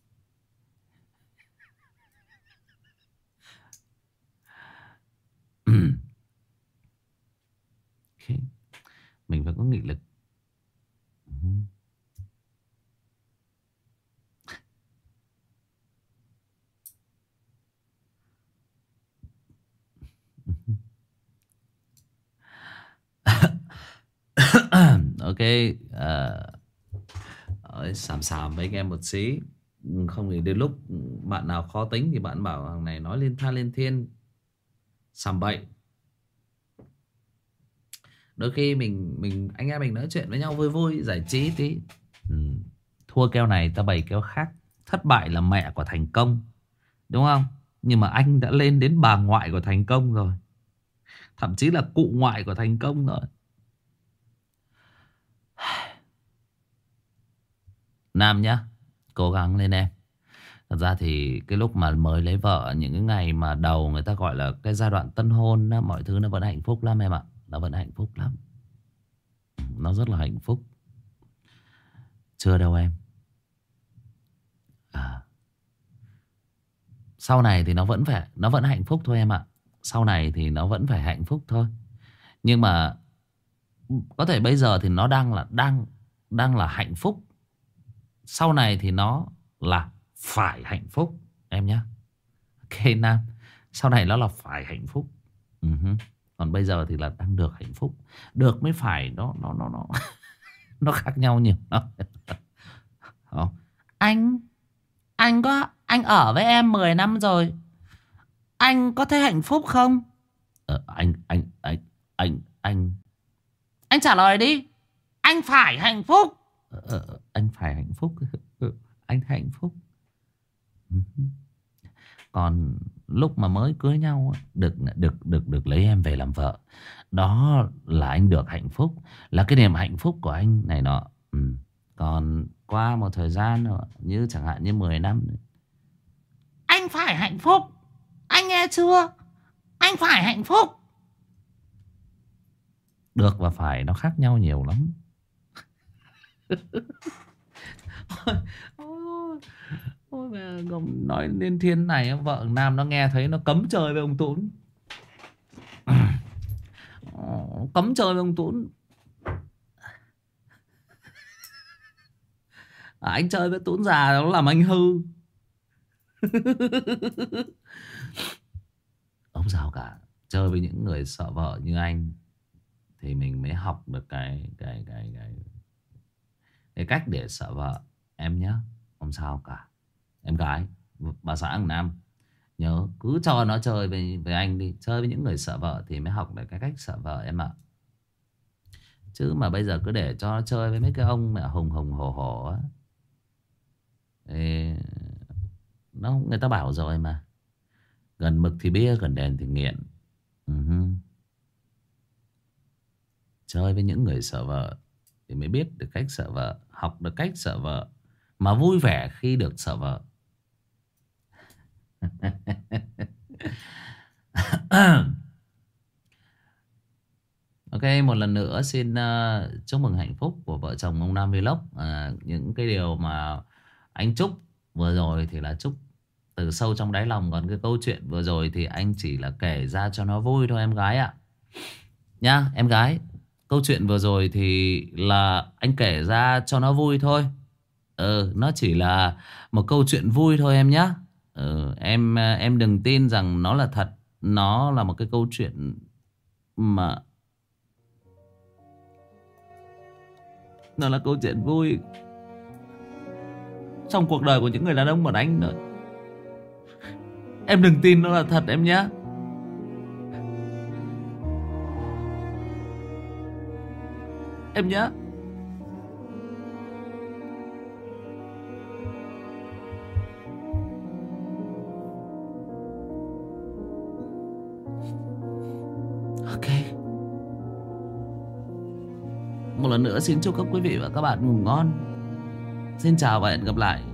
Mình phải có nghị lực. Ok, uh, xàm xàm với anh em một xí. Không thì đến lúc bạn nào khó tính thì bạn bảo thằng này nói lên tha lên thiên, sàm bậy. Đôi khi mình mình anh em mình nói chuyện với nhau vui vui giải trí tí. Ừ. Thua keo này ta bày keo khác. Thất bại là mẹ của thành công, đúng không? Nhưng mà anh đã lên đến bà ngoại của thành công rồi, thậm chí là cụ ngoại của thành công rồi. Nam nhá, cố gắng lên em. Thật ra thì cái lúc mà mới lấy vợ, những cái ngày mà đầu người ta gọi là cái giai đoạn tân hôn đó, mọi thứ nó vẫn hạnh phúc lắm em ạ. Nó vẫn hạnh phúc lắm. Nó rất là hạnh phúc. Chưa đâu em. À, sau này thì nó vẫn phải Nó vẫn hạnh phúc thôi em ạ. Sau này thì nó vẫn phải hạnh phúc thôi. Nhưng mà có thể bây giờ thì nó đang là Đang đang là hạnh phúc. Sau này thì nó là phải hạnh phúc em nhé. Ok Nam. Sau này nó là phải hạnh phúc. uh-huh. Còn bây giờ thì là đang được hạnh phúc. Được mới phải nó nó nó nó nó khác nhau nhiều lắm. Không. Anh Anh có Anh ở với em mười năm rồi, anh có thấy hạnh phúc không? Ờ, anh anh anh anh anh anh trả lời đi. Anh phải hạnh phúc. Ờ, anh phải hạnh phúc. Anh hạnh phúc. Còn lúc mà mới cưới nhau được được được được lấy em về làm vợ, đó là anh được hạnh phúc, là cái niềm hạnh phúc của anh này nọ. Ừ. Còn qua một thời gian nữa, như chẳng hạn như mười năm, anh phải hạnh phúc. Anh nghe chưa? Anh phải hạnh phúc. Được và phải nó khác nhau nhiều lắm. Ôi mà nói lên thiên này, vợ Nam nó nghe thấy nó cấm chơi với ông Tún. Cấm chơi với ông Tún. À, anh chơi với Tún già nó làm anh hư. Không sao cả. Chơi với những người sợ vợ như anh thì mình mới học được cái cái cái cái cái cách để sợ vợ em nhé. Không sao cả. Em gái, bà xã thằng Nam, nhớ cứ cho nó chơi với, với anh đi. Chơi với những người sợ vợ thì mới học được cái cách sợ vợ em ạ. Chứ mà bây giờ cứ để cho nó chơi với mấy cái ông mẹ hùng hùng hổ hổ á, thì nó, người ta bảo rồi mà, gần mực thì bia, gần đèn thì nghiện. uh-huh. Chơi với những người sợ vợ thì mới biết được cách sợ vợ, học được cách sợ vợ, mà vui vẻ khi được sợ vợ. Ok, một lần nữa xin uh, chúc mừng hạnh phúc của vợ chồng ông Nam Vlog. uh, Những cái điều mà anh chúc vừa rồi thì là chúc từ sâu trong đáy lòng. Còn cái câu chuyện vừa rồi thì anh chỉ là kể ra cho nó vui thôi em gái ạ. Nhá em gái, câu chuyện vừa rồi thì là anh kể ra cho nó vui thôi. Ừ, nó chỉ là một câu chuyện vui thôi em nhá. Ừ, em em đừng tin rằng nó là thật. Nó là một cái câu chuyện mà nó là câu chuyện vui trong cuộc đời của những người đàn ông bọn anh nữa. Em đừng tin nó là thật em nhé. Em nhé. Ok. Một lần nữa xin chúc các quý vị và các bạn ngủ ngon. Xin chào và hẹn gặp lại